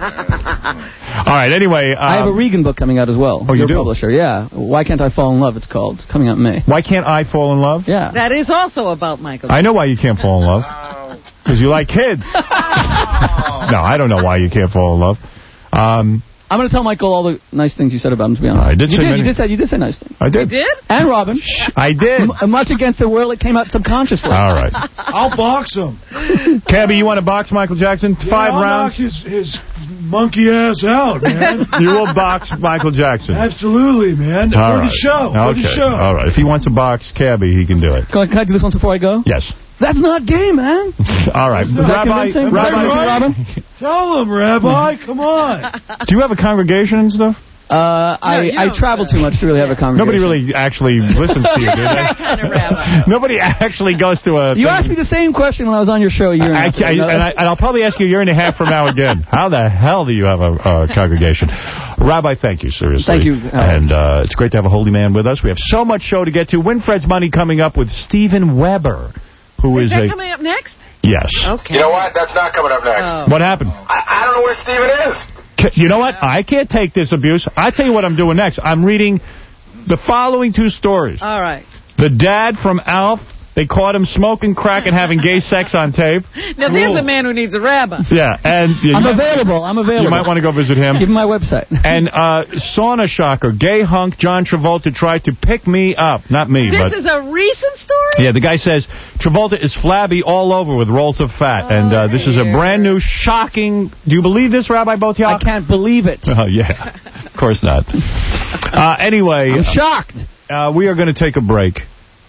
out. All right, anyway. Um, I have a Regan book coming out as well. Oh, you Your do? publisher, yeah. Why Can't I Fall in Love, it's called. It's coming out in May. Why can't I fall in love? Yeah. That is also about Michael. I know why you can't fall in love. Because you like kids. No, I don't know why you can't fall in love. Um, I'm going to tell Michael all the nice things you said about him, to be honest. I did you say did, many- you did say you did say nice things. I did. You did? And Robin. I did. M- much against their will, it came out subconsciously. All right. I'll box him. Cabby, you want to box Michael Jackson? Yeah, Five I'll rounds? knock his, his monkey ass out, man. You will box Michael Jackson. Absolutely, man. All For right. the show. For Okay. the show. All right. If he wants to box Cabby, he can do it. Can I, can I do this once before I go? Yes. That's not gay, man. All right. Is that Rabbi, convincing? Rabbi, Robin? Tell him, Rabbi. Come on. do you have a congregation and stuff? Uh, I, you I don't, travel uh, too much to really have a conversation. Nobody really actually listens to you, do that they? kind of rabbi. Nobody actually goes to a... You asked me the same question when I was on your show a year and a I, half ago. I, and, I, and I'll probably ask you a year and a half from now again. How the hell do you have a, a congregation? Rabbi, thank you, seriously. Thank you, Howard. And uh, it's great to have a holy man with us. We have so much show to get to. Winfred's Money coming up with Stephen Weber, who Is is that a... coming up next? Yes. Okay. You know what? That's not coming up next. Oh. What happened? I, I don't know where Steven is. You know what? I can't take this abuse. I tell you what I'm doing next. I'm reading the following two stories. All right. The dad from Alf, they caught him smoking crack and having gay sex on tape. Now, there's a man who needs a rabbi. Yeah, and... You I'm might- available. I'm available. You might want to go visit him. Give him my website. And uh, sauna shocker, gay hunk John Travolta tried to pick me up. Not me, This but... is a recent story? Yeah, the guy says Travolta is flabby all over with rolls of fat. Oh, and uh, this is a brand new, shocking... Do you believe this, Rabbi Botiach? I can't believe it. Oh, yeah. Of course not. Uh, anyway... I'm shocked. Uh, we are going to take a break.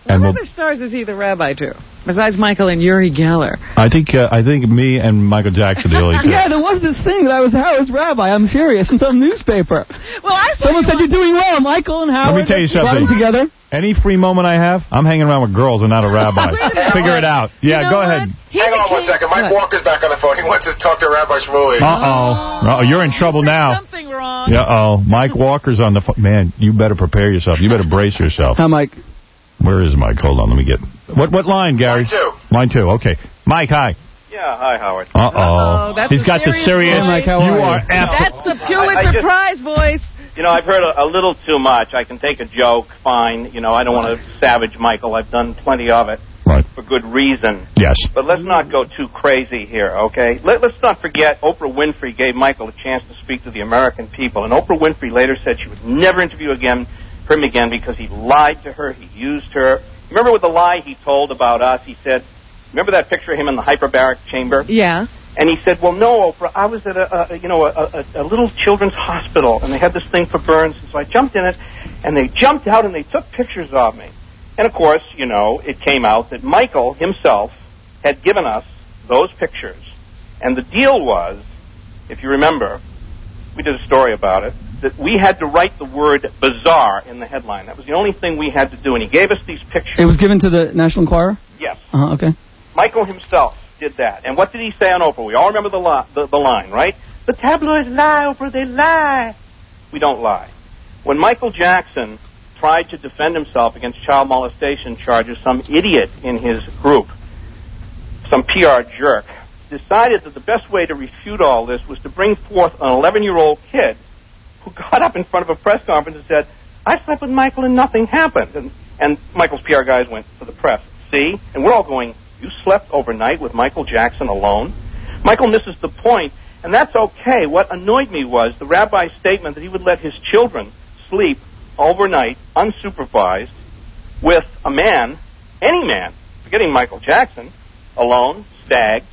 And What we'll, other stars is he the rabbi to? Besides Michael and Uri Geller. I think uh, I think me and Michael Jackson are the only two. Yeah, there was this thing that I was Howard's rabbi. I'm serious. In some newspaper. Well, I saw Someone you said on- you're doing well, Michael and Howard. Let me tell you brought something. them together. Any free moment I have, I'm hanging around with girls and not a rabbi. Figure it out. Yeah, You know go what? ahead. He Hang on one became- second. Mike Walker's back on the phone. He wants to talk to Rabbi Shmuley. Uh-oh. Uh-oh. You're in trouble now. Something wrong. Yeah, oh, Mike Walker's on the phone. Man, you better prepare yourself. You better brace yourself. Hi, Mike. Where is Mike? Hold on, let me get... What what line, Gary? Line two. Line two, okay. Mike, hi. Yeah, hi, Howard. Uh-oh. Uh-oh, that's He's a got the serious serious... voice. Hey, Mike, how you are are you? F- That's the I- I Pulitzer just- Prize voice. You know, I've heard a, a little too much. I can take a joke, fine. You know, I don't want to savage Michael. I've done plenty of it Right. for good reason. Yes. But let's not go too crazy here, okay? Let, let's not forget Oprah Winfrey gave Michael a chance to speak to the American people. And Oprah Winfrey later said she would never interview again, him again because he lied to her, he used her. Remember with the lie he told about us? He said, remember that picture of him in the hyperbaric chamber? Yeah. And he said, well, no, Oprah, I was at a, a you know, a, a, a little children's hospital, and they had this thing for burns, and so I jumped in it, and they jumped out and they took pictures of me. And, of course, you know, it came out that Michael himself had given us those pictures. And the deal was, if you remember, we did a story about it, that we had to write the word bizarre in the headline. That was the only thing we had to do, and he gave us these pictures. It was given to the National Enquirer? Yes. Uh-huh, okay. Michael himself did that. And what did he say on Oprah? We all remember the, li- the, the line, right? The tabloids lie, Oprah, they lie. We don't lie. When Michael Jackson tried to defend himself against child molestation charges, some idiot in his group, some P R jerk, decided that the best way to refute all this was to bring forth an eleven-year-old kid who got up in front of a press conference and said, I slept with Michael and nothing happened. And, and Michael's P R guys went to the press, see? And we're all going, you slept overnight with Michael Jackson alone? Michael misses the point, and that's okay. What annoyed me was the rabbi's statement that he would let his children sleep overnight, unsupervised, with a man, any man, forgetting Michael Jackson, alone, stagged,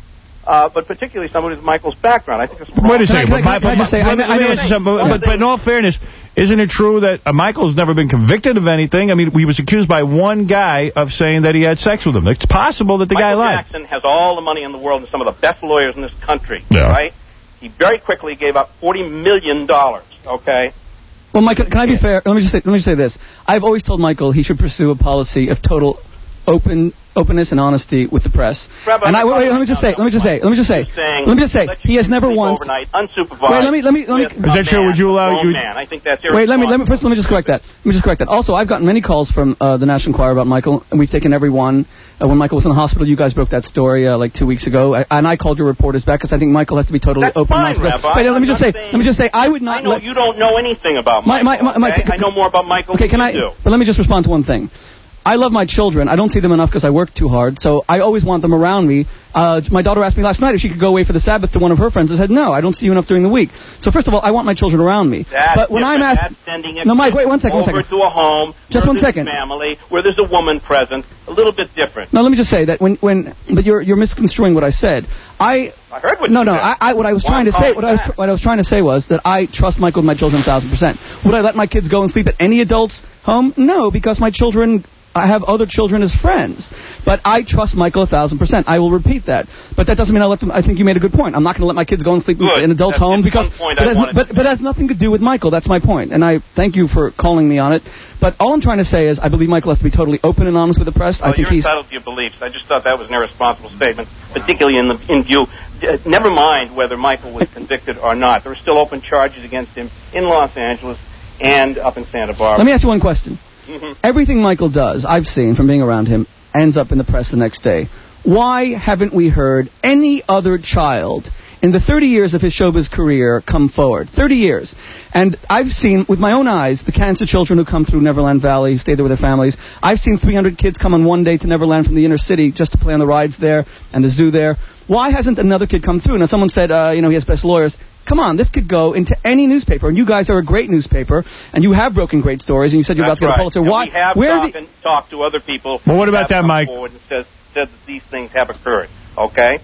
uh, but particularly somebody with Michael's background. I think it's wrong. Wait a second. Can I- But, can I- can I but, just say, but, I know- let me I know- ask you something, one but, but in all fairness, isn't it true that uh, Michael's never been convicted of anything? I mean, he was accused by one guy of saying that he had sex with him. It's possible that the Michael guy lied. Jackson has all the money in the world and some of the best lawyers in this country, Yeah. right? He very quickly gave up forty million dollars, okay? Well, Michael, can I be fair? Let me just say, let me just say this. I've always told Michael he should pursue a policy of total open openness and honesty with the press. Rabbi, and I we're wait, let me just say, let me just say, let me just say, saying, let me just say, let you he has never sleep once. overnight, unsupervised. Wait, let me, let me, let me. with a man, a grown man. I think that's Wait, let me, let me, irresponsible. first let me just correct that. Let me just correct that. Also, I've gotten many calls from uh, the National Enquirer about Michael, and we've taken every one. Uh, when Michael was in the hospital, you guys broke that story uh, like two weeks ago, I, and I called your reporters back because I think Michael has to be totally That's open. fine, and honest. Rabbi. Wait, let me I'm just not say, saying- let me just say, I would not I know let. you don't know anything about My- Michael. my- my- okay? my- I know more about Michael Okay, than can I? you do. But let me just respond to one thing. I love my children. I don't see them enough because I work too hard, so I always want them around me. Uh, my daughter asked me last night if she could go away for the Sabbath to one of her friends. I said, no, I don't see you enough during the week. So first of all, I want my children around me. That's but when I'm different. asked... That's sending a No, Mike, kid wait one second, one over second. to a home Just where one there's second. a family, where there's a woman present, a little bit different. No, let me just say that when... when but you're, you're misconstruing what I said. I... I heard what No, you no. said. I, I, what I was Why trying to I'm say, calling what I was, back. tr- what I was trying to say was that I trust Michael with my children a thousand percent. Would I let my kids go and sleep at any adult's home? No, because my children, I have other children as friends. But I trust Michael a thousand percent. I will repeat that. But that doesn't mean I let them. I think you made a good point. I'm not going to let my kids go and sleep Good. in an adult's That's home just because. one point But, I has, wanted but, to but it has nothing to do with Michael. That's my point. And I thank you for calling me on it. But all I'm trying to say is I believe Michael has to be totally open and honest with the press. Well, I think you're he's. entitled to your beliefs. I just thought that was an irresponsible statement, particularly in the in view. Uh, never mind whether Michael was convicted or not. There are still open charges against him in Los Angeles and up in Santa Barbara. Let me ask you one question. Mhm. Everything Michael does, I've seen from being around him, ends up in the press the next day. Why haven't we heard any other child in the thirty years of his showbiz career come forward? thirty years. And I've seen, with my own eyes, the cancer children who come through Neverland Valley, stay there with their families. I've seen three hundred kids come on one day to Neverland from the inner city just to play on the rides there and the zoo there. Why hasn't another kid come through? Now, someone said, uh, you know, he has best lawyers. Come on, this could go into any newspaper, and you guys are a great newspaper, and you have broken great stories, and you said you're That's about to get right. a Pulitzer. And Why? we have Where talked, the, and talked to other people. Well, what who about have that, come Mike? forward and said, said that these things have occurred. Okay?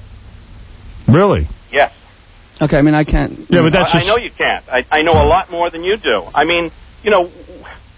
Really? Yes. Okay, I mean, I can't... Yeah, but that's I, just... I know you can't. I, I know a lot more than you do. I mean, you know,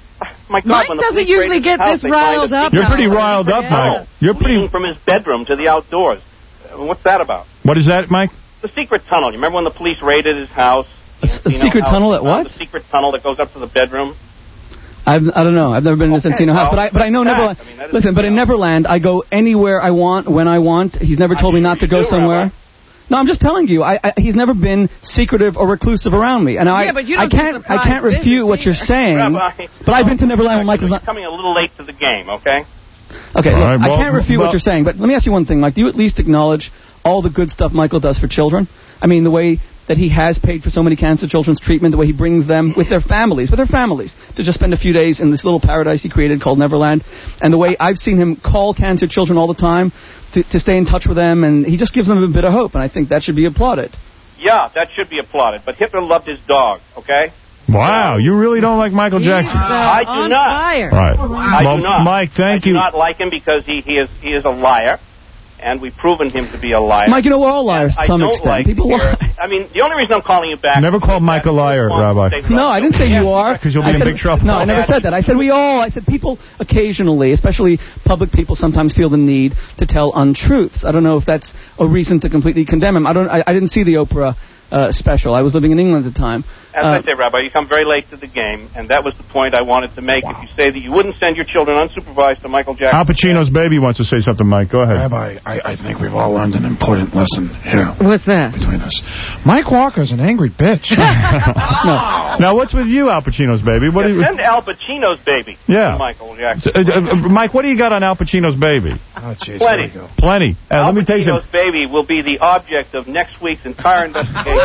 My God, Mike when the doesn't police usually raided his get house, this they find riled a up. You're pretty now. riled up, Mike. You're pretty... Leading from his bedroom to the outdoors. Uh, What's that about? What is that, Mike? The secret tunnel. You remember when the police raided his house? A, a secret tunnel at what? The secret tunnel that goes up to the bedroom. I've, I don't know. I've never been in a Okay, Encino house, well, but I but I know that's Neverland. I mean, that is- Listen, but in Neverland, I go anywhere I want, when I want. He's never told me not to go do, somewhere. Rabbi. No, I'm just telling you. I, I he's never been secretive or reclusive around me, and I Yeah, but you I don't do can't I surprise can't refute visits what you're either. saying. Rabbi, But I've been to Neverland when Michael's You're not. coming a little late to the game, okay? Okay, All look, right, well, I can't refute well- what you're saying, but let me ask you one thing, Mike. Do you at least acknowledge all the good stuff Michael does for children? I mean, the way that he has paid for so many cancer children's treatment, the way he brings them with their families, with their families, to just spend a few days in this little paradise he created called Neverland, and the way I've seen him call cancer children all the time to, to stay in touch with them, and he just gives them a bit of hope, and I think that should be applauded. Yeah, that should be applauded. But Hitler loved his dog, okay? Wow, you really don't like Michael Jackson? I do on not. fire. Right. I Well, do not. Mike, thank I you. do not like him because he, he is he is a liar, and we've proven him to be a liar. Mike, you know, we're all liars to I some don't extent. like People to hear- lie. I mean, the only reason I'm calling you back... Never call Mike a liar, Rabbi. No, I didn't say you are. Because you'll be I in said- big trouble. No, I never said that. I said we all. I said people occasionally, especially public people, sometimes feel the need to tell untruths. I don't know if that's a reason to completely condemn him. I don't. I, I didn't see the Oprah uh, special. I was living in England at the time. As Uh, I say, Rabbi, you come very late to the game, and that was the point I wanted to make. If you say that you wouldn't send your children unsupervised to Michael Jackson... Al Pacino's baby wants to say something, Mike. Go ahead. Rabbi, I, I think we've all learned an important lesson here What's that? between us. Mike Walker's an angry bitch. no. Now, what's with you, Al Pacino's baby? What do you... Send Al Pacino's baby Yeah. to Michael Jackson. Uh, uh, Mike, what do you got on Al Pacino's baby? Oh, jeez, Plenty. here we go. Plenty. Uh, Al let me tell you Pacino's something. baby will be the object of next week's entire investigation.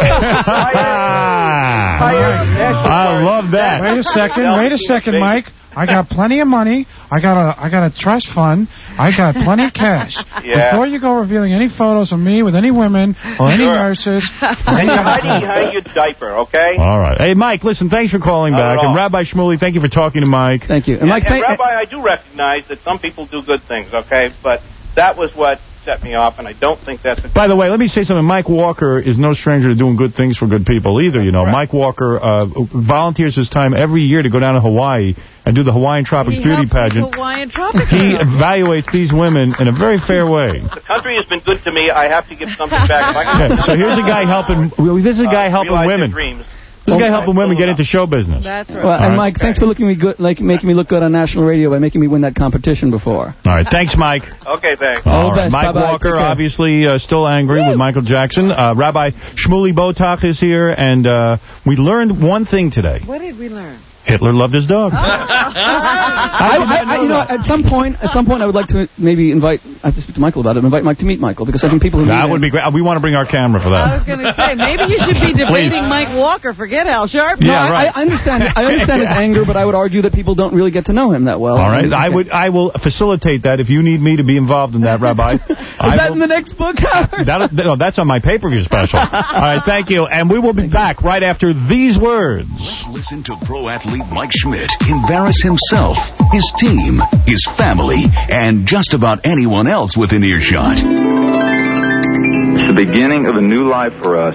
I love that. Wait a second, wait a second, Mike. I got plenty of money. I got a I got a trust fund. I got plenty of cash. Yeah. Before you go revealing any photos of me with any women or any Sure. nurses, And you're hiding behind your diaper, okay? All right. Hey, Mike, listen, thanks for calling Not back. at all. And Rabbi Shmuley, thank you for talking to Mike. Thank you. And And, Mike, and thank, Rabbi, I do recognize that some people do good things, okay? But that was what set me off, and I don't think that's a... By the way, let me say something. Mike Walker is no stranger to doing good things for good people either, you know. Right. Mike Walker uh, volunteers his time every year to go down to Hawaii and do the Hawaiian Tropics He Beauty helps with Pageant. Hawaiian Tropics. He evaluates these women in a very fair way. The country has been good to me. I have to give something back. If I can- Okay, so here's a guy helping. This is a guy uh, helping realize women. their dreams. This is a guy helping women get into show business. That's right. well, and All right. Mike, thanks for looking me good, like making me look good on national radio by making me win that competition before. All right, thanks, Mike. Okay, thanks. All the right. best. Mike Bye-bye. Walker, Take care. obviously uh, still angry with Michael Jackson. Uh, Rabbi Shmuley Botak is here, and uh, we learned one thing today. What did we learn? Hitler loved his dog. I, I, I, you know, at some point, at some point, I would like to maybe invite. I have to speak to Michael about it. Invite Mike to meet Michael because I think people who That meet would him- be great. We want to bring our camera for I that. was going to say, maybe you should be debating Mike Walker. Forget Al Sharpton. No, Yeah, I, right. I understand. I understand his anger, but I would argue that people don't really get to know him that well. All right, I would. I will facilitate that if you need me to be involved in that, Rabbi. Is I that will- in the next book, Howard? That, no, that's on my pay-per-view special. All right, thank you. And we will be back right after these words. Let's listen to pro athlete Mike Schmidt embarrass himself, his team, his family, and just about anyone else within earshot. It's the beginning of a new life for us.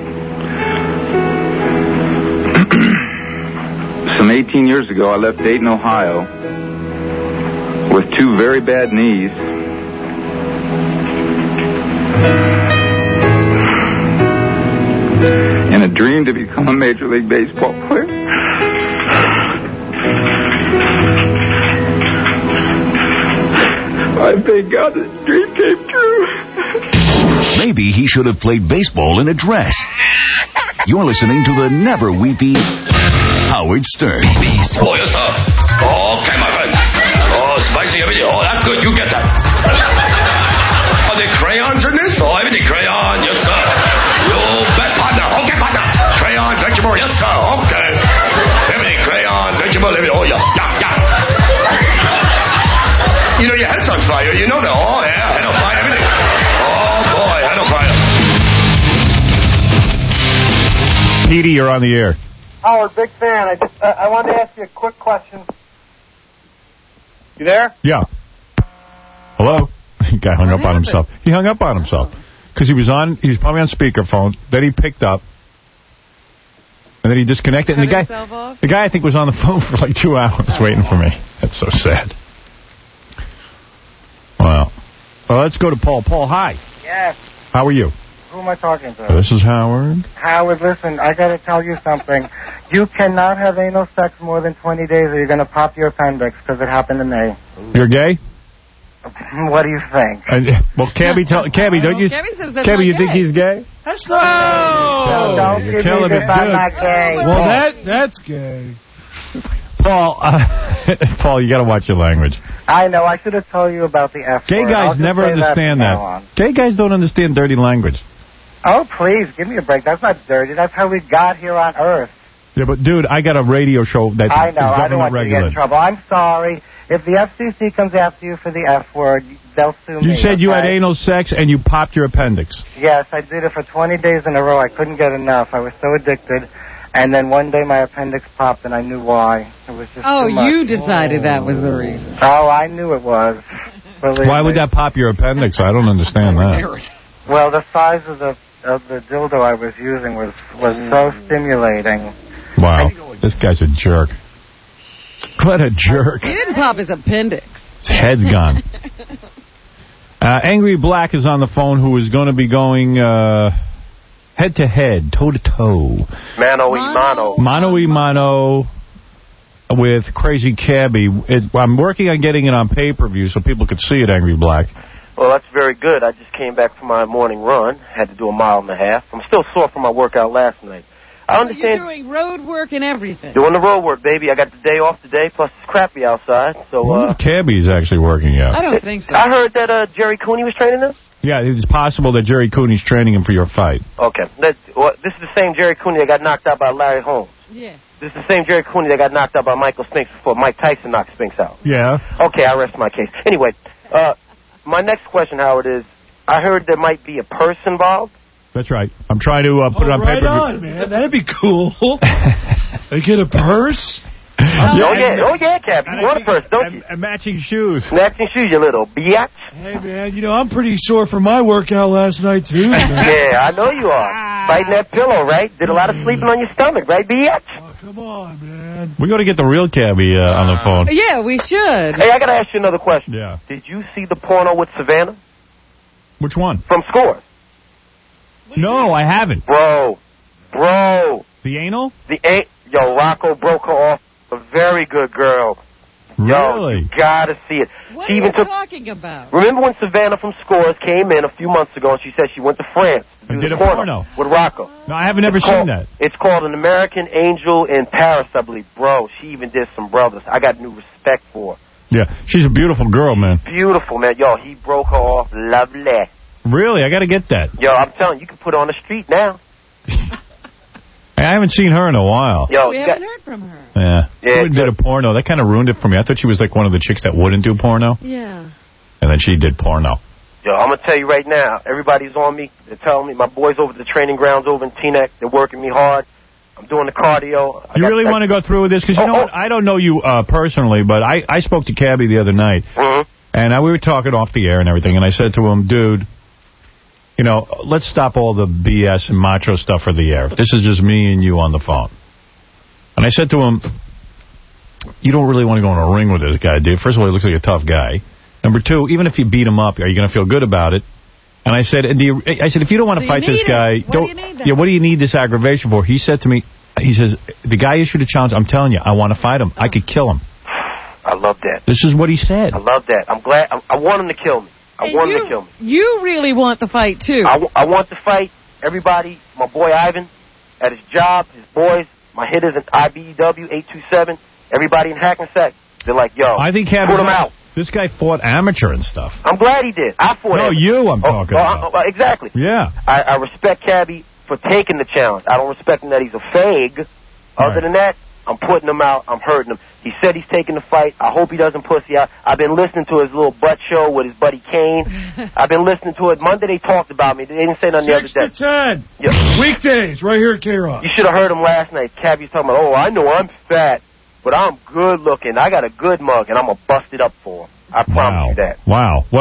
Some eighteen years ago, I left Dayton, Ohio, with two very bad knees. And a dream to become a Major League Baseball player. I thank God this dream came true. Maybe he should have played baseball in a dress. You're listening to the never weepy Howard Stern. Oh, yes, sir. Okay, my friend. Oh, spicy everything. Oh, that's good. You get that. Are there crayons in this? Oh, everything crayon. Yes, sir. You bet, partner. Okay, partner. Crayon, vegetable. Yes, sir. Okay. Everything crayon, vegetable. Everything. Oh, yeah. Yeah, yeah. You know, your head's on fire. You know that. Oh, yeah. Head on fire. Everything. Oh, boy. Head on fire. Petey, you're on the air. Howard, big fan. I just uh, I wanted to ask you a quick question. You there? Yeah. Hello? The guy hung up on himself. He hung up on himself. Because he was on, he was probably on speakerphone. Then he picked up. And And then he disconnected. Cut and the guy, himself off? the guy, I think, was on the phone for like two hours waiting for me. That's so sad. Wow. Well, let's go to Paul. Paul, hi. Yes. How are you? Who am I talking to? This is Howard. Howard, listen, I got to tell you something. You cannot have anal sex more than twenty days or you're going to pop your appendix, because it happened to me. You're gay? What do you think? Uh, well, Cabby, tell, Cabby, don't you... Cabby says that's Cabby, not you think gay. he's gay? That's No, don't you're give killing me it, this, I'm dude. not gay. Well, that that's gay. Paul, uh, Paul, you got to watch your language. I know, I should have told you about the F Gay word. I'll guys just never say understand that. that. from now on. Gay guys don't understand dirty language. Oh, please, give me a break. That's not dirty. That's how we got here on Earth. Yeah, but, dude, I got a radio show that I know, is I don't government want you to get in regulated. trouble. I'm sorry. If the F C C comes after you for the F word, they'll sue me. You said you had okay? anal sex and you popped your appendix. Yes, I did it for twenty days in a row. I couldn't get enough. I was so addicted. And then one day my appendix popped, and I knew why. It was just Oh, too much. you decided that was the reason. Oh, I knew it was. Believe Why would me. that pop your appendix? I don't understand that. Well, the size of the of the dildo I was using was was so stimulating. Wow. This guy's a jerk. What a jerk. He didn't pop his appendix. His head's gone. Uh, Angry Black is on the phone, who is going to be going uh, head-to-head, toe-to-toe. Mano y mano. Mano y mano with Crazy Cabby. It, I'm working on getting it on pay-per-view so people could see it, Angry Black. Well, that's very good. I just came back from my morning run. Had to do a mile and a half. I'm still sore from my workout last night. I So understand. you're doing road work and everything. Doing the road work, baby. I got the day off today, plus it's crappy outside. So, I wonder uh, if Cabby's actually working out. I don't think so. I heard that uh, Jerry Cooney was training him. Yeah, it's possible that Jerry Cooney's training him for your fight. Okay. That, well, this is the same Jerry Cooney that got knocked out by Larry Holmes. Yeah. This is the same Jerry Cooney that got knocked out by Michael Spinks before Mike Tyson knocked Spinks out. Yeah. Okay, I rest my case. Anyway, uh, my next question, Howard, is I heard there might be a purse involved. That's right. I'm trying to uh, put it on right pay-per-view. on, man. That'd be cool. They get a purse? Oh, yeah. Oh, yeah, Cap. You want a purse, don't you? And matching shoes. Matching shoes, you little biatch. Hey, man, you know, I'm pretty sore from my workout last night, too. Man. Yeah, I know you are. Fighting that pillow, right? Did a lot of sleeping on your stomach, right, biatch? Oh, come on, man. We're going to get the real Cabby uh, on the phone. Yeah, we should. Hey, I got to ask you another question. Yeah. Did you see the porno with Savannah? Which one? From Scores. No, I haven't. Bro. Bro. The anal? The a- Yo, Rocco broke her off. A very good girl. Yo, Really? you gotta see it. What she are even you took. talking about? Remember when Savannah from Scores came in a few months ago and she said she went to France to And do did the a porno. with Rocco? No, I haven't ever It's seen called- that. It's called An American Angel in Paris, I believe. Bro, she even did some brothers. I got new respect for her. Yeah, she's a beautiful girl, man. Beautiful, man. Yo, he broke her off. Lovely. Really? I got to get that. Yo, I'm telling you, you can put her on the street now. I haven't seen her in a while. Yo, we you haven't got, heard from her. Yeah. Yeah, She did a porno. That kind of ruined it for me. I thought she was like one of the chicks that wouldn't do porno. Yeah. And then she did porno. yo, I'm gonna tell you right now. Everybody's on me. They're telling me my boys over at the training grounds over in Teaneck. They're working me hard. I'm doing the cardio. I You got- really I- want to go through with this? Because you Oh, know oh. what? I don't know you uh, personally, but I, I spoke to Cabby the other night. Mhm. And uh, we were talking off the air and everything. And I said to him, dude, you know, let's stop all the B S and macho stuff for the air. This is just me and you on the phone. And I said to him, you don't really want to go in a ring with this guy, dude. First of all, he looks like a tough guy. Number two, even if you beat him up, are you going to feel good about it? And I said, and do you, I said, if you don't want to Do you fight this need guy, it? What do you need then? yeah, what do you need this aggravation for? He said to me, he says, the guy issued a challenge. I'm telling you, I want to fight him. I could kill him. I love that. This is what he said. I love that. I'm glad. I, I want him to kill me. I And want you, him to kill me. You really want the fight, too. I, w- I want to fight everybody. My boy Ivan at his job, his boys, my hitters in I B E W eight two seven, everybody in Hackensack. They're like, yo, I think put Cabby, him out. this guy fought amateur and stuff. I'm glad he did. I fought No, him. you I'm Oh, talking oh, about. oh, oh, exactly. Yeah. I, I respect Cabby for taking the challenge. I don't respect him that he's a fag. Other Right. than that, I'm putting him out. I'm hurting him. He said he's taking the fight. I hope he doesn't pussy out. I've been listening to his little butt show with his buddy Kane. I've been listening to it. Monday they talked about me. They didn't say nothing the other Six to day. ten. Yeah. Weekdays, right here at K-Rock. You should have heard him last night. Cabby's talking about, oh, I know I'm fat, but I'm good looking. I got a good mug, and I'm going to bust it up for him. I promise Wow. you that. Wow. Well,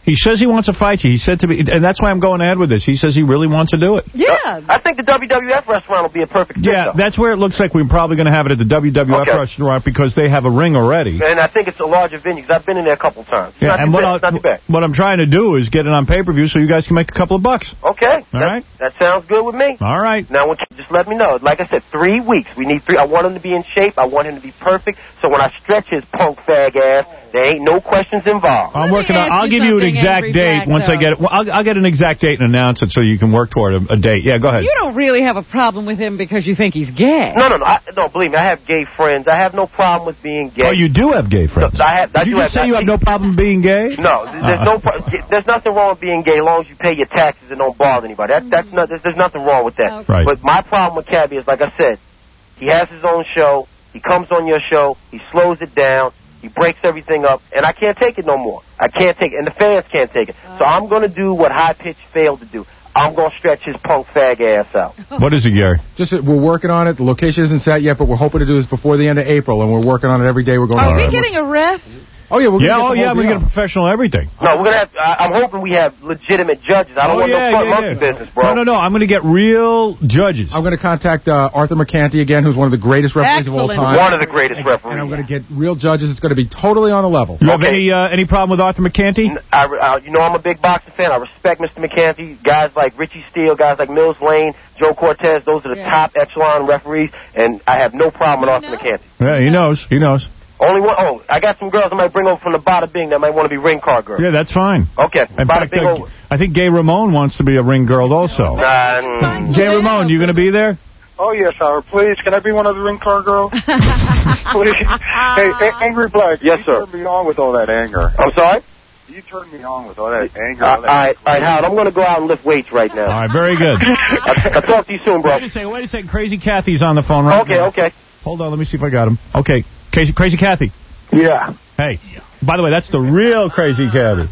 He says he wants to fight you. He said to me, and that's why I'm going ahead with this. He says he really wants to do it. Yeah. I think the W W F restaurant will be a perfect fit, Yeah, though. that's where it looks like we're probably going to have it at the W W F Okay. restaurant because they have a ring already. And I think it's a larger venue, because I've been in there a couple times. It's Yeah, not and too what, bad. I'll, It's not too bad. what I'm trying to do is get it on pay-per-view so you guys can make a couple of bucks. Okay. All that, right. That sounds good with me. All right. Now, I want you to just let me know. Like I said, three weeks. We need three. I want him to be in shape. I want him to be perfect. So when I stretch his punk fag ass, there ain't no questions involved. I'm working on. I'll give you an exact date once I get it. Well, I'll, I'll get an exact date and announce it so you can work toward a, a date. Yeah, go ahead. You don't really have a problem with him because you think he's gay. No, no, no. I, no, believe me, I have gay friends. I have no problem with being gay. Oh, you do have gay friends. No, I have, I Did you do just have, say you have no problem being gay? No, there's Uh-uh. no pro- there's nothing wrong with being gay as long as you pay your taxes and don't bother anybody. That, that's not, there's, there's nothing wrong with that. Right. But my problem with Cabby is, like I said, he has his own show. He comes on your show. He slows it down. He breaks everything up, and I can't take it no more. I can't take it, and the fans can't take it. So I'm going to do what High Pitch failed to do. I'm going to stretch his punk fag ass out. What is it, Gary? Just that we're working on it. The location isn't set yet, but we're hoping to do this before the end of April, and we're working on it every day. We're going. Are on we it. getting a ref? Oh yeah, we're yeah, gonna oh get the yeah, whole we deal. get a professional everything. No, we're gonna have. I, I'm hoping we have legitimate judges. I don't Oh, want yeah, no front yeah, monkey yeah. business, bro. No, no, no. I'm going to get real judges. I'm going to contact uh, Arthur McCanty again, who's one of the greatest referees of all Excellent. time. One of the greatest referees. And I'm going to get real judges. It's going to be totally on the level. You have any uh, any problem with Arthur McCanty? I, I, you know, I'm a big boxing fan. I respect Mister McCanty. Guys like Richie Steele, guys like Mills Lane, Joe Cortez, those are the top echelon referees, and I have no problem with Arthur McCanty. Yeah, he knows. He knows. Only one, oh, I got some girls I might bring over from the Bada Bing that might want to be ring card girls. Yeah, that's fine. Okay, In Bada fact, Bing uh, over. I think Gay Ramone wants to be a ring girl also. Nah, mm. Gay Ramone, you going to be there? Oh, yes, Howard. Please, can I be one of the ring car girls? Please. Hey, A- Angry Black. Yes, sir. You turned me on with all that anger. I'm sorry? You turned me on with all that anger. Uh, all all that right, all right, Howard, I'm going to go out and lift weights right now. All right, very good. I'll, I'll talk to you soon, bro. Wait a second, wait a second. Crazy Kathy's on the phone right Okay, now. okay. Hold on, let me see if I got him. Okay, Crazy, Crazy Kathy. Yeah. Hey, by the way, that's the real Crazy Kathy.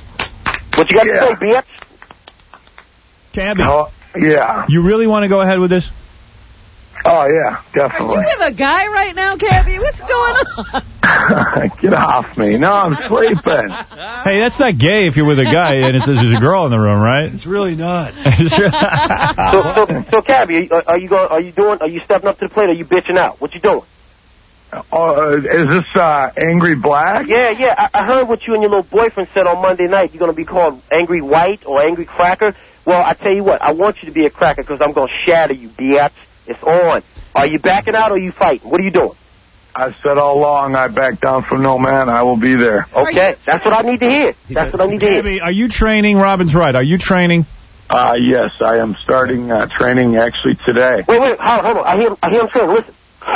What you got to say, bitch? Cabby. Oh, yeah. You really want to go ahead with this? Oh, yeah, Are you definitely. with a guy right now, Cabby? What's going on? Get off me. No, I'm sleeping. Hey, that's not gay if you're with a guy and it's, there's a girl in the room, right? It's really not. So, so, so, Cabby, are, are you going? Are you doing? Are you stepping up to the plate? Or are you bitching out? What you doing? Uh, is this uh, Angry Black? Yeah, yeah. I, I heard what you and your little boyfriend said on Monday night. You're going to be called Angry White or Angry Cracker. Well, I tell you what. I want you to be a cracker because I'm going to shatter you, bitch. It's on. Are you backing out or are you fighting? What are you doing? I've said all along I back down from no man. I will be there. Okay, that's what I need to hear. That's what I need to hear. Cabby, are you training? Robin's right. Are you training? Uh, yes, I am starting uh, training actually today. Wait, wait, hold, hold on. I hear, I hear him training. Listen.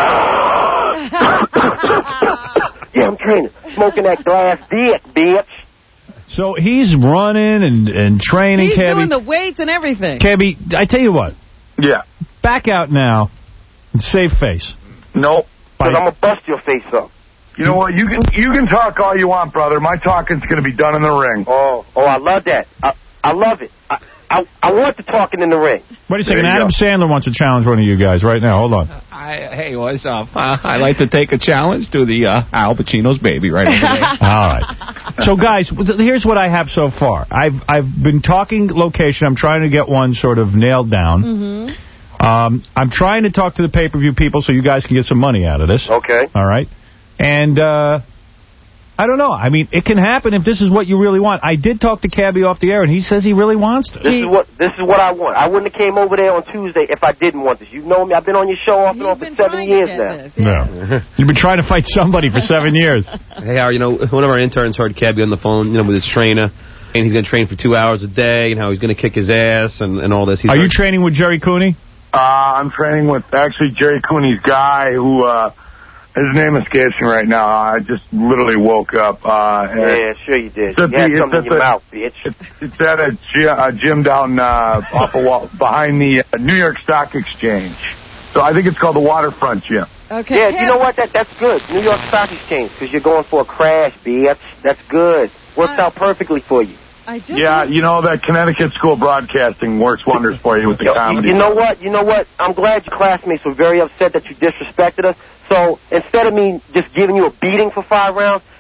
Yeah, I'm training. Smoking that glass dick, bitch. So he's running and, and training, He's Cabby. doing the weights and everything. Cabby, I tell you what. Yeah. Back out now and save face. Nope. Because I'm going to bust your face up. You know what? You can you can talk all you want, brother. My talking's going to be done in the ring. Oh, oh, I love that. I, I love it. I, I, I want the talking in the ring. Wait a second. There you Adam go. Sandler wants to challenge one of you guys right now. Hold on. I, hey, what's up? Uh, I like to take a challenge to the uh, Al Pacino's baby right over there. All right. So, guys, here's what I have so far. I've I've been talking location. I'm trying to get one sort of nailed down. Mm-hmm. Um, I'm trying to talk to the pay-per-view people so you guys can get some money out of this. Okay. All right. And uh, I don't know. I mean, it can happen if this is what you really want. I did talk to Cabby off the air, and he says he really wants to. This is what this is what I want. I wouldn't have came over there on Tuesday if I didn't want this. You know me. I've been on your show off and on for seven years now. Yeah. You've been trying to fight somebody for seven years. Hey, Howard, you know, one of our interns heard Cabby on the phone, you know, with his trainer, and he's going to train for two hours a day, and how he's going to kick his ass and, and all this. He's Are you heard- training with Jerry Cooney? Uh, I'm training with actually Jerry Cooney's guy who, uh, his name escapes me right now. I just literally woke up. Uh, Yeah, sure you did. It's at You had the- something in it's your at mouth, bitch. It's, it's at a, gy- a gym down uh, off of Wall, behind the uh, New York Stock Exchange. So I think it's called the Waterfront Gym. Okay. Yeah, you know what? That That's good. New York Stock Exchange, because you're going for a crash, bitch. That's good. Works out perfectly for you. I just Yeah, you know that Connecticut School of Broadcasting works wonders for you with the Yo, comedy. You know what? You know what? I'm glad your classmates were very upset that you disrespected us. So instead of me just giving you a beating for five rounds,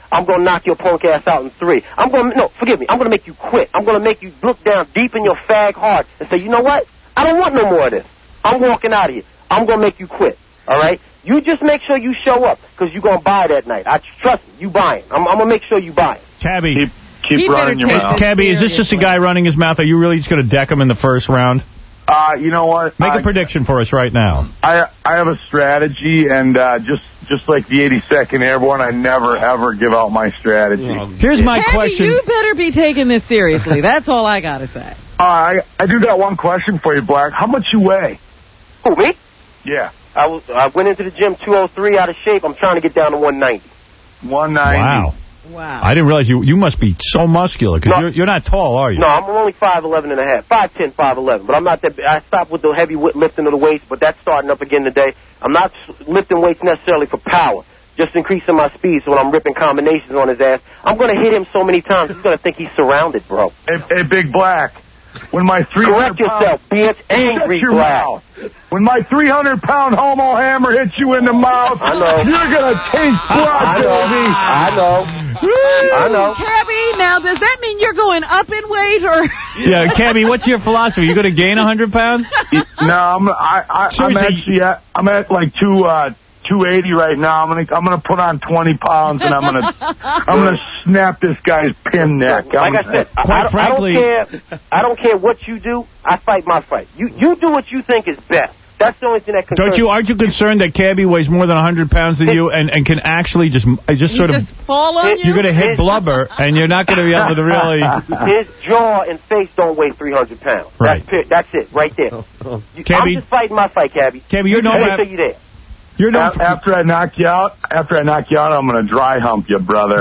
I'm going to knock your punk ass out in three. I'm going to, no, forgive me, I'm going to make you quit. I'm going to make you look down deep in your fag heart and say, you know what? I don't want no more of this. I'm walking out of here. I'm going to make you quit, all right? You just make sure you show up, because you're going to buy that night. I Trust me, you buying. I'm, I'm going to make sure you buy it. Cabby. Keep, keep He running better your take mouth. this Cabby, is this just a guy running his mouth? Are you really just going to deck him in the first round? Uh, you know what? Make I, a prediction for us right now. I I have a strategy, and uh, just just like the eighty-second Airborne, I never, ever give out my strategy. Here's my Cabby, question. you better be taking this seriously. That's all I got to say. Uh, I, I do got one question for you, Black. How much you weigh? Who, me? Yeah. I, was, I went into the gym two oh three out of shape. I'm trying to get down to one ninety. one ninety. Wow. Wow. I didn't realize you you must be so muscular, because No. you're, you're not tall, are you? No, I'm only five eleven and a half. five ten, five eleven. But I'm not that big. I stopped with the heavy wi- lifting of the weights, but that's starting up again today. I'm not s- lifting weights necessarily for power, just increasing my speed, so when I'm ripping combinations on his ass, I'm going to hit him so many times, he's going to think he's surrounded, bro. Hey, hey, Big Black. When my three hundred Correct yourself, bitch. Angry Shut your Black. mouth. When my three hundred pound homo hammer hits you in the mouth, I know. you're going to taste blood, I know. baby. I know. I know. Cabby, now, does that mean you're going up in weight, or... Yeah, Cabby, what's your philosophy? You going to gain one hundred pounds? No, I'm I, I, I'm Seriously. actually at, I'm at like two uh, two eighty right now. I'm gonna I'm gonna put on twenty pounds, and I'm gonna I'm gonna snap this guy's pin neck. Like I said, I, I, don't, frankly- I don't care. I don't care what you do. I fight my fight. You you do what you think is best. That's the only thing that concerns Don't you? Aren't you concerned that Cabby weighs more than one hundred pounds than you, and, and can actually just just You sort of... just fall on you? You're going to hit blubber, and you're not going to be able to really... His jaw and face don't weigh three hundred pounds. Right. That's, it. That's it, right there. You, Cabby- I'm just fighting my fight, Cabby. Cabby, you're you no... no you there. You're no... A- After I knock you out, after I knock you out, I'm gonna dry hump you, brother.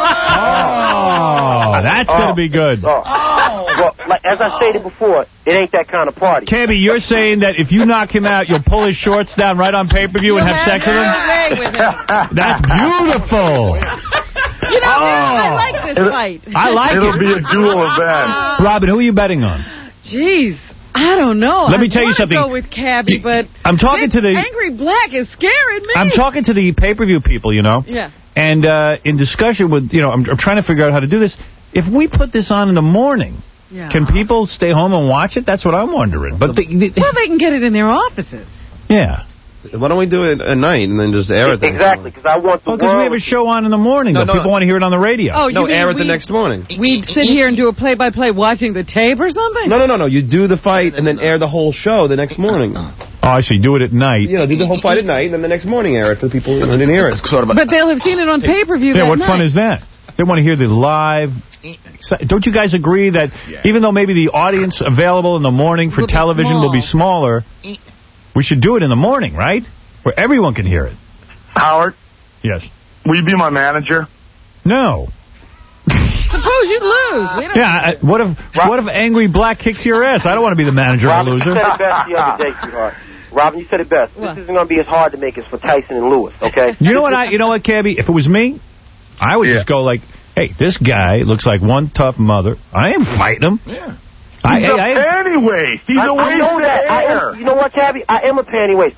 Oh, that's going to be good. Oh. Well, like, as I stated before, it ain't that kind of party. Cabby, you're saying that if you knock him out, you'll pull his shorts down right on pay-per-view and have sex with him? Way with him. That's beautiful. You know, Oh. I like this It'll- fight. I like It'll it. be a dual event. Robin, who are you betting on? Jeez, I don't know. Let me I tell you wanna something. Go with Cabby, but I'm talking this to the- Angry Black is scaring me. I'm talking to the pay-per-view people, you know. Yeah. And uh, in discussion with, you know, I'm, I'm trying to figure out how to do this. If we put this on in the morning, Yeah. can people stay home and watch it? That's what I'm wondering. But the, the, Well, they can get it in their offices. yeah. Why don't we do it at night and then just air it the next Exactly, because I want the Well, because we have a show on in the morning. No, though. no. People want to hear it on the radio. Oh, No, you mean air it the we- next morning. We'd sit here and do a play-by-play watching the tape or something? No, no, no, no. You do the fight and then air the whole show the next morning. Oh, I see. Do it at night. You know, do the whole fight at night and then the next morning air it for people who didn't hear it. But they'll have seen it on pay-per-view Yeah, that what night. fun is that? They want to hear the live... Don't you guys agree that even though maybe the audience available in the morning for Will be television will be smaller, we should do it in the morning, right? Where everyone can hear it. Howard, Yes. will you be my manager? No. Suppose you lose. We don't Yeah, I, what if what if Angry Black kicks your ass? I don't want to be the manager of a Robin, you loser. said it best the other day, sweetheart. Robin, you said it best. What? This isn't going to be as hard to make as for Tyson and Lewis, okay? You know what I? You know what, Cabby? If it was me, I would just go like, "Hey, this guy looks like one tough mother. I ain't fighting him. Yeah. I, He's I, a I, panty waist. He's I, a I waste know of that. I air. am, you know what, Tabby? I am a panty waist.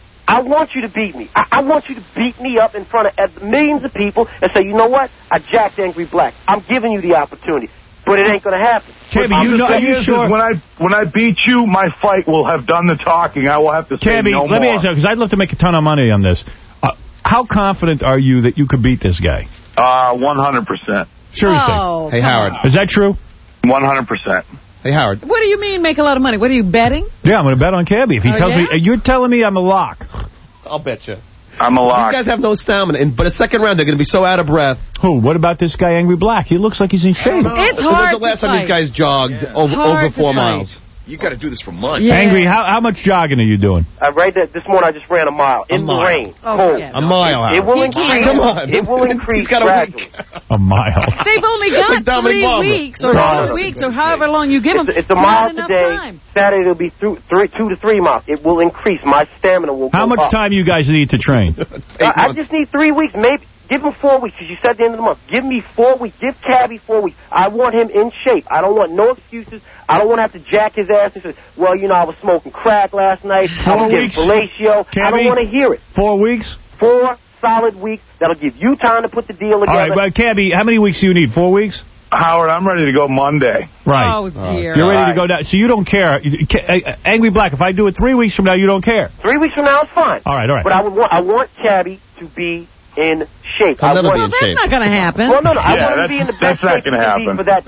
I want you to beat me. I, I want you to beat me up in front of uh, millions of people and say, you know what? I jacked Angry Black. I'm giving you the opportunity. But it ain't going to happen. Cabby, I'm you just know, are saying you is, sure? is when I when I beat you, my fight will have done the talking. I will have to say Cabby, no let more. me ask you, because I'd love to make a ton of money on this. Uh, how confident are you that you could beat this guy? Uh, one hundred percent. Seriously. Oh, Hey, come Howard. on. Is that true? one hundred percent. Hey, Howard. What do you mean make a lot of money? What are you betting? Yeah, I'm going to bet on Cabby. If he Oh, tells yeah? me, you're telling me I'm a lock. I'll bet you. I'm a lock. These guys have no stamina, and, but a second round they're going to be so out of breath. Who? What about this guy, Angry Black? He looks like he's in shape. It's When's hard the last to time these fight. guys jogged over, Hard over to four fight. miles? You got to do this for months. Yeah. Angry, how, how much jogging are you doing? Uh, right there, this morning I just ran a mile in mile. the rain. Oh, cold. yeah. A mile, It Howard. will He increase. can't. Come on. It will increase He's got a gradually. week. A mile. They've only Like got Dominic three Barber. weeks or No, four no, no. weeks or however long you give them. It's, it's a Not mile enough today. time. Saturday it'll be through, three, two to three miles. It will increase. My stamina will How go much up. time you guys need to train? I, I just need three weeks. Maybe give him four weeks because you said at the end of the month. Give me four weeks. Give Cabby four weeks. I want him in shape. I don't want no excuses. I don't want to have to jack his ass and say, well, you know, I was smoking crack last night. I Four was weeks. getting fellatio. I Cabby? don't want to hear it. Four weeks? Four solid week. That'll give you time to put the deal All together. right, well, Cabby, how many weeks do you need? Four weeks? Howard, I'm ready to go Monday. Right. Oh, dear. You're ready All to go down. So you don't care. You- ca- uh, Angry Black, if I do it three weeks from now, you don't care. Three weeks from now is fine. All right, all right. But I would want I want Cabby to be in shape. He'll I never want, be in That's shape. not going to happen. Well, no, no. I Yeah, want him to that's- be in the that's best not shape gonna he can be happen. for that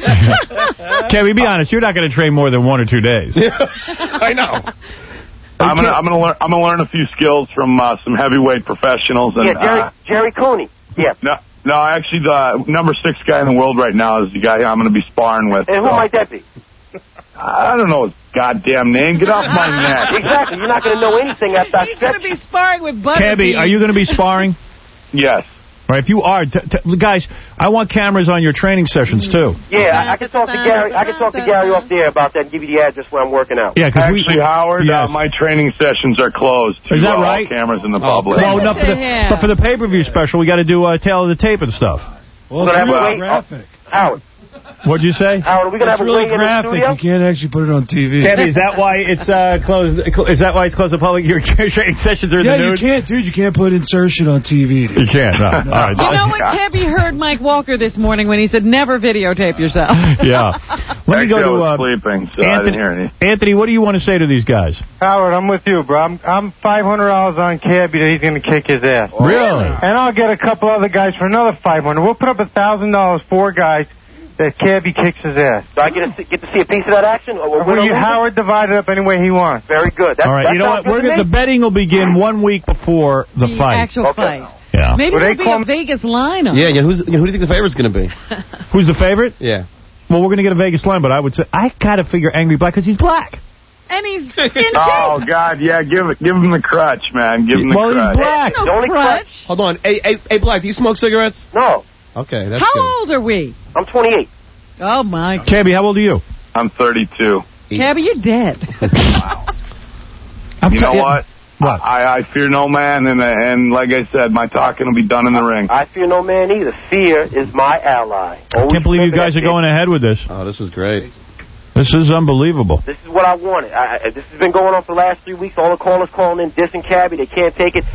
day. Cabby, be honest. You're not going to train more than one or two days. I know. I'm gonna I'm gonna learn I'm gonna learn a few skills from uh, some heavyweight professionals. And, Yeah, Jerry uh, Jerry Cooney. Yeah. no, no, actually, the number six guy in the world right now is the guy I'm going to be sparring with. And who so. might that be? I don't know his goddamn name. Get off my neck. Exactly. You're not going to know anything after I He's going to stretch. be sparring with Butterbean. Cabby, are you going to be sparring? Yes. Right, if you are, t- t- guys, I want cameras on your training sessions, too. Yeah, I, I can talk to Gary. I can talk to Gary off there about that and give you the address where I'm working out. Yeah, 'cause we- Actually, Howard, Yes. uh, my training sessions are closed to Is that uh, right? all cameras in the Oh, public. well, no, for the, him. but for the pay-per-view special, we got to do uh, tail of the tape and stuff. Well, But it's I have really to wait. graphic. Howard, What'd you say? Howard, are we gonna It's have a really weigh in the graphic. studio? You can't actually put it on T V. Cabby, is that why it's uh, closed? Is that why it's closed to public? Your training sessions are in Yeah, the you nude? can't, dude. You can't put insertion on T V. You can't. No. All right. You know what? Cabby heard Mike Walker this morning when he said, never videotape yourself. Yeah. Let me go Actually, I to was uh, sleeping, so I Anthony. didn't hear any. Anthony, what do you want to say to these guys? Howard, I'm with you, bro. I'm, I'm five hundred dollars on Cabby that he's going to kick his ass. Really? And I'll get a couple other guys for another five hundred dollars. We'll put up one thousand dollars for guys that Cabby kicks his ass. Do I get to, get to see a piece of that action? Or Will you, Howard divide it up any way he wants. Very good. That's, All right. that You know sounds what? We're good to gonna, me. the betting will begin one week before the, The fight. actual Okay. fight. Yeah. Maybe Well, they there'll be call a Vegas line on Yeah, it. yeah. Who's, who do you think the favorite's going to be? Who's the favorite? Yeah. Well, we're gonna get a Vegas line, but I would say I gotta figure Angry Black because he's black. And he's in shape. Oh God, yeah, give it, give him the crutch, man. Give him the Well, he's crutch. black. No The only crutch. Hold on. Hey, hey, hey, Black, do you smoke cigarettes? No, Okay, that's How good. old are we? I'm twenty-eight. Oh, my. Cabby, how old are you? I'm thirty-two. Cabby, you're dead. I'm You know tell- what? What? I, I fear no man, and and like I said, my talking will be done in the ring. I fear no man either. Fear is my ally. I Always can't believe you remember guys that are going shit. ahead with this. Oh, this is great. This is unbelievable. This is what I wanted. I, I, this has been going on for the last three weeks. All the callers calling in, dissing Cabby. They can't take it.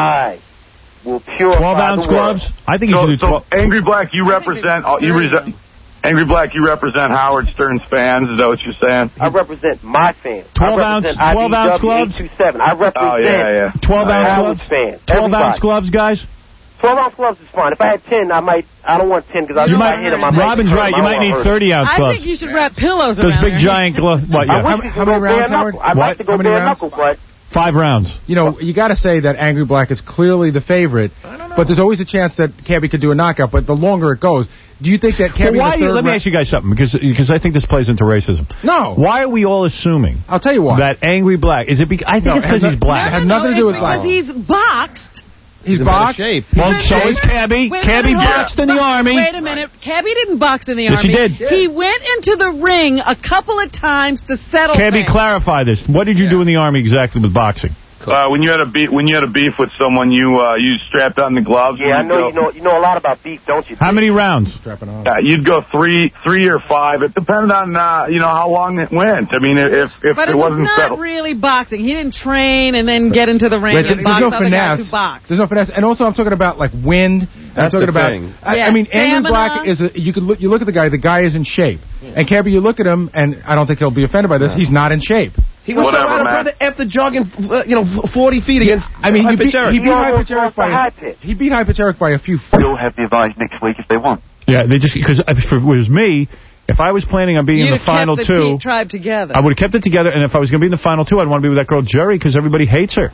I will purify twelve ounce the world. gloves? I think you So, should do so twelve. Angry Black, you represent all you resent. Angry Black, you represent Howard Stern's fans. Is that what you're saying? I represent my fans. twelve I ounce, represent twelve ounce gloves? I B W eight two seven. I represent Oh yeah, yeah. twelve ounce Howard's gloves? fans. twelve ounce Everybody. gloves, guys? twelve ounce gloves is fine. If I had ten, I might. I don't want ten because I You know might, I hit him. I might Robin's hurt right. him. You I might don't need wanna hurt him. thirty ounce I gloves. think you should wrap pillows Those around big there. giant gloves. What, I yeah. wish How- you could how go many bare rounds, Howard? knuckle. I'd What? like to go How many bare rounds? knuckle, but Five rounds. You know, you got to say that Angry Black is clearly the favorite, but there's always a chance that Cabby could do a knockout. But the longer it goes, do you think that Well, Cabby? why in do the you, third let me round- ask you guys something, because because I think this plays into racism. No. Why are we all assuming I'll tell you why. that Angry Black, is it be, I think No, it's it because has he's no- black. it has nothing to do with Because black. he's boxed. He's in better boxed. shape. Well, Wait a so minute. is Cabby. Wait a Cabby minute, hold on. boxed in the Army. Wait a minute. Cabby didn't box in the Yes, he Army. did. He went into the ring a couple of times to settle Cabby, things. clarify this. What did you do in the Army exactly with boxing? Uh, when you had a beef, when you had a beef with someone, you uh, you strapped on the gloves. yeah, I and know you'd you go- know you know a lot about beef, don't you? How many rounds? Strapping on. Uh, you'd go three, three or five. It depended on uh, you know how long it went. I mean, if if But it, it was wasn't not settled. really boxing. He didn't train and then get into the ring Right, and there's box no other guys finesse. who box. There's no finesse, and also I'm talking about like wind. and I'm That's talking the about. thing. I, Yeah, I mean, Angry stamina. Black is a. You could look. You look at the guy. The guy is in shape. And Cabby, you look at him, and I don't think he'll be offended by this. He's not in shape. He was Whatever, so out of man. breath after jogging, uh, you know, forty feet against. I mean, he beat, Hyperteric. he beat almost Hyperteric lost the by high a, pitch. he beat Hyperteric by a few. They'll have the advice next week if they want. Yeah, they just because if it was me, if I was planning on being You'd in the have final kept the two, team tribe together. I would have kept it together. And if I was going to be in the final two, I'd want to be with that girl Jerry because everybody hates her.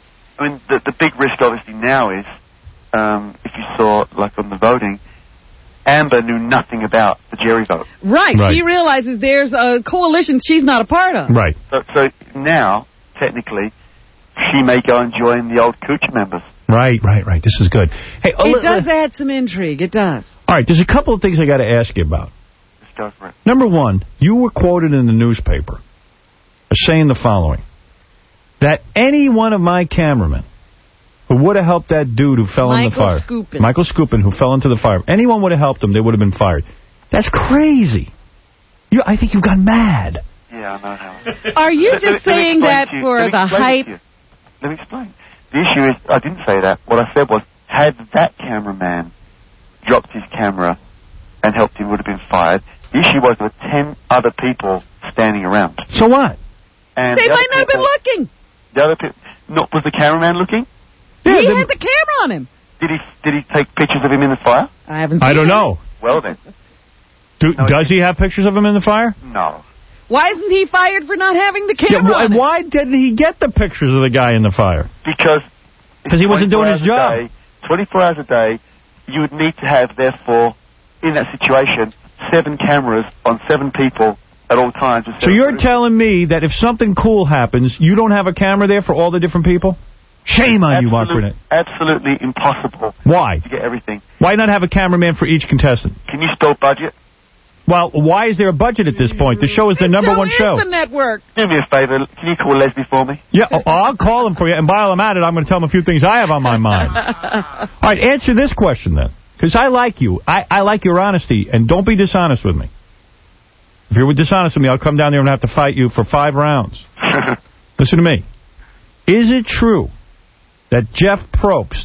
I mean, the, the big risk obviously now is, um, if you saw, like on the voting, Amber knew nothing about the Jerry vote. Right. Right. She realizes there's a coalition she's not a part of. Right. So, so now, technically, she may go and join the old Cooch members. Right, right, right. This is good. Hey, oh, It let- does let- add some intrigue. It does. all right, there's a couple of things I got to ask you about. Let's go for it. Number one, you were quoted in the newspaper as saying the following, that any one of my cameramen who would have helped that dude who fell in the Michael fire, Skupin. Michael Skupin, who fell into the fire, anyone would have helped him, they would have been fired. That's crazy. You, I think you've gone mad. Yeah, I know how. Are you Let- just let me saying explain that to you. for Let me the explain hype? to you. Let me explain. The issue is, I didn't say that. What I said was, had that cameraman dropped his camera and helped him, would have been fired. The issue was there were ten other people standing around. So what? And They the might other not have been people- looking. The other people, not was the cameraman looking? he had the camera on him. Did he did he take pictures of him in the fire? I haven't seen I don't it. know. Well then, Do, does he have pictures of him in the fire? no. Why isn't he fired for not having the Yeah, camera wh- on and him? why didn't he get the pictures of the guy in the fire? Because Because he wasn't doing his twenty-four hours job. a day, twenty-four hours a day, you would need to have, therefore, in that situation, seven cameras on seven people at all times. with So seven you're crews. telling me that if something cool happens, you don't have a camera there for all the different people? Shame on you, Mark Absolute- Burnett. Absolutely impossible Why? to get everything. Why not have a cameraman for each contestant? Can you spell budget? Well, why is there a budget at this point? The show is the number one show. the network. Do me a favor. Can you call Leslie for me? Yeah, oh, I'll call him for you, and while I'm at it, I'm going to tell him a few things I have on my mind. All right, answer this question then, because I like you. I, I like your honesty, and don't be dishonest with me. If you're dishonest with me, I'll come down there and have to fight you for five rounds. Listen to me. Is it true that Jeff Probst,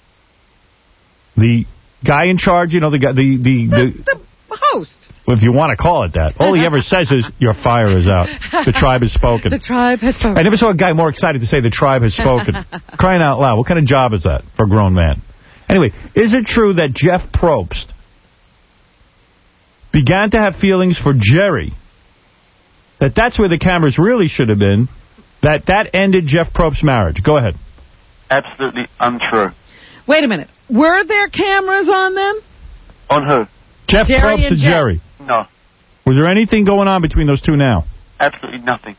the guy in charge, you know, the guy, the the, the, The host. if you want to call it that, all he ever says is, your fire is out. The tribe has spoken. The tribe has spoken. I never saw a guy more excited to say the tribe has spoken. Crying out loud. What kind of job is that for a grown man? Anyway, is it true that Jeff Probst began to have feelings for Jerry, that that's where the cameras really should have been, that that ended Jeff Probst's marriage? Go ahead. Absolutely untrue. Wait a minute. Were there cameras on them? On who? Jeff Jerry Probst and and Jeff. Jerry. No. Was there anything going on between those two now? Absolutely nothing.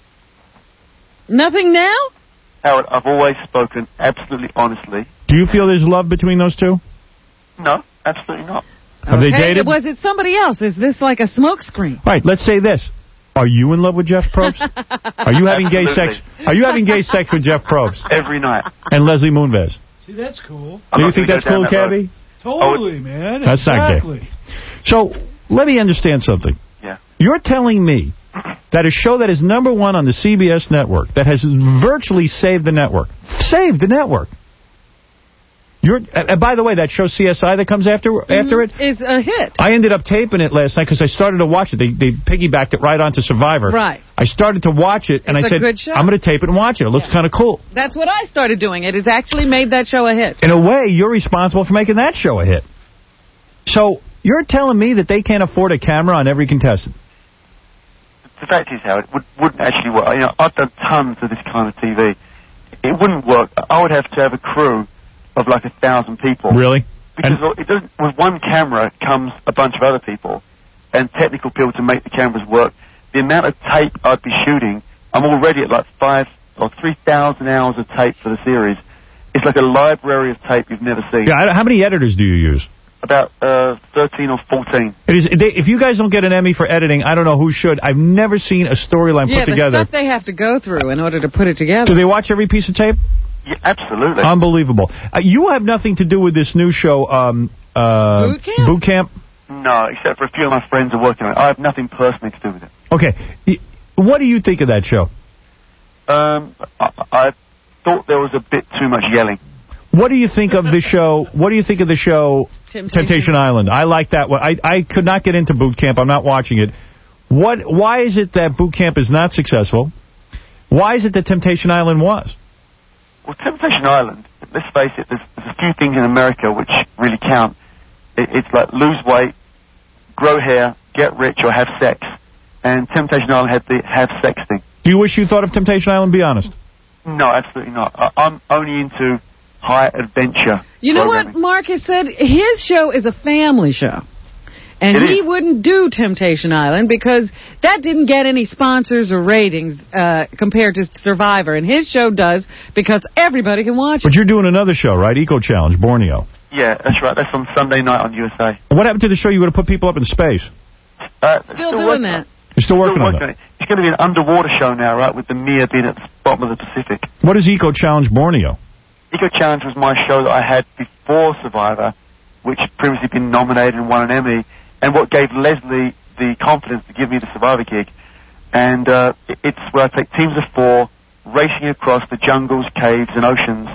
Nothing now? Howard, I've always spoken absolutely honestly. Do you feel there's love between those two? No, absolutely not. Have they Okay, dated? was it somebody else? Is this like a smokescreen? All right, let's say this. Are you in love with Jeff Probst? Are you having gay Absolutely. sex? Are you having gay sex with Jeff Probst Every night. and Leslie Moonves? See, that's cool. I'm Do you not think gonna that's go down cool, that road. Cabby? Totally, man. That's not gay. exactly. So let me understand something. Yeah. You're telling me that a show that is number one on the C B S network, that has virtually saved the network, saved the network. You're, uh, by the way, that show C S I that comes after after it, Is a hit. I ended up taping it last night because I started to watch it. They they piggybacked it right onto Survivor. Right. I started to watch it, and It's I a said, good show. I'm going to tape it and watch it. It looks kind of cool. That's what I started doing. It has actually made that show a hit. In a way, you're responsible for making that show a hit. So you're telling me that they can't afford a camera on every contestant? The fact is, Howard, it would, wouldn't actually work. You know, I've done tons of this kind of T V. It wouldn't work. I would have to have a crew of like a thousand people. Really? Because it doesn't. With one camera comes a bunch of other people and technical people to make the cameras work. The amount of tape I'd be shooting, I'm already at like five or three thousand hours of tape for the series. It's like a library of tape you've never seen. Yeah. I- How many editors do you use? About uh, thirteen or fourteen. It is, they, if you guys don't get an Emmy for editing, I don't know who should. I've never seen a storyline Yeah, put the together. stuff they have to go through in order to put it together. Do they watch every piece of tape? Yeah, absolutely. Unbelievable. Uh, you have nothing to do with this new show, um, uh, Boot Camp? Boot Camp? No, except for a few of my friends are working on it. I have nothing personally to do with it. Okay. Y- What do you think of that show? Um, I, I thought there was a bit too much yelling. What do you think of the show? What do you think of the show Temptation. Temptation Island? I like that one. I I could not get into Boot Camp. I'm not watching it. What? Why is it that Boot Camp is not successful? Why is it that Temptation Island was? Well, Temptation Island, let's face it, there's, there's a few things in America which really count. It, it's like lose weight, grow hair, get rich, or have sex. And Temptation Island had the have sex thing. Do you wish you thought of Temptation Island? Be honest. No, absolutely not. I, I'm only into high adventure. You know programming. what Marcus said? His show is a family show. And It he is. wouldn't do Temptation Island because that didn't get any sponsors or ratings uh, compared to Survivor. And his show does because everybody can watch it. But you're doing another show, right? Eco Challenge, Borneo. Yeah, that's right. That's on Sunday night on U S A. What happened to the show you would have put people up in space? Uh, Still doing working that. on it. You're still working Still on working that. on it. It's going to be an underwater show now, right, with the Mir being at the bottom of the Pacific. What is Eco Challenge Borneo? Eco Challenge was my show that I had before Survivor, which had previously been nominated and won an Emmy, and what gave Leslie the confidence to give me the Survivor gig. And uh, it- it's where I take teams of four racing across the jungles, caves, and oceans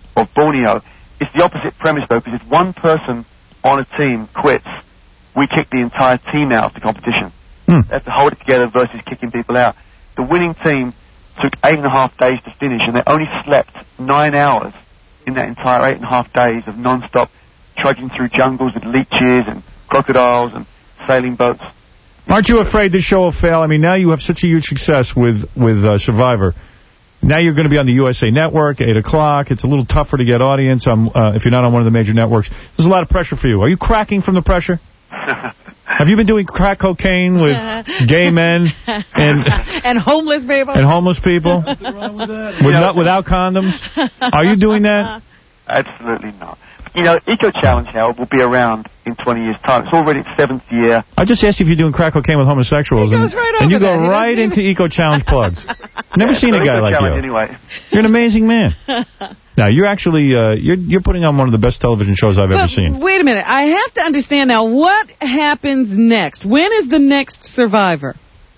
of Borneo. It's the opposite premise, though, because if one person on a team quits, we kick the entire team out of the competition. Hmm. They have to hold it together versus kicking people out. The winning team took eight and a half days to finish, and they only slept nine hours in that entire eight and a half days of non-stop trudging through jungles with leeches and crocodiles and sailing boats. Aren't you afraid this show will fail? I mean, now you have such a huge success with, with uh, Survivor. Now you're going to be on the U S A Network, eight o'clock. It's a little tougher to get audience um, uh, if you're not on one of the major networks. There's a lot of pressure for you. Are you cracking from the pressure? Have you been doing crack cocaine with gay men and and homeless people? And homeless people? With not, without condoms? Are you doing that? Absolutely not. You know, Eco Challenge, Howard, will be around in twenty years' time. It's already its seventh year. I just asked you if you're doing crack cocaine with homosexuals. He and, goes right and you over go that. He right doesn't into Eco Challenge plugs. Never Yeah, seen so a guy Eco like Challenge you. Anyway. You're an amazing man. Now, you're actually, uh, you're, you're putting on one of the best television shows I've ever But seen. wait a minute. I have to understand now, what happens next? When is the next Survivor?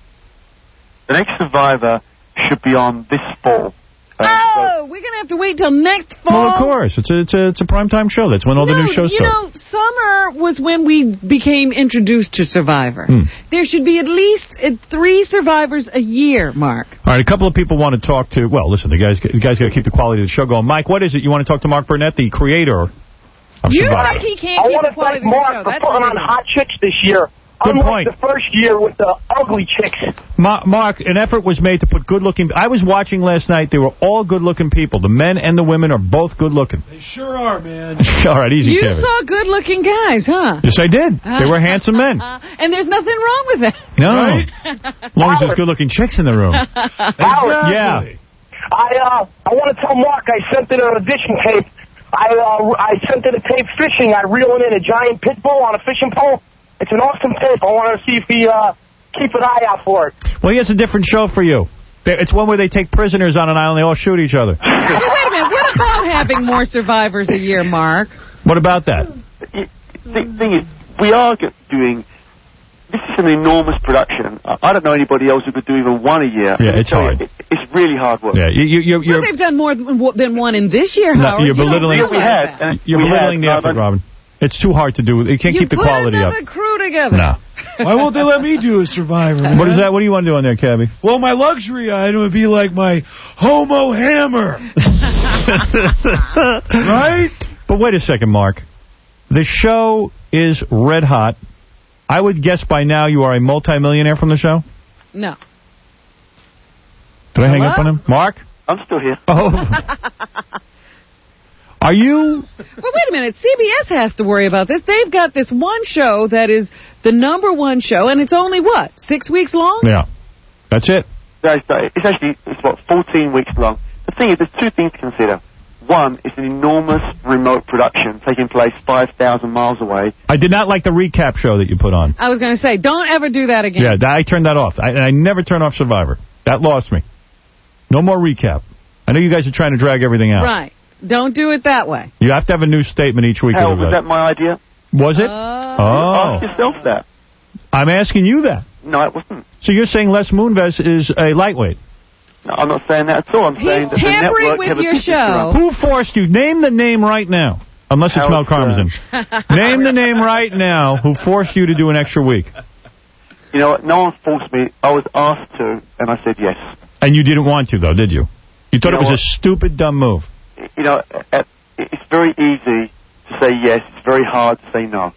The next Survivor should be on this fall. Oh, we're going to have to wait till next fall? Well, of course. It's a, it's a, it's a primetime show. That's when all the No, new shows you start. know, summer was when we became introduced to Survivor. Hmm. There should be at least uh, three Survivors a year, Mark. All right, a couple of people want to talk to, well, listen, the guys, the guys got to keep the quality of the show going. Mike, what is it? You want to talk to Mark Burnett, the creator of You Survivor? think he can't I keep want the to quality thank of the Mark show. for That's putting on ridiculous. hot chicks this year. Good Unlike point. the first year with the ugly chicks. Ma Mark, an effort was made to put good-looking... I was watching last night. They were all good-looking people. The men and the women are both good-looking. They sure are, man. All right, easy, You Kevin. saw good-looking guys, huh? Yes, I did. They were handsome men. And there's nothing wrong with that. No. As long as there's good-looking chicks in the room. Howard, Yeah. I uh, I want to tell Mark I sent it an audition tape. I uh, I sent it a tape fishing. I reel it in a giant pit bull on a fishing pole. It's an awesome tape. I want to see if he uh, keep an eye out for it. Well, he has a different show for you. They- It's one where they take prisoners on an island. They all shoot each other. Hey, wait a minute. What about having more Survivors a year, Mark? What about that? The thing is, we are g- doing... This is an enormous production. I I don't know anybody else who could do even one a year. Yeah, it's So hard. It, it's really hard work. Yeah, you, you, you're, Well, you're, they've done more than, than one in this year, No, Howard. you're You don't belittling- realize We had, that. and you're we belittling had, the effort, Robin. It's too hard to do. You can't You keep the put quality up. another crew together. No. Why won't they let me do a Survivor? What is that? What do you want to do on there, Cabby? Well, my luxury item would be like my homo hammer. Right? But wait a second, Mark. The show is red hot. I would guess by now you are a multimillionaire from the show. No. Did I hang Hello? up on him? Mark? I'm still here. Oh. Are you... But wait a minute. C B S has to worry about this. They've got this one show that is the number one show, and it's only, what, six weeks long? Yeah. That's it. No, it's, not. It's actually, it's what, fourteen weeks long. The thing is, there's two things to consider. One, it's an enormous remote production taking place five thousand miles away. I did not like the recap show that you put on. I was going to say, don't ever do that again. Yeah, I turned that off. I, and I never turn off Survivor. That lost me. No more recap. I know you guys are trying to drag everything out. Right. Don't do it that way. You have to have a new statement each week. Hell, of was the- that my idea? Was it? Uh, Ask yourself that. I'm asking you that. No, it wasn't. So you're saying Les Moonves is a lightweight? No, I'm not saying that at all. I'm He's saying that the tampering network with have a your business to show. run. Who forced you? Name the name right now. Unless it's Mel Howard Karmazin. Name the name right now who forced you to do an extra week. You know what? No one forced me. I was asked to, and I said yes. And you didn't want to, though, did you? You thought You it was know a stupid, dumb move. You know, uh, it's very easy to say yes. It's very hard to say no.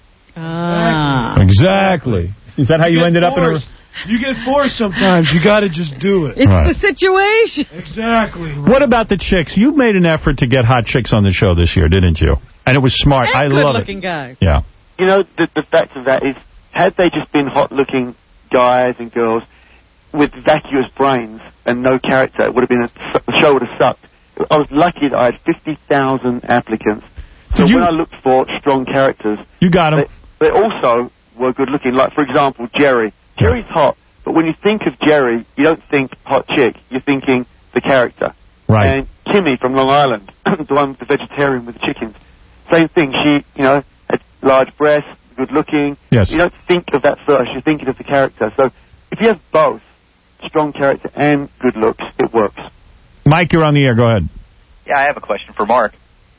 Ah. Exactly. Is that how you, get ended up in a... forced. You get forced sometimes. You got to just do it. It's Right. the situation. Exactly. What about the chicks? You made an effort to get hot chicks on the show this year, didn't you? And it was smart. And I love good-looking it. guys. Yeah. You know, the, the fact of that is, had they just been hot-looking guys and girls with vacuous brains and no character, it would have been a, the show would have sucked. I was lucky that I had fifty thousand applicants. So Did you- when I looked for strong characters, You got them. they, they also were good-looking. Like, for example, Jerry. Jerry's hot, but when you think of Jerry, you don't think hot chick. You're thinking the character. Right. And Kimmy from Long Island, the one with the vegetarian with the chickens, same thing. She, you know, had large breasts, good-looking. Yes. You don't think of that first. You're thinking of the character. So if you have both, strong character and good looks, it works. Mike, you're on the air. Go ahead. Yeah, I have a question for Mark.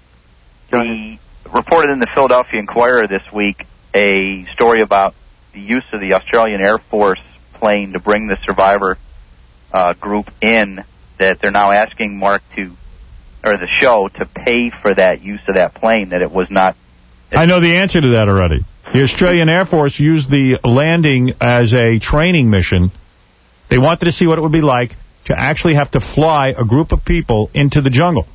The reported in the Philadelphia Inquirer this week a story about the use of the Australian Air Force plane to bring the Survivor uh, group in, that they're now asking Mark to, or the show, to pay for that use of that plane, that it was not... I know the answer to that already. The Australian Air Force used the landing as a training mission. They wanted to see what it would be like to actually have to fly a group of people into the jungle.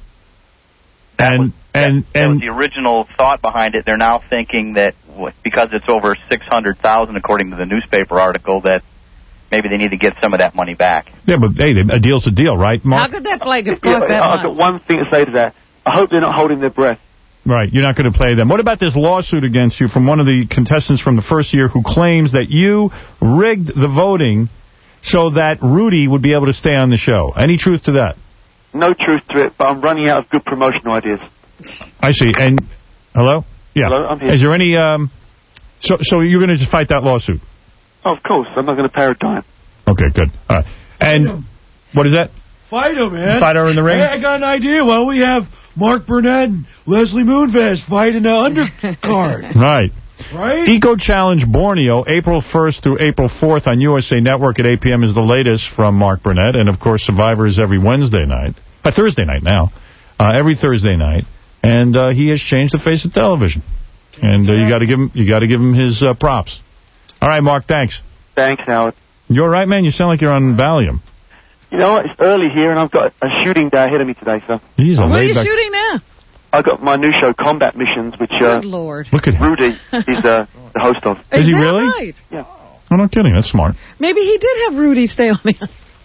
That and was, and that, and that was the original thought behind it. They're now thinking that because it's over six hundred thousand, according to the newspaper article, that maybe they need to get some of that money back. Yeah, but hey, a deal's a deal, right, Mark? How could that flight have Yeah, cost that I've much? got one thing to say to that. I hope they're not holding their breath. Right, you're not going to play them. What about this lawsuit against you from one of the contestants from the first year who claims that you rigged the voting so that Rudy would be able to stay on the show? Any truth to that? No truth to it, but I'm running out of good promotional ideas. I see. And hello? Yeah. Hello, I'm here. Is there any... Um, so, so you're going to just fight that lawsuit? Oh, of course. I'm not going to pay her a dime. Okay, good. All right. And what is that? Fight her, man. Fight her in the ring? Hey, I got an idea. Why don't we have Mark Burnett and Leslie Moonves fight in the undercard? Right. Right? Eco Challenge Borneo, April first through April fourth on U S A Network at eight p m is the latest from Mark Burnett. And, of course, Survivor is every Wednesday night. Uh, Thursday night now. Uh, every Thursday night. And uh, he has changed the face of television. And uh, you got to give him you got to give him his uh, props. All right, Mark, thanks. Thanks, Howard. You're right, man. You sound like you're on Valium. You know what? It's early here, and I've got a shooting day ahead of me today, so... He's a What are you laid-back- shooting now? I got my new show, Combat Missions, which uh, Good Lord. Look at him. Rudy is uh, the host of. Is he that really? right? Yeah. I'm not kidding. That's smart. Maybe he did have Rudy stay on the...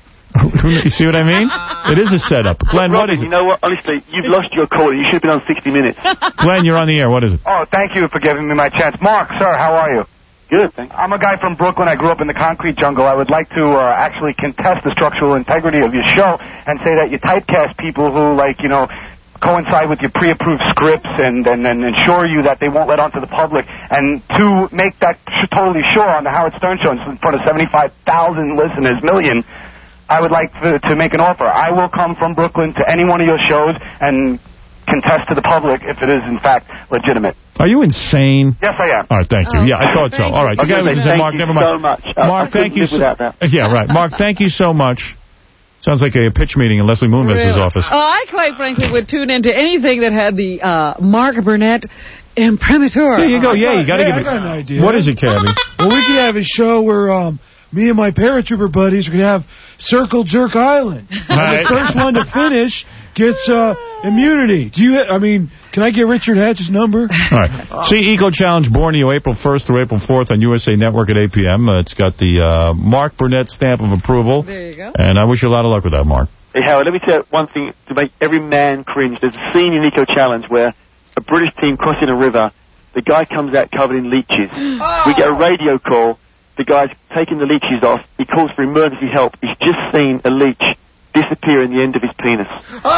You see what I mean? It is a setup. Glenn, what Robin, is it? you know what? Honestly, you've lost your call. You should have been on sixty minutes. Glenn, you're on the air. What is it? Oh, thank you for giving me my chance. Mark, sir, how are you? Good, thanks. I'm a guy from Brooklyn. I grew up in the concrete jungle. I would like to uh, actually contest the structural integrity of your show and say that you typecast people who, like, you know, coincide with your pre-approved scripts and, and, and ensure you that they won't let on to the public. And to make that sh- totally sure on the Howard Stern show in front of seventy-five thousand listeners, million, I would like to, to make an offer. I will come from Brooklyn to any one of your shows and contest to the public if it is, in fact, legitimate. Are you insane? Yes, I am. All right, thank you. Oh, yeah, I thought so. thank All right. you. You guys Okay, said, thank Mark, you never mind. so much. I- Mark, I thank couldn't you live so without that. Yeah, right. Mark, thank you so much. Sounds like a pitch meeting in Leslie Moonves' Really? office. Oh, I quite frankly would tune into anything that had the uh, Mark Burnett imprimatur. There you go. Yeah, you got to Hey, give I it. got an idea. What is it, Cabby? Well, we could have a show where um, me and my paratrooper buddies are going to have Circle Jerk Island. And Right. the first one to finish gets uh, immunity. Do you? I mean, can I get Richard Hatch's number? All right. See Eco Challenge Borneo, April first through April fourth on U S A Network at eight p m Uh, it's got the uh, Mark Burnett stamp of approval. There you go. And I wish you a lot of luck with that, Mark. Hey, Howard, let me tell you one thing to make every man cringe. There's a scene in Eco Challenge where a British team crossing a river, the guy comes out covered in leeches. We get a radio call. The guy's taking the leeches off. He calls for emergency help. He's just seen a leech disappear in the end of his penis.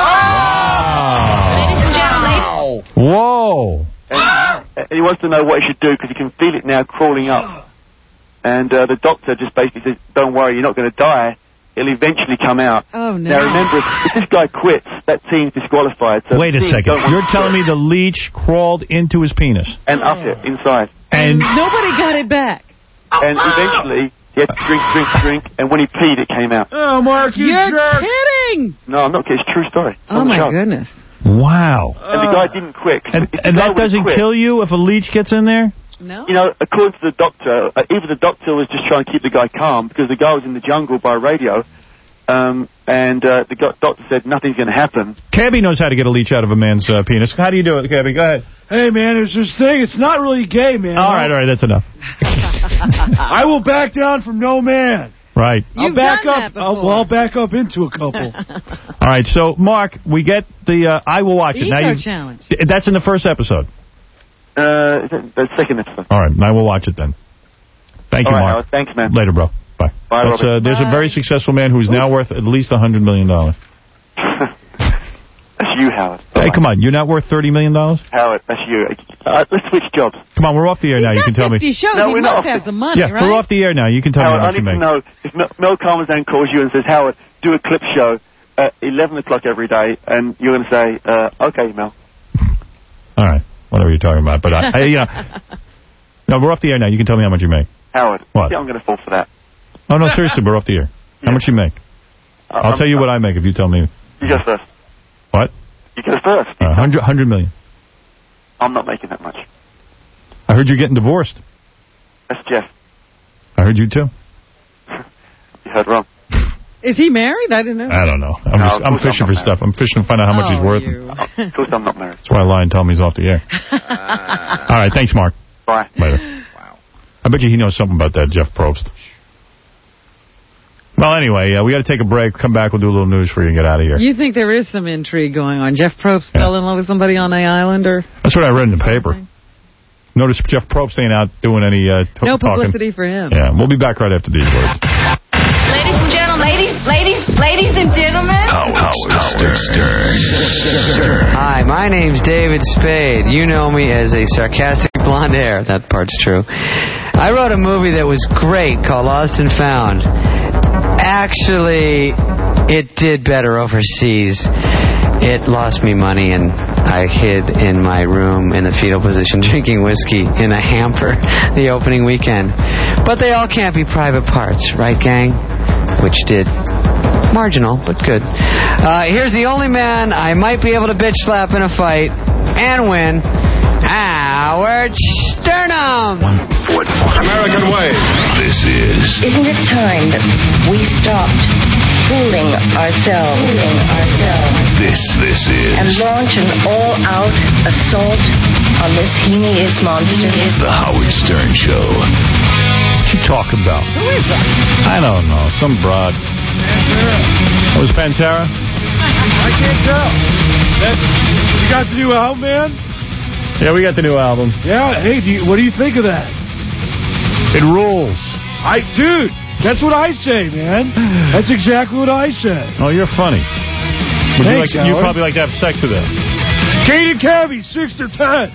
Whoa. And, and he wants to know what he should do because he can feel it now crawling up. And uh, the doctor just basically says, don't worry, you're not going to die. It'll eventually come out. Oh, no. Now, remember, if this guy quits, that team's disqualified. So Wait a the team second. don't want You're to telling quit. me the leech crawled into his penis? And up it, inside. And Nobody got it back. And eventually, he had to drink, drink, drink, and when he peed, it came out. Oh, Mark, you You're jerk. kidding. No, I'm not kidding. It's a true story. Oh, On the my show. goodness. wow. And the guy didn't quit. 'cause And, if the and guy that would've doesn't quit, kill you if a leech gets in there? No. You know, according to the doctor, uh, even the doctor was just trying to keep the guy calm because the guy was in the jungle by radio, um, and uh, the go- doctor said nothing's going to happen. Cabby knows how to get a leech out of a man's uh, penis. How do you do it, Cabby? Go ahead. Hey, man, there's this thing. It's not really gay, man. All right, all right, that's enough. I will back down from no man. Right. I'll You've back done up. that I'll, before. well, I'll back up into a couple. All right, so, Mark, we get the, uh, I will watch The it. Now Eco you- Challenge. That's in the first episode. Uh, the, the second episode. All right, I will watch it then. Thank All you, right, Mark. Howard, thanks, man. Later, bro. Bye. Bye, That's, Robert. uh, there's a very successful man who's now worth at least one hundred million dollars. That's you, Howard. Hey, come on. You're not worth thirty million dollars? Howard, that's you. Uh, let's switch jobs. Come on, we're off the air now. You can tell me. fifty shows. No, he we're must not have off some money, Yeah, right? we're off the air now. You can tell Howard, me how I much you need to make. know if Mel, Mel Karmazan calls you and says, Howard, do a clip show at eleven o'clock every day, and you're going to say, uh, okay, Mel. All right. Whatever you're talking about. But, I, I, you know, no, we're off the air now. You can tell me how much you make. Howard, What? yeah, I'm going to fall for that. Oh, no, seriously, we're off the air. How much you make? Uh, I'll I'm, tell you what I make if you tell me. You go first. What? You go first. Uh, one hundred, one hundred million. I'm not making that much. I heard you're getting divorced. That's Jeff. I heard you, too. You heard wrong. Is he married? I didn't know. I don't know. I'm, No, just, of I'm course fishing I'm for not stuff. I'm fishing to find out how much Oh, he's worth. you. Of course I'm not married. That's why I lie and tell him he's off the air. All right, thanks, Mark. Bye. Later. Wow. I bet you he knows something about that, Jeff Probst. Well, anyway, uh, we got to take a break. Come back. We'll do a little news for you and get out of here. You think there is some intrigue going on? Jeff Probst fell in love with somebody on the island, or That's what I read in the paper. Notice Jeff Probst ain't out doing any uh, t- no talking. publicity for him? Yeah, we'll be back right after these words. Ladies and gentlemen, ladies, ladies, ladies and gentlemen. Howard, Howard Stern. Stern. Hi, my name's David Spade. You know me as a sarcastic blonde hair. That part's true. I wrote a movie that was great called Lost and Found. Actually, it did better overseas. It lost me money, and I hid in my room in the fetal position drinking whiskey in a hamper the opening weekend. But they all can't be private parts, right, gang? Which did. Marginal, but good. Uh, here's the only man I might be able to bitch slap in a fight and win. Howard Sternum. American way. This is. Isn't it time that we stopped fooling ourselves, fooling ourselves, This, this is. and launch an all-out assault on this heinous monster? The Howard Stern Show. What you talking about? Who is that? I don't know. Some broad. That was Pantera? I can't tell. That's, you got the new album, man? Yeah, we got the new album. Yeah, hey, do you, what do you think of that? It rules. I, dude, that's what I say, man. That's exactly what I say. Oh, you're funny. Would you, Thanks, like, you Howard. probably like to have sex with that. Kate and Cabby, six to ten.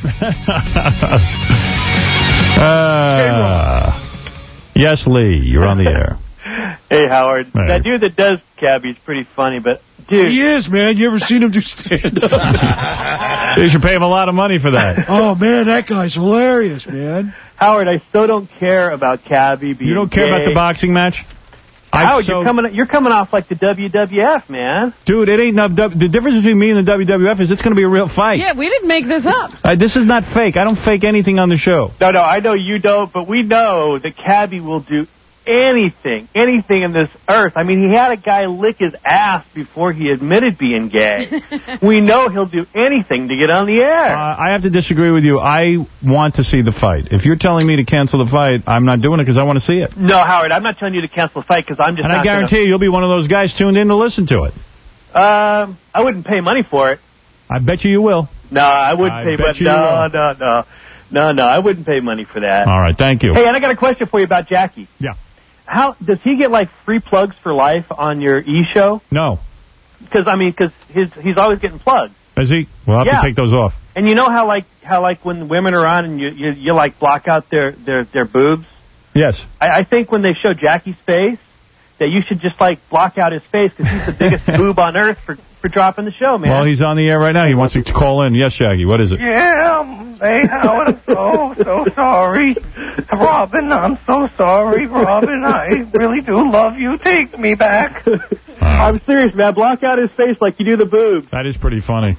uh, yes, Lee, you're on the air. Hey, Howard. Hey. That dude that does Cabby is pretty funny, but, dude. He is, man. You ever seen him do stand-up? You should pay him a lot of money for that. Oh, man, that guy's hilarious, man. Howard, I still don't care about Cabby being You don't care gay. about the boxing match? Howard, so, you're coming you're coming off like the W W F, man. Dude, it ain't no... The difference between me and the W W F is it's going to be a real fight. Yeah, we didn't make this up. Uh, this is not fake. I don't fake anything on the show. No, no, I know you don't, but we know that Cabby will do anything, anything in this earth. I mean, he had a guy lick his ass before he admitted being gay. We know he'll do anything to get on the air. Uh, I have to disagree with you. I want to see the fight. If you're telling me to cancel the fight, I'm not doing it because I want to see it. No, Howard, I'm not telling you to cancel the fight because I'm just And not I guarantee gonna... you, you'll be one of those guys tuned in to listen to it. Um, I wouldn't pay money for it. I bet you you will. No, I wouldn't I pay bet money. you No, will. no, no. No, no, I wouldn't pay money for that. All right, thank you. Hey, and I got a question for you about Jackie. Yeah. How does he get like free plugs for life on your E show? No. Because I mean, because his he's always getting plugs. Is he? We'll have Yeah. to take those off. And you know how like how like when women are on and you you, you like block out their their their boobs. Yes. I, I think when they show Jackie's face, that you should just like block out his face because he's the biggest boob on earth for for dropping the show, man. Well, he's on the air right now. He wants to call in. Yes, Shaggy. What is it? Yeah, um, hey, Howard, I'm so, so sorry. Robin, I'm so sorry, Robin. I really do love you. Take me back. I'm serious, man. Block out his face like you do the boobs. That is pretty funny.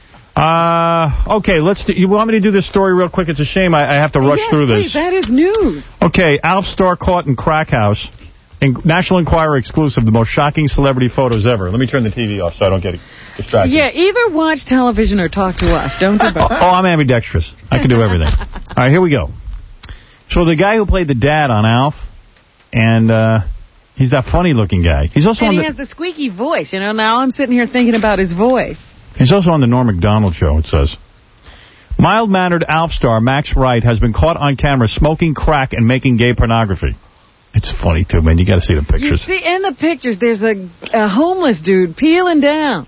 Uh, okay, let's. Do, you want me to do this story real quick? It's a shame I, I have to rush yes, through please, this. that is news. Okay, Alf Star caught in crack house. In National Enquirer exclusive, the most shocking celebrity photos ever. Let me turn the T V off so I don't get distracted. Yeah, either watch television or talk to us. Don't do both. Oh, I'm ambidextrous. I can do everything. All right, here we go. So the guy who played the dad on Alf, and uh, he's that funny-looking guy. He's also And on he the, has the squeaky voice. You know, now I'm sitting here thinking about his voice. He's also on the Norm Macdonald show, it says. Mild-mannered Alf star Max Wright has been caught on camera smoking crack and making gay pornography. It's funny, too, man. You got to see the You pictures. see, in the pictures, there's a, a homeless dude peeling down.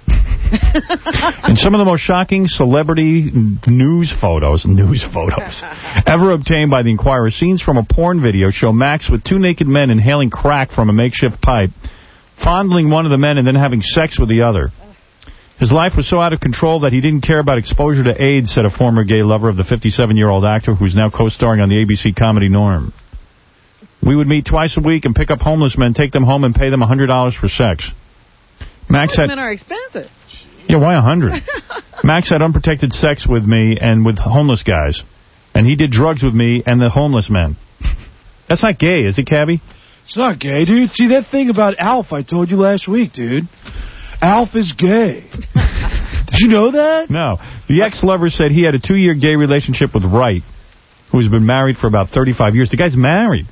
And some of the most shocking celebrity news photos, news photos, ever obtained by the Enquirer. Scenes from a porn video show Max with two naked men inhaling crack from a makeshift pipe, fondling one of the men and then having sex with the other. His life was so out of control that he didn't care about exposure to AIDS, said a former gay lover of the fifty-seven-year-old actor who's now co-starring on the A B C comedy Norm. We would meet twice a week and pick up homeless men, take them home, and pay them one hundred dollars for sex. Max Homeless had, men are expensive. Yeah, why one hundred dollars? Max had unprotected sex with me and with homeless guys. And he did drugs with me and the homeless men. That's not gay, is it, Cabby? It's not gay, dude. See, that thing about Alf I told you last week, dude. Alf is gay. Did you know that? No. The ex-lover said he had a two-year gay relationship with Wright, who's been married for about thirty-five years. The guy's married.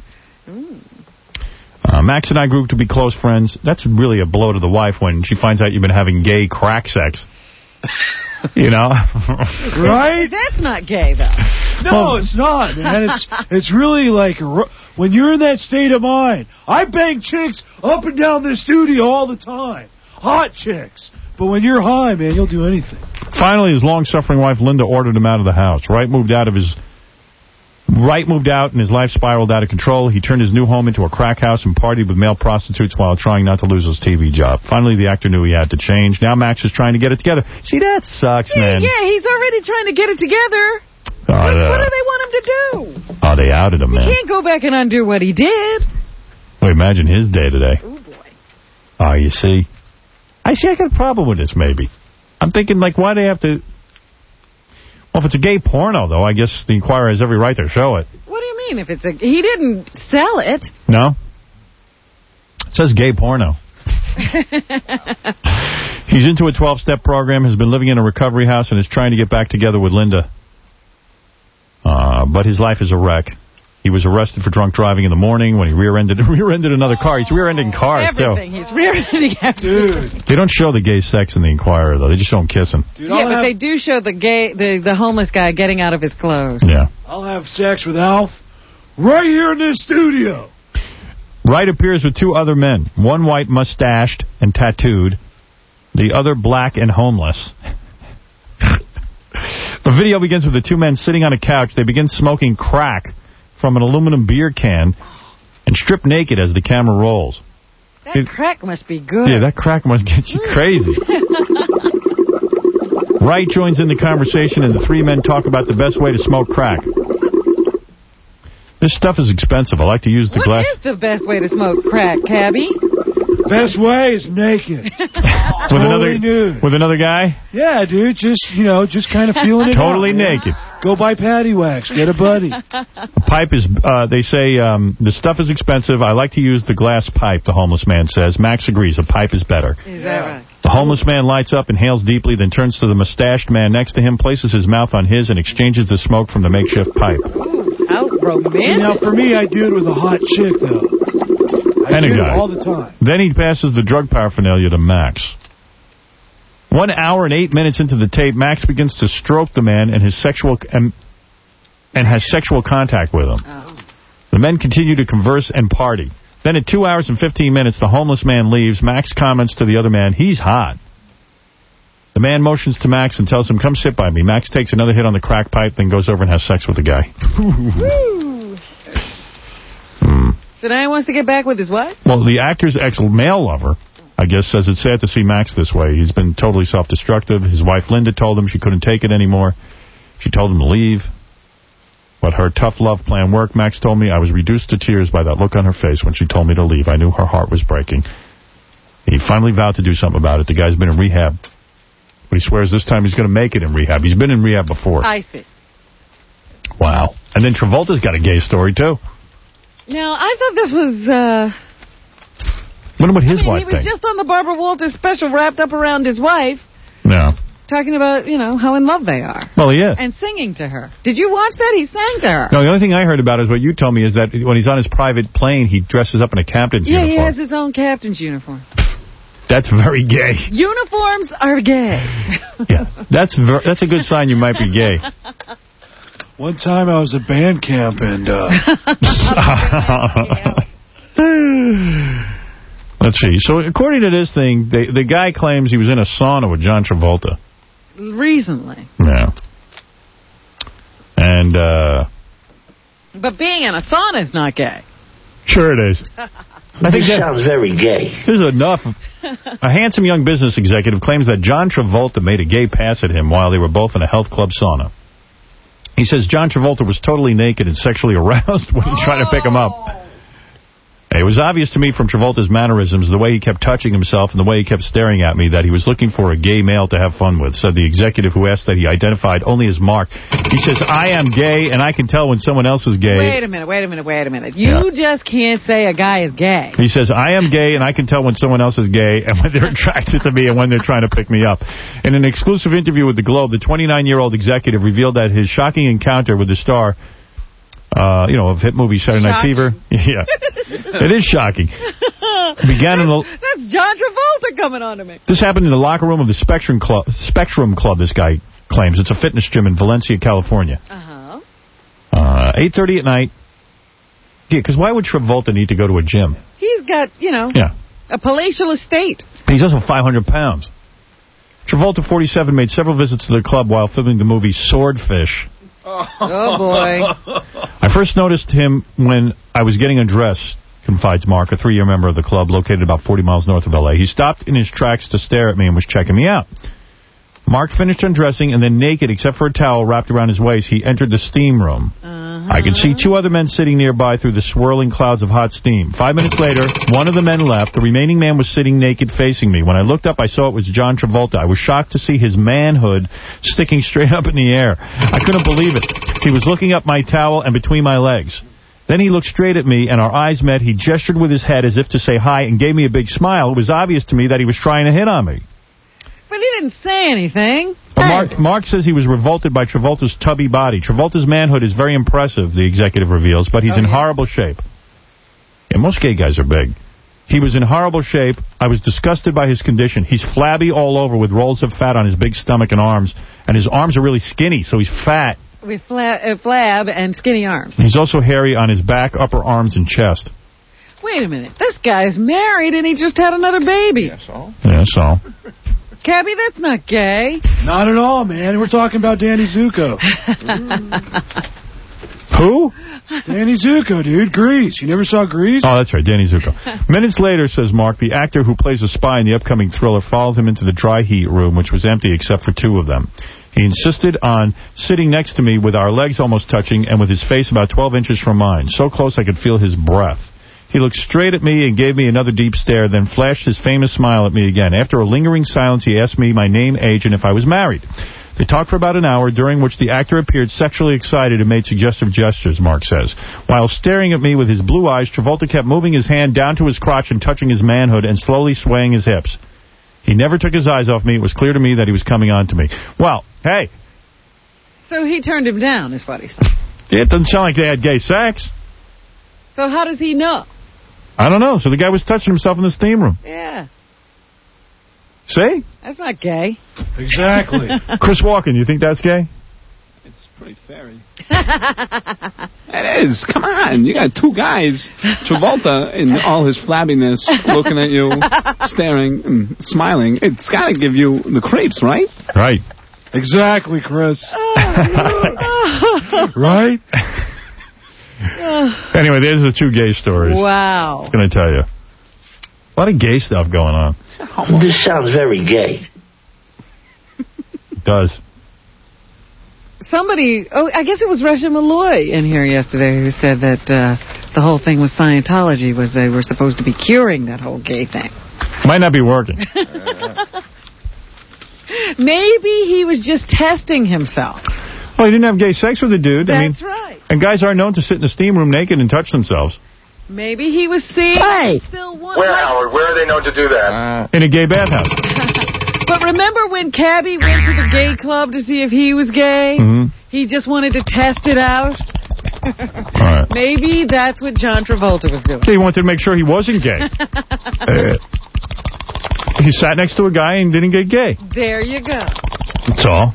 Uh, Max and I grew to be close friends. That's really a blow to the wife when she finds out you've been having gay crack sex. You know? Right? That's not gay, though. No, well, it's not, man. It's it's really like, when you're in that state of mind, I bang chicks up and down the studio all the time. Hot chicks. But when you're high, man, you'll do anything. Finally, his long-suffering wife, Linda, ordered him out of the house. Wright moved out of his... Wright moved out and his life spiraled out of control. He turned his new home into a crack house and partied with male prostitutes while trying not to lose his T V job. Finally, the actor knew he had to change. Now Max is trying to get it together. See, that sucks, yeah, man. Yeah, he's already trying to get it together. Oh, what, uh, what do they want him to do? Oh, they outed him, man. He can't go back and undo what he did. Well, imagine his day today. Oh, boy. Oh, you see? I see I got a problem with this, maybe. I'm thinking, like, why do they have to... Well, if it's a gay porno, though, I guess the Inquirer has every right to show it. What do you mean if it's a... He didn't sell it. No? It says gay porno. He's into a twelve-step program, has been living in a recovery house, and is trying to get back together with Linda. Uh, but his life is a wreck. He was arrested for drunk driving in the morning when he rear-ended rear-ended another car. He's rear-ending cars, Everything. too. He's rear-ending everything. Dude. They don't show the gay sex in the Inquirer, though. They just show him kissing. Dude, yeah, I'll but have, they do show the gay, the, the homeless guy getting out of his clothes. Yeah. I'll have sex with Alf right here in this studio. Wright appears with two other men, one white mustached and tattooed, the other black and homeless. The video begins with the two men sitting on a couch. They begin smoking crack from an aluminum beer can and strip naked as the camera rolls. That it, crack must be good. Yeah, that crack must get you crazy. Wright joins in the conversation, and the three men talk about the best way to smoke crack. This stuff is expensive. I like to use the what glass. What is the best way to smoke crack, Cabby? Best way is naked. with totally another nude. With another guy? Yeah, dude. Just, you know, just kind of feeling it Totally out, naked. Go buy patty wax. Get a buddy. A pipe is, uh, they say, um, the stuff is expensive. I like to use the glass pipe, the homeless man says. Max agrees. A pipe is better. Is that right? The homeless man lights up, inhales deeply, then turns to the mustached man next to him, places his mouth on his, and exchanges the smoke from the makeshift pipe. Ooh, how romantic. See, now, for me, I do it with a hot chick, though. I and do a guy. it all the time. Then he passes the drug paraphernalia to Max. One hour and eight minutes into the tape, Max begins to stroke the man and his sexual and, and has sexual contact with him. Oh. The men continue to converse and party. Then at two hours and fifteen minutes, the homeless man leaves. Max comments to the other man, he's hot. The man motions to Max and tells him, come sit by me. Max takes another hit on the crack pipe, then goes over and has sex with the guy. mm. So now he wants to get back with his wife? Well, the actor's ex-male lover, I guess, says it's sad to see Max this way. He's been totally self-destructive. His wife, Linda, told him she couldn't take it anymore. She told him to leave. But her tough love plan worked. Max told me I was reduced to tears by that look on her face when she told me to leave. I knew her heart was breaking. He finally vowed to do something about it. The guy's been in rehab. But he swears this time he's going to make it in rehab. He's been in rehab before. I see. Wow. And then Travolta's got a gay story, too. Now, I thought this was... Uh... Wonder what his I mean, wife he was thinks. just on the Barbara Walters special wrapped up around his wife. Yeah. Talking about, you know, how in love they are. Well, he is. And singing to her. Did you watch that? He sang to her. No, the only thing I heard about is what you told me is that when he's on his private plane, he dresses up in a captain's yeah, uniform. Yeah, he has his own captain's uniform. That's very gay. Uniforms are gay. Yeah, that's ver that's a good sign you might be gay. One time I was at band camp and... Uh... Let's see. So according to this thing, they, the guy claims he was in a sauna with John Travolta. Recently. Yeah. And, uh... But being in a sauna is not gay. Sure it is. I think This that sounds very gay. There's enough. A handsome young business executive claims that John Travolta made a gay pass at him while they were both in a health club sauna. He says John Travolta was totally naked and sexually aroused when he tried to pick him up. It was obvious to me from Travolta's mannerisms, the way he kept touching himself and the way he kept staring at me, that he was looking for a gay male to have fun with, said the executive, who asked that he identified only as Mark. He says, I am gay, and I can tell when someone else is gay. Wait a minute, wait a minute, wait a minute. You Yeah. just can't say a guy is gay. He says, I am gay, and I can tell when someone else is gay and when they're attracted to me and when they're trying to pick me up. In an exclusive interview with The Globe, the twenty-nine-year-old executive revealed that his shocking encounter with the star, uh, you know, of hit movie Saturday Night Fever. Yeah, it is shocking. Began in the... That's John Travolta coming on to me. This happened in the locker room of the Spectrum Club, Spectrum Club, this guy claims. It's a fitness gym in Valencia, California. Uh-huh. Uh, eight thirty at night. Yeah, because why would Travolta need to go to a gym? He's got, you know, Yeah. a palatial estate. He's also five hundred pounds. Travolta, forty-seven, made several visits to the club while filming the movie Swordfish. Oh, boy. I first noticed him when I was getting undressed, confides Mark, a three-year member of the club located about forty miles north of L A. He stopped in his tracks to stare at me and was checking me out. Mark finished undressing, and then naked, except for a towel wrapped around his waist, he entered the steam room. Uh-huh. I could see two other men sitting nearby through the swirling clouds of hot steam. Five minutes later, one of the men left. The remaining man was sitting naked facing me. When I looked up, I saw it was John Travolta. I was shocked to see his manhood sticking straight up in the air. I couldn't believe it. He was looking up my towel and between my legs. Then he looked straight at me, and our eyes met. He gestured with his head as if to say hi and gave me a big smile. It was obvious to me that he was trying to hit on me. But he didn't say anything. But Mark, Mark says he was revolted by Travolta's tubby body. Travolta's manhood is very impressive, the executive reveals, but he's Oh, in yeah. horrible shape. Yeah, most gay guys are big. He was in horrible shape. I was disgusted by his condition. He's flabby all over with rolls of fat on his big stomach and arms, and his arms are really skinny, so he's fat. With fla- uh, flab and skinny arms. He's also hairy on his back, upper arms, and chest. Wait a minute. This guy's married and he just had another baby. Yeah, so? Yeah, so... Cabby, that's not gay. Not at all, man. We're talking about Danny Zuko. Who? Danny Zuko, dude. Grease. You never saw Grease? Oh, that's right, Danny Zuko. Minutes later, says Mark, the actor who plays a spy in the upcoming thriller followed him into the dry heat room, which was empty except for two of them. He insisted on sitting next to me with our legs almost touching and with his face about twelve inches from mine, so close I could feel his breath. He looked straight at me and gave me another deep stare, then flashed his famous smile at me again. After a lingering silence, he asked me my name, age, and if I was married. They talked for about an hour, during which the actor appeared sexually excited and made suggestive gestures, Mark says. While staring at me with his blue eyes, Travolta kept moving his hand down to his crotch and touching his manhood and slowly swaying his hips. He never took his eyes off me. It was clear to me that he was coming on to me. Well, hey. So he turned him down, is what he said. It doesn't sound like they had gay sex. So how does he know? I don't know. So the guy was touching himself in the steam room. Yeah. See? That's not gay. Exactly. Chris Walken, you think that's gay? It's pretty fairy. It is. Come on. You got two guys. Travolta, in all his flabbiness, looking at you, staring and smiling. It's got to give you the creeps, right? Right. Exactly, Chris. Right? Anyway, there's the two gay stories. Wow. I'm going to tell you. A lot of gay stuff going on. This sounds very gay. It does. Somebody, oh, I guess it was Russia Malloy in here yesterday who said that uh, the whole thing with Scientology was they were supposed to be curing that whole gay thing. Might not be working. Maybe he was just testing himself. Well, he didn't have gay sex with a dude. That's I mean, right. And guys are known to sit in the steam room naked and touch themselves. Maybe he was seeing Hey. still one. Where, Howard? Where are they known to do that? In a gay bathhouse. But remember when Cabby went to the gay club to see if he was gay? Mm-hmm. He just wanted to test it out. All right. Maybe that's what John Travolta was doing. He wanted to make sure he wasn't gay. uh, he sat next to a guy and didn't get gay. There you go. That's all.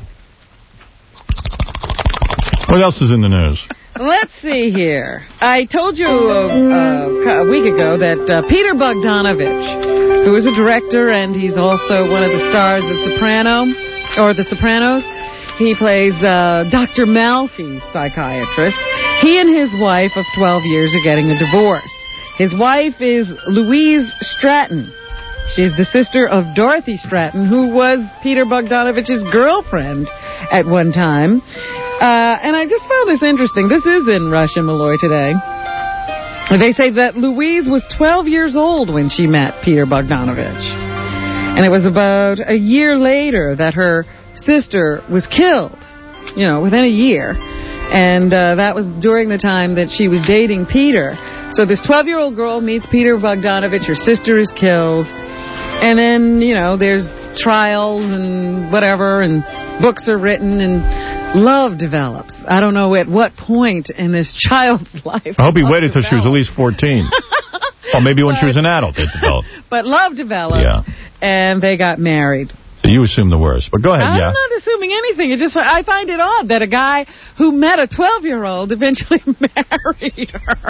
What else is in the news? Let's see here. I told you uh, uh, a week ago that uh, Peter Bogdanovich, who is a director and he's also one of the stars of Soprano, or The Sopranos, he plays uh, Doctor Malfi's psychiatrist. He and his wife of twelve years are getting a divorce. His wife is Louise Stratton. She's the sister of Dorothy Stratton, who was Peter Bogdanovich's girlfriend at one time. Uh, and I just found this interesting. This is in Rush and Malloy today. They say that Louise was twelve years old when she met Peter Bogdanovich. And it was about a year later that her sister was killed, you know, within a year. And uh, that was during the time that she was dating Peter. So this twelve-year-old girl meets Peter Bogdanovich. Her sister is killed. And then, you know, there's trials and whatever, and books are written, and love develops. I don't know at what point in this child's life. I hope he waited until she was at least fourteen. Or maybe when but, she was an adult it developed. But love developed, yeah. And they got married. So you assume the worst. But go ahead, I'm yeah. I'm not assuming anything. It's just, I find it odd that a guy who met a twelve-year-old eventually married her.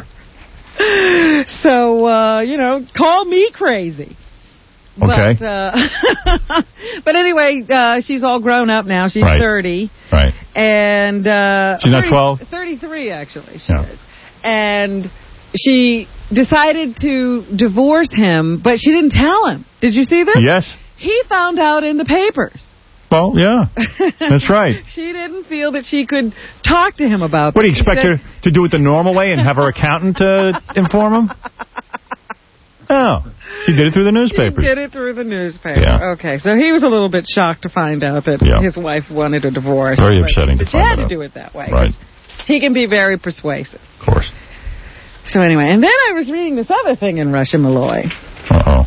So, uh, you know, call me crazy. Okay. But, uh, but anyway, uh, she's all grown up now. She's right. thirty. Right. And uh, she's not twelve? thirty-three, actually, she yeah. is. And she decided to divorce him, but she didn't tell him. Did you see this? Yes. He found out in the papers. Well, yeah. That's right. She didn't feel that she could talk to him about What, do you she expect said, her to do it the normal way and have her accountant uh, inform him? No. She did it through the newspapers. She did it through the newspaper. Yeah. Okay, so he was a little bit shocked to find out that yeah. his wife wanted a divorce. Very but, upsetting but to find she had out. to do it that way. Right. He can be very persuasive. Of course. So anyway, and then I was reading this other thing in Rush and Malloy. Uh-oh.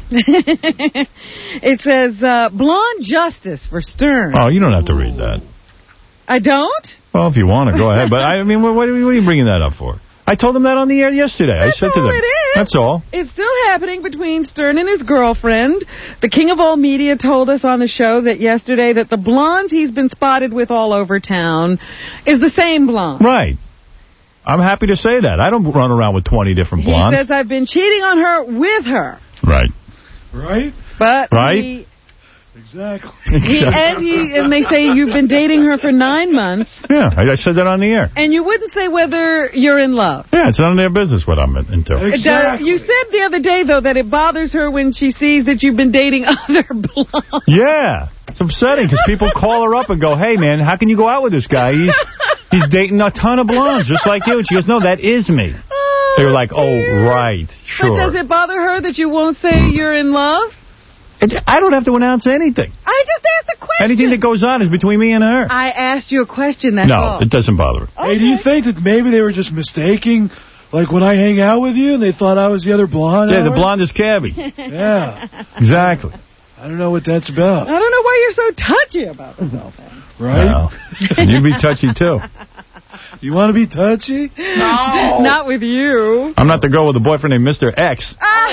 It says, uh, blonde justice for Stern. Oh, you don't have to read that. I don't? Well, if you want to, go ahead. But, I mean, what, what are you bringing that up for? I told them that on the air yesterday. That's I said to them. It is. That's all. It's still happening between Stern and his girlfriend. The king of all media told us on the show that yesterday that the blonde he's been spotted with all over town is the same blonde. Right. I'm happy to say that. I don't run around with twenty different blondes. He says, I've been cheating on her with her. Right. Right? But right? He, exactly. He, and, he, and they say you've been dating her for nine months. Yeah, I, I said that on the air. And you wouldn't say whether you're in love. Yeah, it's none of their business what I'm into. Exactly. You said the other day, though, that it bothers her when she sees that you've been dating other blondes. Yeah. It's upsetting because people call her up and go, hey, man, how can you go out with this guy? He's he's dating a ton of blondes just like you. And she goes, no, that is me. Oh, They're like, oh, right, sure. But does it bother her that you won't say you're in love? It's, I don't have to announce anything. I just asked a question. Anything that goes on is between me and her. I asked you a question, that's no, all. No, it doesn't bother her. Okay. Hey, do you think that maybe they were just mistaking, like when I hang out with you and they thought I was the other blonde? Yeah, hour? the blonde is Cabby. Yeah. Exactly. I don't know what that's about. I don't know why you're so touchy about the cell phone. Right? No. And you'd be touchy, too. You want to be touchy? No. Not with you. I'm not the girl with a boyfriend named Mister X.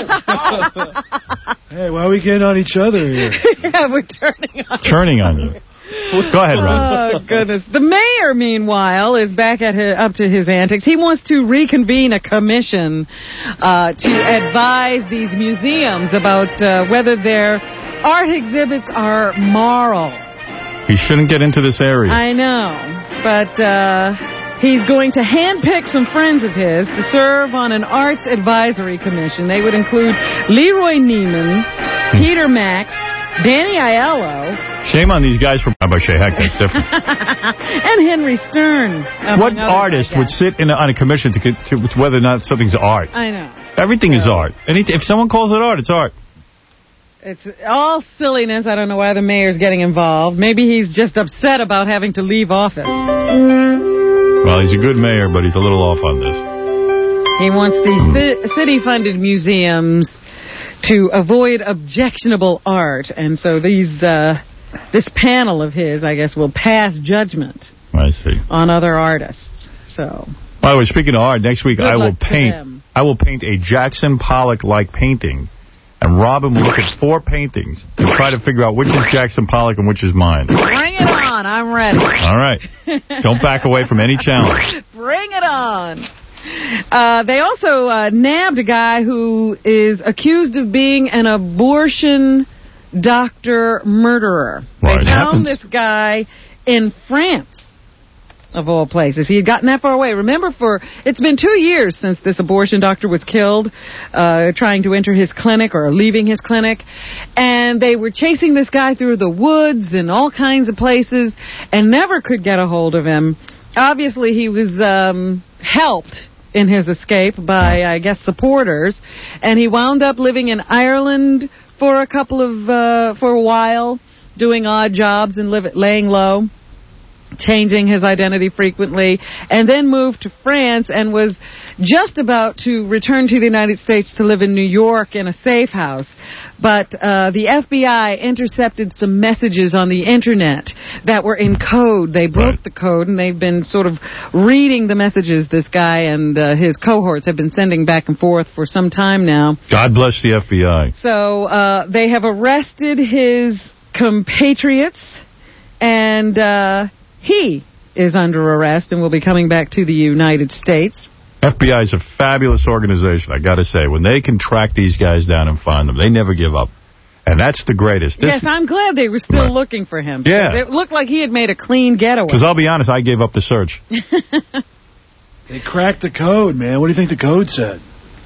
Hey, why are we getting on each other here? Yeah, we're turning on Turning on you. Go ahead, Ron. Oh, goodness. The mayor, meanwhile, is back at his, up to his antics. He wants to reconvene a commission uh, to advise these museums about uh, whether their art exhibits are moral. He shouldn't get into this area. I know, but uh, he's going to handpick some friends of his to serve on an arts advisory commission. They would include Leroy Neiman, Peter Max, Danny Aiello. Shame on these guys from Abashe. Heck, that's different. And Henry Stern. What artist would sit in a, on a commission to, get, to whether or not something's art? I know. Everything so. is art. Any, if someone calls it art, it's art. It's all silliness. I don't know why the mayor's getting involved. Maybe he's just upset about having to leave office. Well, he's a good mayor, but he's a little off on this. He wants these city-funded museums to avoid objectionable art, and so these uh, this panel of his, I guess, will pass judgment I see. on other artists. So. By the way, speaking of art, next week Good I will luck to paint. them. I will paint a Jackson Pollock-like painting. And Robin will look at four paintings and try to figure out which is Jackson Pollock and which is mine. Bring it on. I'm ready. All right. Don't back away from any challenge. Bring it on. Uh, they also uh, nabbed a guy who is accused of being an abortion doctor murderer. Right. They found this guy in France. of all places. He had gotten that far away. Remember, for it's been two years since this abortion doctor was killed, uh, trying to enter his clinic or leaving his clinic. And they were chasing this guy through the woods and all kinds of places and never could get a hold of him. Obviously, he was um, helped in his escape by, I guess, supporters. And he wound up living in Ireland for a couple of, uh, for a while, doing odd jobs and live, laying low, changing his identity frequently, and then moved to France and was just about to return to the United States to live in New York in a safe house. But uh, the F B I intercepted some messages on the Internet that were in code. They broke right. the code, and they've been sort of reading the messages this guy and uh, his cohorts have been sending back and forth for some time now. God bless the F B I. So uh, they have arrested his compatriots, and uh, he is under arrest and will be coming back to the United States. F B I is a fabulous organization, I got to say. When they can track these guys down and find them, they never give up. And that's the greatest. This yes, I'm glad they were still right. looking for him. Yeah. It looked like he had made a clean getaway. Because I'll be honest, I gave up the search. They cracked the code, man. What do you think the code said?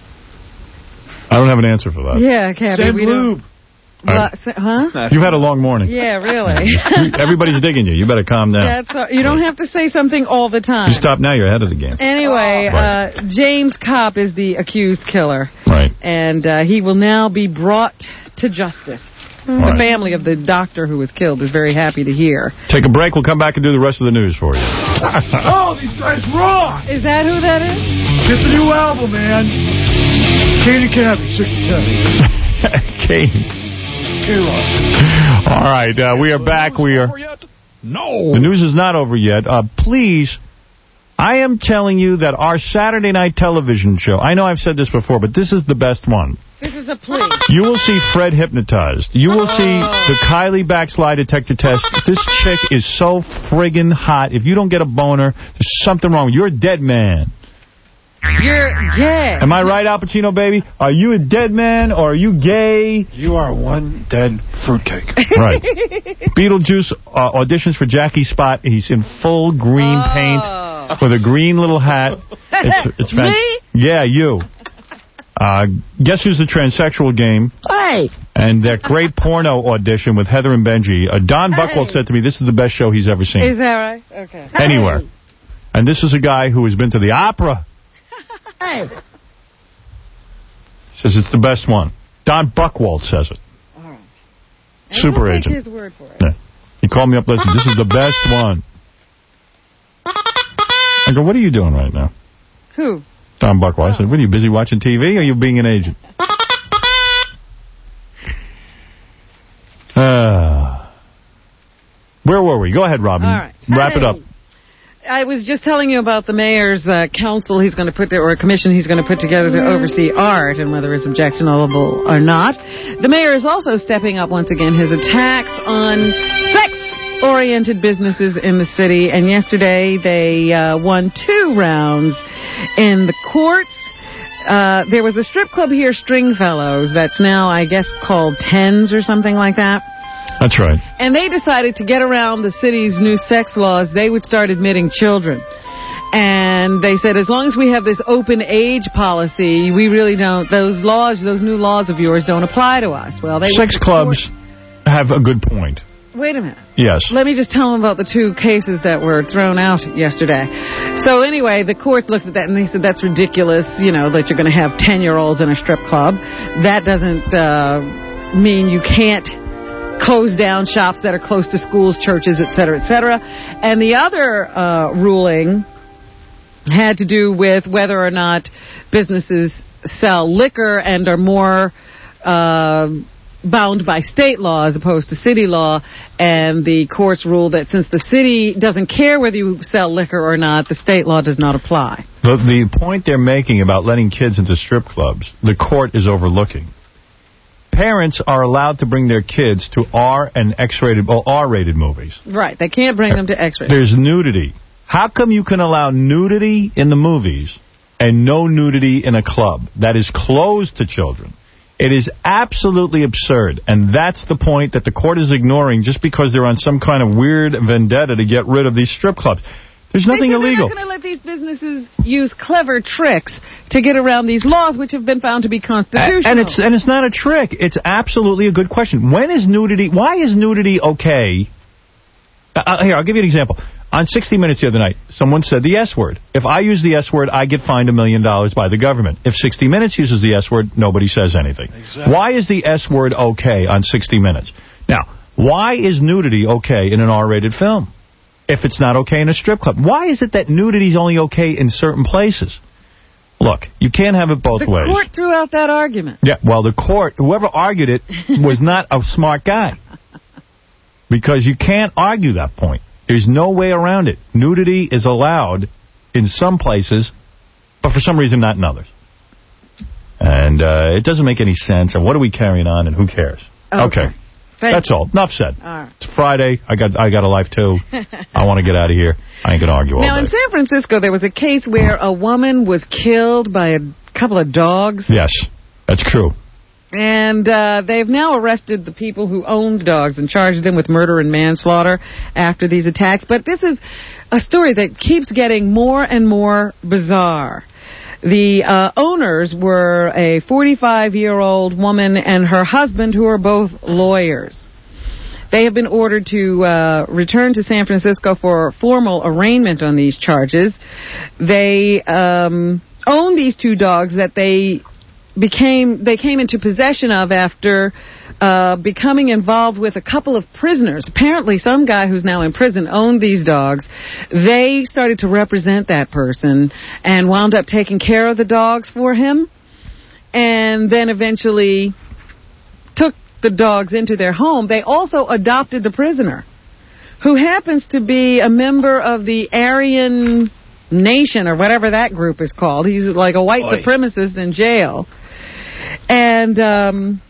I don't have an answer for that. Yeah, Cabby. Send we lube. What, huh? You've had a long morning. Yeah, really. Everybody's digging you. You better calm down. That's all, you don't have to say something all the time. You stop now, you're ahead of the game. Anyway, oh, right. uh, James Kopp is the accused killer. Right. And uh, he will now be brought to justice. Right. The family of the doctor who was killed is very happy to hear. Take a break. We'll come back and do the rest of the news for you. Oh, these guys rock! Is that who that is? It's a new album, man. Kane and Cabby, six to ten. Kane. All right, uh, we are back. We are. No. The news is not over yet. Uh, please, I am telling you that our Saturday night television show, I know I've said this before, but this is the best one. This is a plea. You will see Fred hypnotized. You will see the Kylie backslide detector test. This chick is so friggin' hot. If you don't get a boner, there's something wrong. You're a dead man. You're gay. Am I right, Al Pacino, baby? Are you a dead man or are you gay? You are one dead fruitcake. Right. Beetlejuice uh, auditions for Jackie Spot. He's in full green oh. paint with a green little hat. It's, it's Me? Yeah, you. Uh, guess who's the transsexual game? Hey. And that great porno audition with Heather and Benji. Uh, Don hey. Buchwald said to me, this is the best show he's ever seen. Is that right? Okay. Anywhere. Hey. And this is a guy who has been to the opera. Hey. Says it's the best one. Don Buchwald says it. All right. Super we'll agent. Take his word for it. Yeah. He called me up, listen, this is the best one. I go, what are you doing right now? Who? Don Buchwald. I said, what are you, busy watching T V or are you being an agent? Uh, where were we? Go ahead, Robin. All right. Wrap hey. it up. I was just telling you about the mayor's uh, council he's going to put there, or a commission he's going to put together to oversee art and whether it's objectionable or not. The mayor is also stepping up once again his attacks on sex-oriented businesses in the city. And yesterday they uh, won two rounds in the courts. Uh, there was a strip club here, Stringfellows, that's now, I guess, called Tens or something like that. That's right. And they decided to get around the city's new sex laws, they would start admitting children. And they said, as long as we have this open age policy, we really don't, those laws, those new laws of yours don't apply to us. Well, they Sex clubs have a good point. Wait a minute. Yes. Let me just tell them about the two cases that were thrown out yesterday. So anyway, the courts looked at that and they said, that's ridiculous, you know, that you're going to have ten-year-olds in a strip club. That doesn't uh, mean you can't close down shops that are close to schools, churches, et cetera, et cetera. And the other uh, ruling had to do with whether or not businesses sell liquor and are more uh, bound by state law as opposed to city law. And the courts ruled that since the city doesn't care whether you sell liquor or not, the state law does not apply. The, the point they're making about letting kids into strip clubs, the court is overlooking. Parents are allowed to bring their kids to R and X-rated, or R-rated movies. Right. They can't bring them to X-rated. There's nudity. How come you can allow nudity in the movies and no nudity in a club that is closed to children? It is absolutely absurd, and that's the point that the court is ignoring just because they're on some kind of weird vendetta to get rid of these strip clubs. There's nothing they illegal. They're not going to let these businesses use clever tricks to get around these laws, which have been found to be constitutional. And it's and it's not a trick. It's absolutely a good question. When is nudity? Why is nudity okay? Uh, here, I'll give you an example. On sixty minutes the other night, someone said the S word. If I use the S word, I get fined a million dollars by the government. If sixty minutes uses the S word, nobody says anything. Exactly. Why is the S word okay on sixty minutes? Now, why is nudity okay in an R-rated film if it's not okay in a strip club? Why is it that nudity is only okay in certain places? Look, you can't have it both the ways. The court threw out that argument. Yeah, well, the court, whoever argued it, was not a smart guy. Because you can't argue that point. There's no way around it. Nudity is allowed in some places, but for some reason not in others. And uh, it doesn't make any sense. And what are we carrying on, and who cares? Okay. okay. That's all. Enough said. All right. It's Friday. I got I got a life, too. I want to get out of here. I ain't going to argue all Now, day. in San Francisco, there was a case where a woman was killed by a couple of dogs. Yes, that's true. And uh, they've now arrested the people who owned dogs and charged them with murder and manslaughter after these attacks. But this is a story that keeps getting more and more bizarre. The uh, owners were a forty-five-year-old woman and her husband, who are both lawyers. They have been ordered to uh, return to San Francisco for formal arraignment on these charges. They um, own these two dogs that they became they came into possession of after uh, becoming involved with a couple of prisoners. Apparently some guy who's now in prison owned these dogs. They started to represent that person and wound up taking care of the dogs for him, and then eventually took the dogs into their home. They also adopted the prisoner, who happens to be a member of the Aryan Nation, or whatever that group is called. He's like a white Oy. supremacist in jail. And um,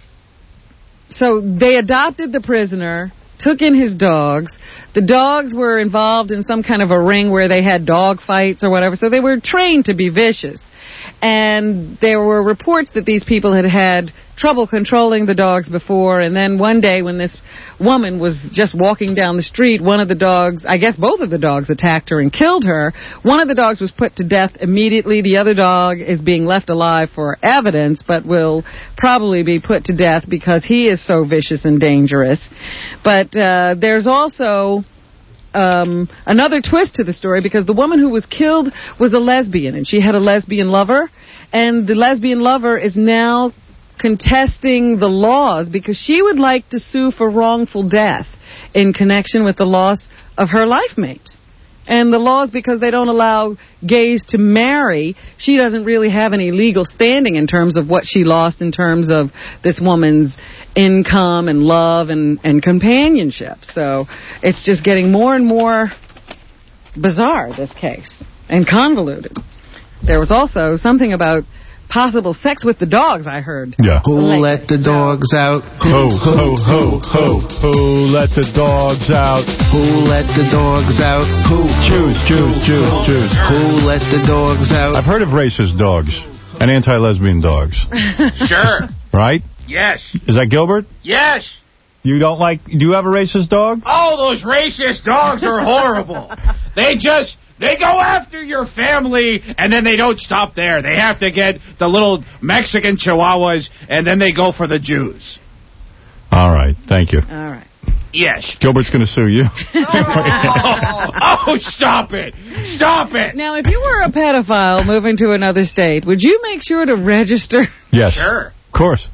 so they adopted the prisoner, took in his dogs. The dogs were involved in some kind of a ring where they had dog fights or whatever, so they were trained to be vicious. And there were reports that these people had had trouble controlling the dogs before, and then one day when this woman was just walking down the street, one of the dogs, I guess both of the dogs, attacked her and killed her. One of the dogs was put to death immediately. The other dog is being left alive for evidence, but will probably be put to death because he is so vicious and dangerous. But uh, there's also Um, another twist to the story, because the woman who was killed was a lesbian, and she had a lesbian lover, and the lesbian lover is now contesting the laws because she would like to sue for wrongful death in connection with the loss of her life mate. And the laws, because they don't allow gays to marry, she doesn't really have any legal standing in terms of what she lost in terms of this woman's income and love and, and companionship. So it's just getting more and more bizarre, this case, and convoluted. There was also something about possible sex with the dogs, I heard. Yeah. Who let the dogs out? Who, who, who, who, who let the dogs out? Who let the dogs out? Who? Choose, choose, choose, choose. Who let the dogs out? I've heard of racist dogs and anti-lesbian dogs. Sure. Right? Yes. Is that Gilbert? Yes. You don't like, do you have a racist dog? Oh, those racist dogs are horrible. They just... They go after your family, and then they don't stop there. They have to get the little Mexican chihuahuas, and then they go for the Jews. All right. Thank you. All right. Yes. Gilbert's going to sue you. oh, oh, stop it. Stop it. Now, if you were a pedophile moving to another state, would you make sure to register? Yes. Sure. Of course.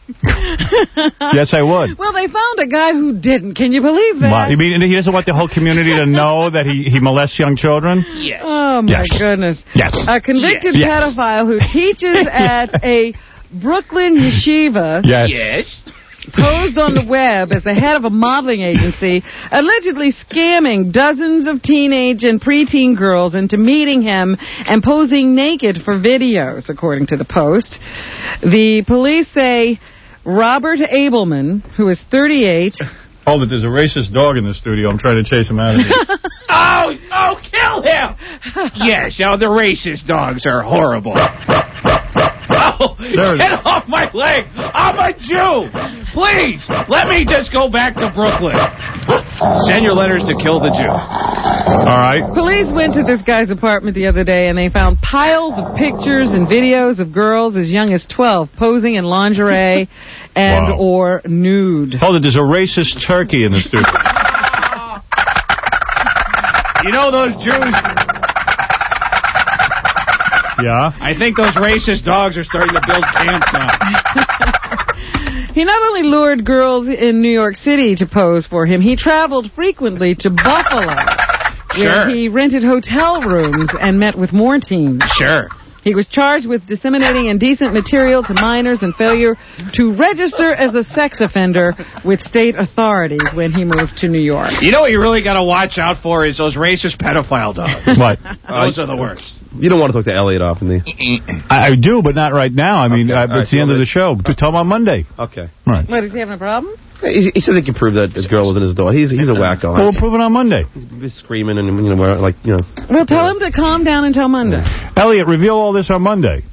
Yes, I would. Well, they found a guy who didn't. Can you believe that? Wow. You mean he doesn't want the whole community to know that he, he molests young children? Yes. Oh, my yes. goodness. Yes. A convicted yes. pedophile who teaches at a Brooklyn yeshiva. Yes. Yes. Posed on the web as the head of a modeling agency, allegedly scamming dozens of teenage and preteen girls into meeting him and posing naked for videos, according to the Post. The police say Robert Abelman, who is thirty-eight... Oh, that there's a racist dog in the studio. I'm trying to chase him out of here. oh, oh, kill him! Yes, oh, the racist dogs are horrible. oh, No! There it Get is. off my leg! I'm a Jew! Please, let me just go back to Brooklyn. Send your letters to Kill the Jew. All right. Police went to this guy's apartment the other day, and they found piles of pictures and videos of girls as young as twelve posing in lingerie and Wow. or nude. Hold it, there's a racist turkey in the studio. You know those Jews? Yeah? I think those racist dogs are starting to build camp now. He not only lured girls in New York City to pose for him, he traveled frequently to Buffalo, Sure. where he rented hotel rooms and met with more teens. Sure. He was charged with disseminating indecent material to minors and failure to register as a sex offender with state authorities when he moved to New York. You know what you really got to watch out for is those racist pedophile dogs. What? Those are the worst. You don't want to talk to Elliot often, do you? I, I do, but not right now. I mean, Okay. uh, All right, it's the so end of let- the show. To tell him on Monday. Okay. Right. What, is he having a problem? He, he says he can prove that this girl wasn't his daughter. He's he's a wacko. Well, we'll prove it on Monday. He's screaming and, you know, we're like, you know. Well, tell him to calm down until Monday. Elliot, reveal all this on Monday.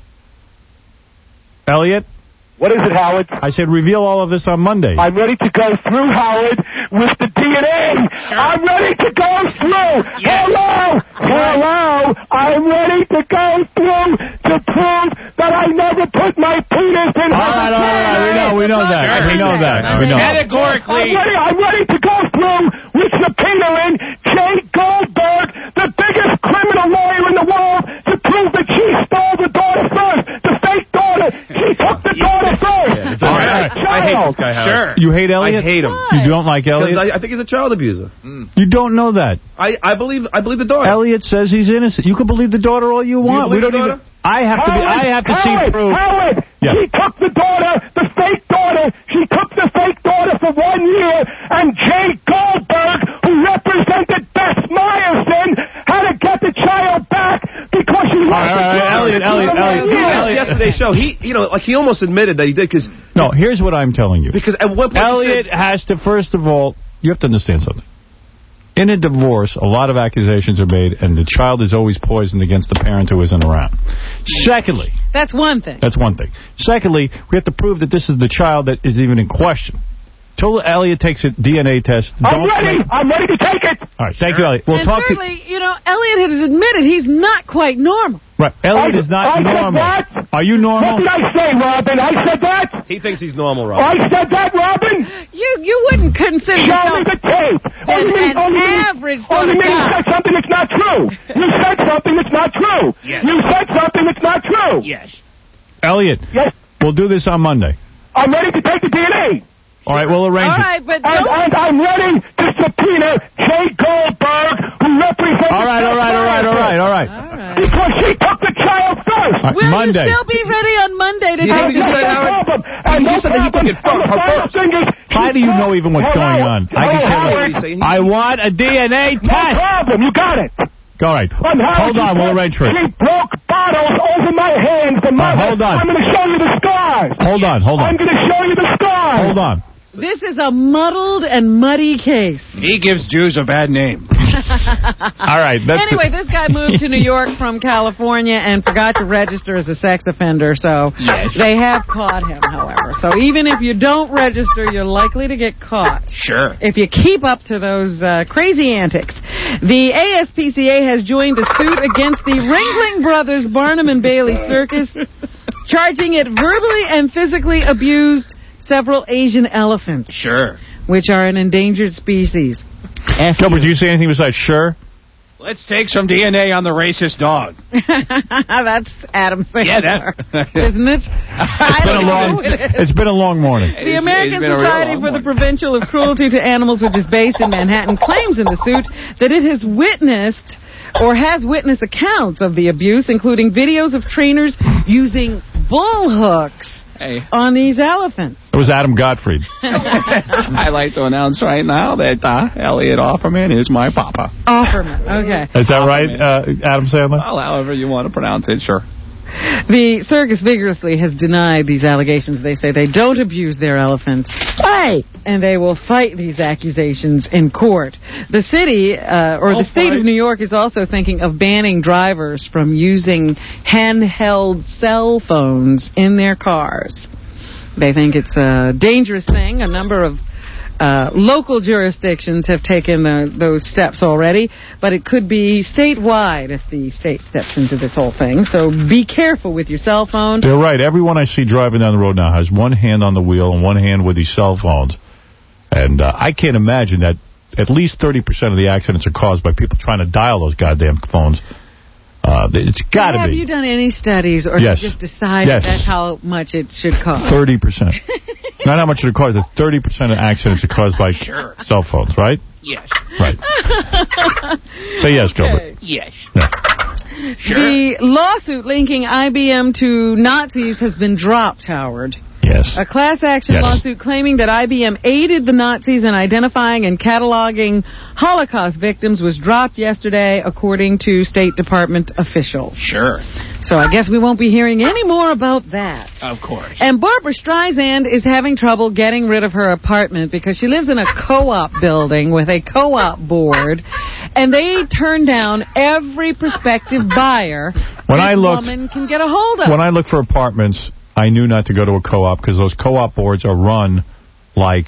Elliot? What is it, Howard? I said reveal all of this on Monday. I'm ready to go through, Howard, with the D N A. I'm ready to go through. Hello, hello. I'm ready to go through to prove that I never put my penis in. All right, all right, all right. We know, we know that. Sure. We know that. We know. Categorically. I'm ready, I'm ready to go through with subpoenaing Jay Goldberg, the biggest criminal lawyer in the world, to prove that she stole the daughter first, the fake daughter. She took the daughter first. All right. I hate this guy, Howard. Sure. You hate Elliot? I hate him. You don't like Because Elliot? I, I think he's a child abuser. You don't know that. I, I believe I believe the daughter. Elliot says he's innocent. You can believe the daughter all you want. believe we the don't daughter? even. I have to be. I have to see Howard, proof. Howard, Yeah. she took the daughter, the fake daughter. She took the fake daughter for one year, and Jay Goldberg, who represented Bess Meyerson, had to get the child back because she All right, all right, Elliot, Elliot, Elliot, He Elliot. asked yesterday's show. He, you know, like he almost admitted that he did because No, here's what I'm telling you. because at one point he Elliot said, has to, first of all, you have to understand something. In a divorce, a lot of accusations are made, and the child is always poisoned against the parent who isn't around. Secondly, That's one thing. that's one thing. Secondly, we have to prove that this is the child that is even in question. Till Elliot takes a D N A test. I'm don't ready. make- I'm ready to take it. All right, thank you, Elliot. We'll and talk to thirdly, you know, Elliot has admitted he's not quite normal. Right, Elliot I- is not I said normal. what? Are you What normal? did I say, Robin? I said that? he thinks he's normal, Rob. I said that, Robin? You you wouldn't consider Show me yourself the tape. an, Only mean- an only mean- average sort Only of mean you guy. said something that's not true. You said something that's not true. Yes. You said something that's not true. Yes. Elliot, Yes. we'll do this on Monday. I'm ready to take the D N A. All right, we'll arrange All it. right, but And, don't, and I'm ready to subpoena Jay Goldberg, who represents... All right, all right, all right, all right, all right. all right. Because she took the child first. All right, Will Monday. you still be ready on Monday to You take think you the said, no Howard? problem. And You no said that he took problem. it from And the her final first. thing is, How do you know even what's Hello? going on? I Hello, can tell Howard? you. I want a D N A No test. problem. You got it. All right. I'm Howard. Hold on. We'll arrange for it. She broke bottles over my hands. The mother. hold on. I'm going to show you the scars. Hold on. Hold I'm on. going to show you the scars. Hold on. This is a muddled and muddy case. He gives Jews a bad name. All right. That's Anyway, this guy moved to New York from California and forgot to register as a sex offender, so Yes. they have caught him, however. So even if you don't register, you're likely to get caught. Sure. If you keep up to those uh, crazy antics. The A S P C A has joined a suit against the Ringling Brothers Barnum and Bailey Circus, charging it verbally and physically abused several Asian elephants, Sure. which are an endangered species. Gilbert, do you say anything besides sure? Let's take some D N A on the racist dog. That's Adam Sandler, Yeah, that- isn't it? It's been a long. It's been a long morning. The American Society for the Prevention of Cruelty to Animals, which is based in Manhattan, claims in the suit that it has witnessed or has witnessed accounts of the abuse, including videos of trainers using bull hooks Hey. on these elephants. It was Adam Gottfried. I like to announce right now that uh, Elliot Offerman is my papa. Offerman, okay. Is that right, uh, Adam Sandler? Well, however you want to pronounce it, sure. The circus vigorously has denied these allegations. They say they don't abuse their elephants. Right. And they will fight these accusations in court. The city, uh, or I'll the state fight. of New York, is also thinking of banning drivers from using handheld cell phones in their cars. They think it's a dangerous thing. A number of Uh, local jurisdictions have taken the, those steps already, but it could be statewide if the state steps into this whole thing. So be careful with your cell phone. They're right. Everyone I see driving down the road now has one hand on the wheel and one hand with these cell phones. And uh, I can't imagine that at least thirty percent of the accidents are caused by people trying to dial those goddamn phones. Uh, it's got to Have be. you done any studies, or Yes. you just decided Yes. that's how much it should cost? thirty percent. Not how much it costs. The thirty percent of accidents are caused by Sure. cell phones, right? Yes. Right. Say yes, Gilbert. Yes. Yeah. Sure. The lawsuit linking I B M to Nazis has been dropped, Howard. Yes. A class action Yes. lawsuit claiming that I B M aided the Nazis in identifying and cataloging Holocaust victims was dropped yesterday, according to State Department officials. Sure. So I guess we won't be hearing any more about that. Of course. And Barbara Streisand is having trouble getting rid of her apartment because she lives in a co-op building with a co-op board, and they turn down every prospective buyer When this I looked- woman can get a hold of. When I look for apartments, I knew not to go to a co-op because those co-op boards are run like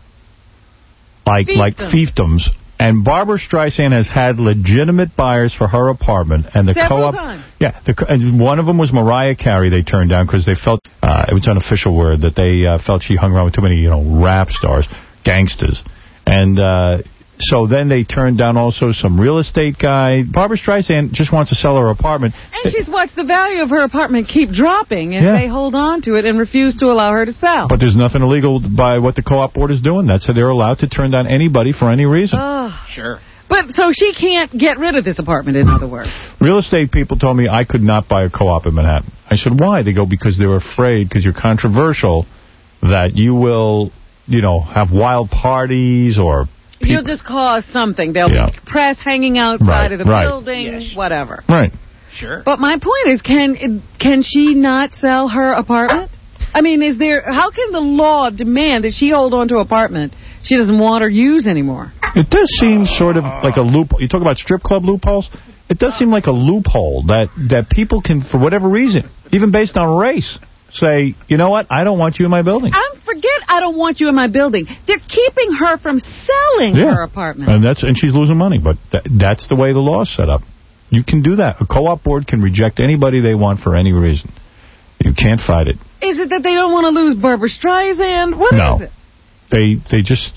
like Fiefdoms. like fiefdoms. And Barbara Streisand has had legitimate buyers for her apartment, and the Several co-op. times. Yeah, the, co- and one of them was Mariah Carey. They turned down because they felt uh, it was unofficial word that they uh, felt she hung around with too many, you know, rap stars, gangsters, and. Uh, So then they turned down also some real estate guy. Barbara Streisand just wants to sell her apartment. And she's watched the value of her apartment keep dropping as Yeah. they hold on to it and refuse to allow her to sell. But there's nothing illegal by what the co-op board is doing. That's how they're allowed to turn down anybody for any reason. Oh. Sure. But so she can't get rid of this apartment, in other words. Real estate people told me I could not buy a co-op in Manhattan. I said, why? They go, because they're afraid, because you're controversial, that you will, you know, have wild parties or... You'll just cause something. There'll Yeah. be press hanging outside Right, of the right. building, Yes. whatever. Right. Sure. But my point is, can can she not sell her apartment? I mean, is there? How can the law demand that she hold on to an apartment she doesn't want or use anymore? It does seem sort of like a loophole. You talk about strip club loopholes? It does seem like a loophole that, that people can, for whatever reason, even based on race, say, you know what, I don't want you in my building. I forget I don't want you in my building. They're keeping her from selling Yeah. her apartment. And that's and she's losing money, but th that's the way the law's set up. You can do that. A co-op board can reject anybody they want for any reason. You can't fight it. Is it that they don't want to lose Barbara Streisand? What No. is it? They they just,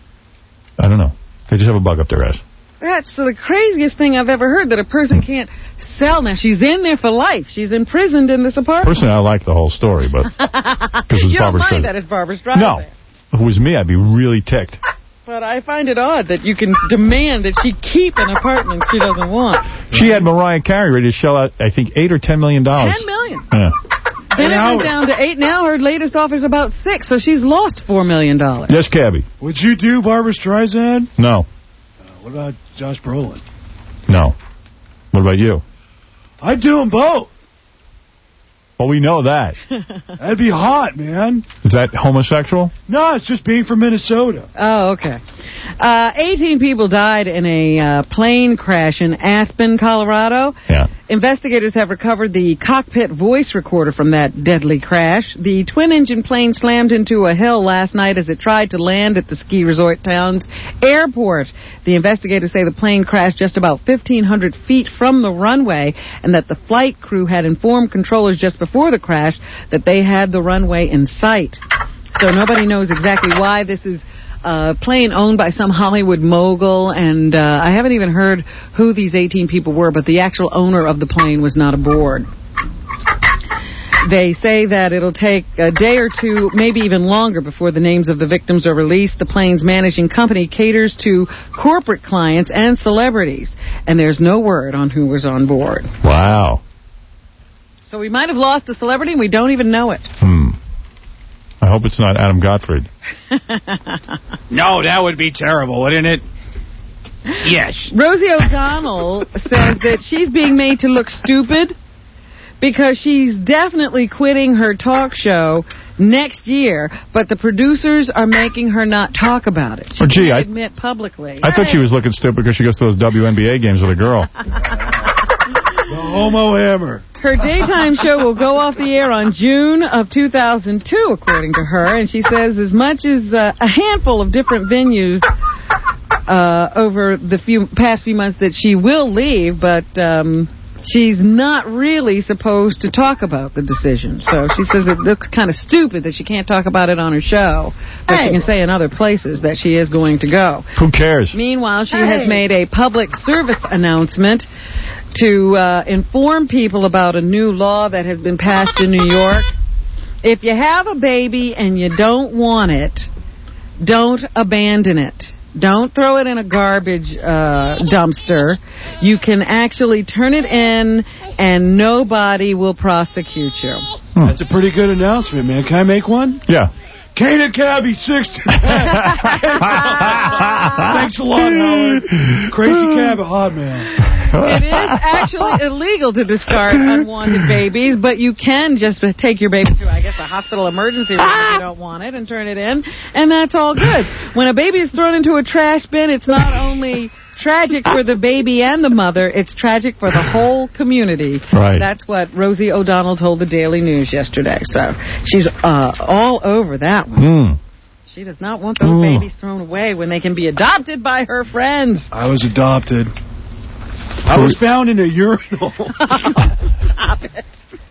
I don't know. They just have a bug up their ass. That's the craziest thing I've ever heard, that a person can't sell. Now, she's in there for life. She's imprisoned in this apartment. Personally, I like the whole story, but because it's You don't Barbara mind Streisand. that it's Barbara Streisand. No. If it was me, I'd be really ticked. But I find it odd that you can demand that she keep an apartment she doesn't want. She had Mariah Carey ready to shell out, I think, eight or ten million dollars. Ten million. Yeah. Then it went down to eight. Now her latest offer is about six, so she's lost four million dollars. Yes, Cabby. Would you do Barbara Streisand? No. What about Josh Brolin? No. What about you? I'd do them both. Well, we know that. That'd be hot, man. Is that homosexual? No, it's just being from Minnesota. Oh, okay. Uh, eighteen people died in a uh, plane crash in Aspen, Colorado. Yeah. Investigators have recovered the cockpit voice recorder from that deadly crash. The twin-engine plane slammed into a hill last night as it tried to land at the ski resort town's airport. The investigators say the plane crashed just about fifteen hundred feet from the runway, and that the flight crew had informed controllers just before the crash that they had the runway in sight. So nobody knows exactly why. This is a plane owned by some Hollywood mogul, and uh, I haven't even heard who these eighteen people were, but the actual owner of the plane was not aboard. They say that it'll take a day or two, maybe even longer, before the names of the victims are released. The plane's managing company caters to corporate clients and celebrities, and there's no word on who was on board. Wow. So we might have lost the celebrity, and we don't even know it. Hmm. I hope it's not Adam Gottfried. No, that would be terrible, wouldn't it? Yes. Rosie O'Donnell says that she's being made to look stupid because she's definitely quitting her talk show next year, but the producers are making her not talk about it. She oh, gee, can't I, admit publicly. I thought she was looking stupid because she goes to those W N B A games with a girl. The homo hammer. Her daytime show will go off the air on June of two thousand two, according to her, and she says as much as uh, a handful of different venues uh, over the few past few months that she will leave, but um, she's not really supposed to talk about the decision. So she says it looks kind of stupid that she can't talk about it on her show, but hey. she can say in other places that she is going to go. Who cares? Meanwhile, she hey. has made a public service announcement to uh, inform people about a new law that has been passed in New York. If you have a baby and you don't want it, don't abandon it. Don't throw it in a garbage uh, dumpster. You can actually turn it in, and nobody will prosecute you. Hmm. That's a pretty good announcement, man. Can I make one? Yeah. Kana Cabby, sixty. Thanks a lot, Howard. Crazy Cab, a hot man. It is actually illegal to discard unwanted babies, but you can just take your baby to, I guess, a hospital emergency room if you don't want it and turn it in, and that's all good. When a baby is thrown into a trash bin, it's not only tragic for the baby and the mother, it's tragic for the whole community. Right. That's what Rosie O'Donnell told the Daily News yesterday. So she's uh, all over that one. Mm. She does not want those mm. babies thrown away when they can be adopted by her friends. I was adopted. I was found in a urinal. Stop it.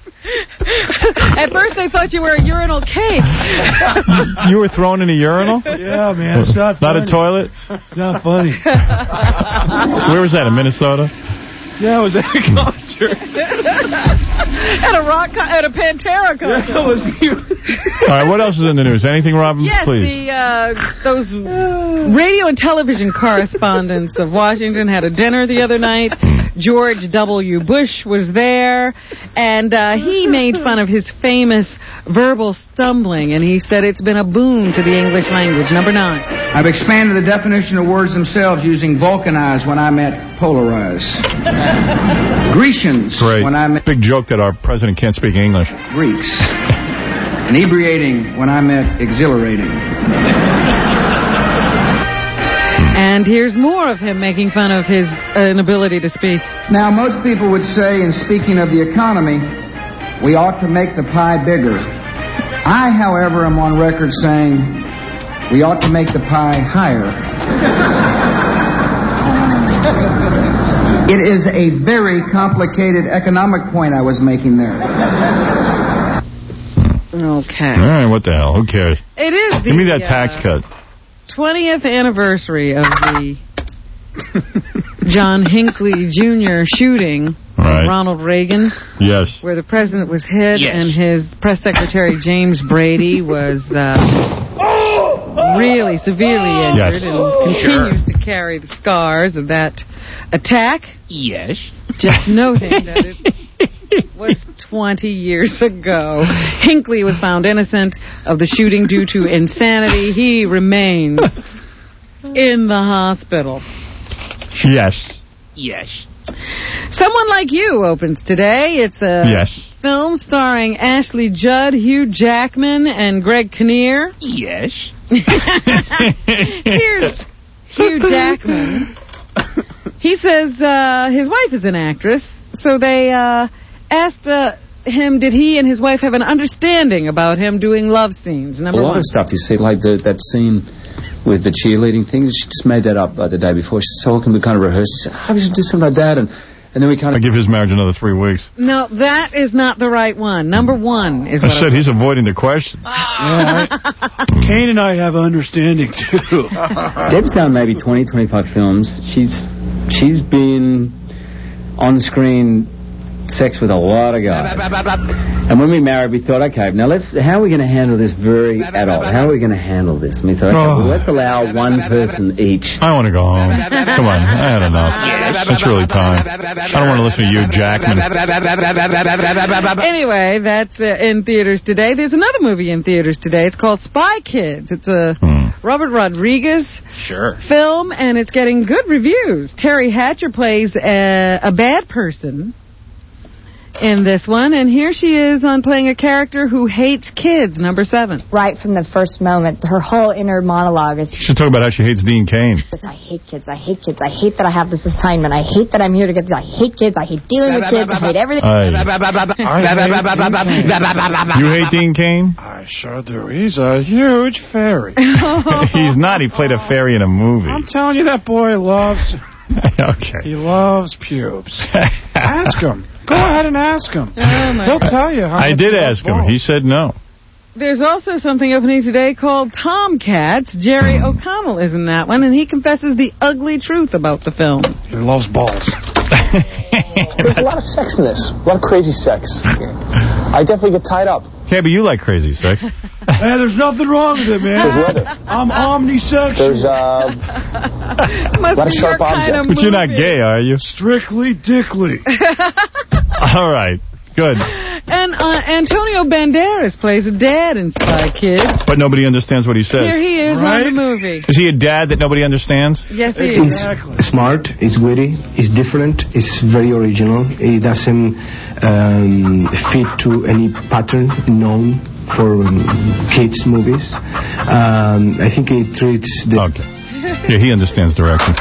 At first they thought you were a urinal cake. You were thrown in a urinal? Yeah, man. It's not funny. Not a toilet? It's not funny. Where was that, in Minnesota? Yeah, I was at a concert. At a rock, con- at a Pantera concert. Yeah, it was beautiful. All right, what else is in the news? Anything, Robin? Yes, please. the uh, those radio and television correspondents of Washington had a dinner the other night. George W. Bush was there, and uh, he made fun of his famous verbal stumbling, and he said it's been a boon to the English language. Number nine. I've expanded the definition of words themselves using vulcanized when I meant polarize. Grecians Great. when I meant... Big joke that our president can't speak English. Greeks. Inebriating when I meant exhilarating. And here's more of him making fun of his uh, inability to speak. Now, most people would say, in speaking of the economy, we ought to make the pie bigger. I, however, am on record saying we ought to make the pie higher. It is a very complicated economic point I was making there. Okay. All right, what the hell? Who cares? It is the... Give me that uh, tax cut. twentieth anniversary of the John Hinckley Junior shooting right. of Ronald Reagan. Yes. Where the president was hit yes. and his press secretary James Brady was uh, really severely injured yes. and continues sure. to carry the scars of that attack. Yes. Just noting that it was twenty years ago. Hinckley was found innocent of the shooting due to insanity. He remains in the hospital. Yes. Yes. Someone Like You opens today. It's a yes. film starring Ashley Judd, Hugh Jackman, and Greg Kinnear. Yes. Here's Hugh Jackman. He says uh, his wife is an actress, so they uh, asked uh, him, did he and his wife have an understanding about him doing love scenes? Number a lot one. of stuff you see, like the, that scene with the cheerleading thing. She just made that up uh, the day before. She said, so can we kind of rehearse? She said, oh, we should do something like that. And, and then we kind of... I give his marriage another three weeks. No, that is not the right one. Number one is I what said I he's avoiding the question. Yeah, Kane and I have an understanding, too. Deb's done maybe twenty, twenty-five films. She's she's been on screen sex with a lot of guys. And when we married, we thought, okay, now let's, how are we going to handle this very adult? How are we going to handle this? And we thought, okay, well, let's allow one person each. I want to go home. Come on, I had enough. It's really time. I don't want to listen to you, Jackman. Anyway, that's uh, in theaters today. There's another movie in theaters today. It's called Spy Kids. It's a hmm. Robert Rodriguez sure. film, and it's getting good reviews. Terry Hatcher plays a, a bad person in this one. And here she is on playing a character who hates kids, number seven. Right from the first moment, her whole inner monologue is... She should talk about how she hates Dean Cain. I hate kids. I hate kids. I hate that I have this assignment. I hate that I'm here to get this. I hate kids. I hate dealing with kids. I hate everything. You hate Dean Cain? I sure do. He's a huge fairy. He's not. He played a fairy in a movie. I'm telling you, that boy loves... Okay. He loves pubes. Ask him. Go ahead and ask him. Oh, my He'll God. tell you how I much did he ask him. loves He said no. There's also something opening today called Tomcats. Jerry O'Connell is in that one, and he confesses the ugly truth about the film. He loves balls. There's a lot of sex in this. A lot of crazy sex. I definitely get tied up. Yeah, but you like crazy sex. Hey, there's nothing wrong with it, man. There's weather. I'm omnisexual. There's uh, a lot of sharp objects. But you're not gay, are you? Strictly dickly. All right. Good. And uh, Antonio Banderas plays a dad in Spy Kids. But nobody understands what he says. Here he is Right? on the movie. Is he a dad that nobody understands? Yes, he He's is. smart, he's witty, he's different, he's very original. He doesn't um, fit to any pattern known for um, kids' movies. Um, I think he treats the... Okay. Yeah, he understands direction.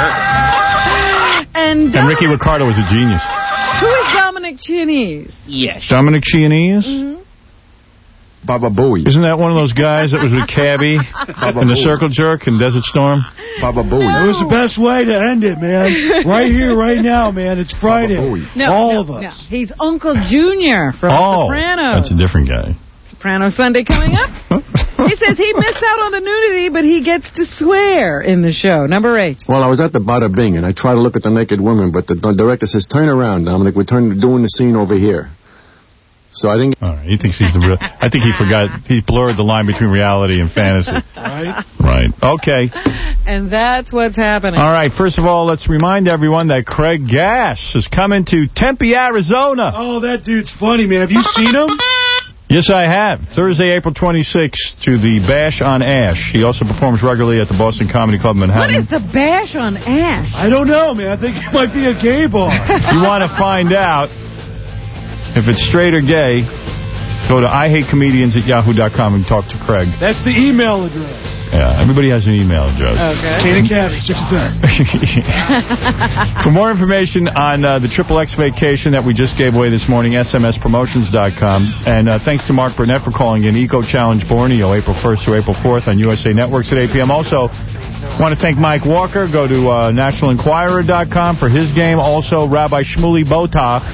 And, And Ricky Ricardo is a genius. who is Dominic Chianese? Yes. Dominic Chianese? Mm-hmm. Baba Booey. Isn't that one of those guys that was with Cabby in the Circle Jerk and Desert Storm? Baba Booey. It was the best way to end it, man. Right here, right now, man. It's Friday. No, All no, of us. no. He's Uncle Junior from Oh, Sopranos. that's a different guy. Soprano Sunday coming up. He says he missed out on the nudity, but he gets to swear in the show. Number eight. Well, I was at the Bada Bing, and I tried to look at the naked women, but the director says, turn around, Dominic. We're turning, doing the scene over here. So I didn't... All right, he thinks he's the real... I think he forgot... He blurred the line between reality and fantasy. Right? Right. Okay. And that's what's happening. All right, first of all, let's remind everyone that Craig Gass is coming to Tempe, Arizona. Oh, that dude's funny, man. Have you seen him? Yes, I have. Thursday, April twenty-sixth, to the Bash on Ash. He also performs regularly at the Boston Comedy Club in What Manhattan. is the Bash on Ash? I don't know, man. I think it might be a gay bar. If you want to find out if it's straight or gay, go to I hate comedians at yahoo dot com and talk to Craig. That's the email address. Yeah, everybody has an email address. Okay. Kane and Cabby, six to ten. For more information on uh, the Triple X vacation that we just gave away this morning, S M S promotions dot com. And uh, thanks to Mark Burnett for calling in. Eco Challenge Borneo, April first through April fourth on U S A Networks at eight p m Also, want to thank Mike Walker. Go to uh, national enquirer dot com for his game. Also, Rabbi Shmuley Botak.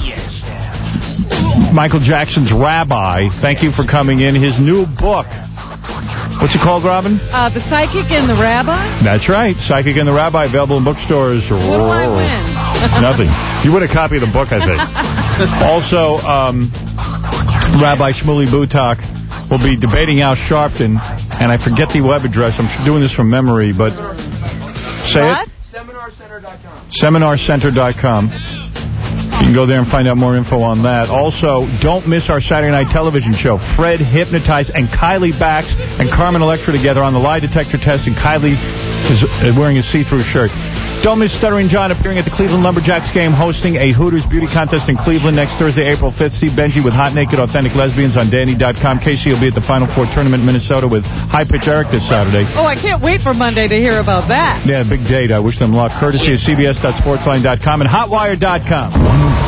Michael Jackson's Rabbi. Thank you for coming in. His new book. What's it called, Robin? Uh, the Psychic and the Rabbi? That's right. Psychic and the Rabbi, available in bookstores. What do I win? Nothing. You win a copy of the book, I think. Also, um, Rabbi Shmuley Botak will be debating Al Sharpton, and I forget the web address. I'm doing this from memory, but say What? it. seminar center dot com. seminar center dot com. You can go there and find out more info on that. Also, don't miss our Saturday night television show. Fred Hypnotize and Kylie Bax and Carmen Electra together on the lie detector test, and Kylie is wearing a see-through shirt. Don't miss Stuttering John appearing at the Cleveland Lumberjacks game, hosting a Hooters beauty contest in Cleveland next Thursday, April fifth. Steve Benji with Hot Naked Authentic Lesbians on Danny dot com. Casey will be at the Final Four tournament in Minnesota with High Pitch Eric this Saturday. Oh, I can't wait for Monday to hear about that. Yeah, big date. I wish them luck. Courtesy of C B S dot sportsline dot com and hotwire dot com.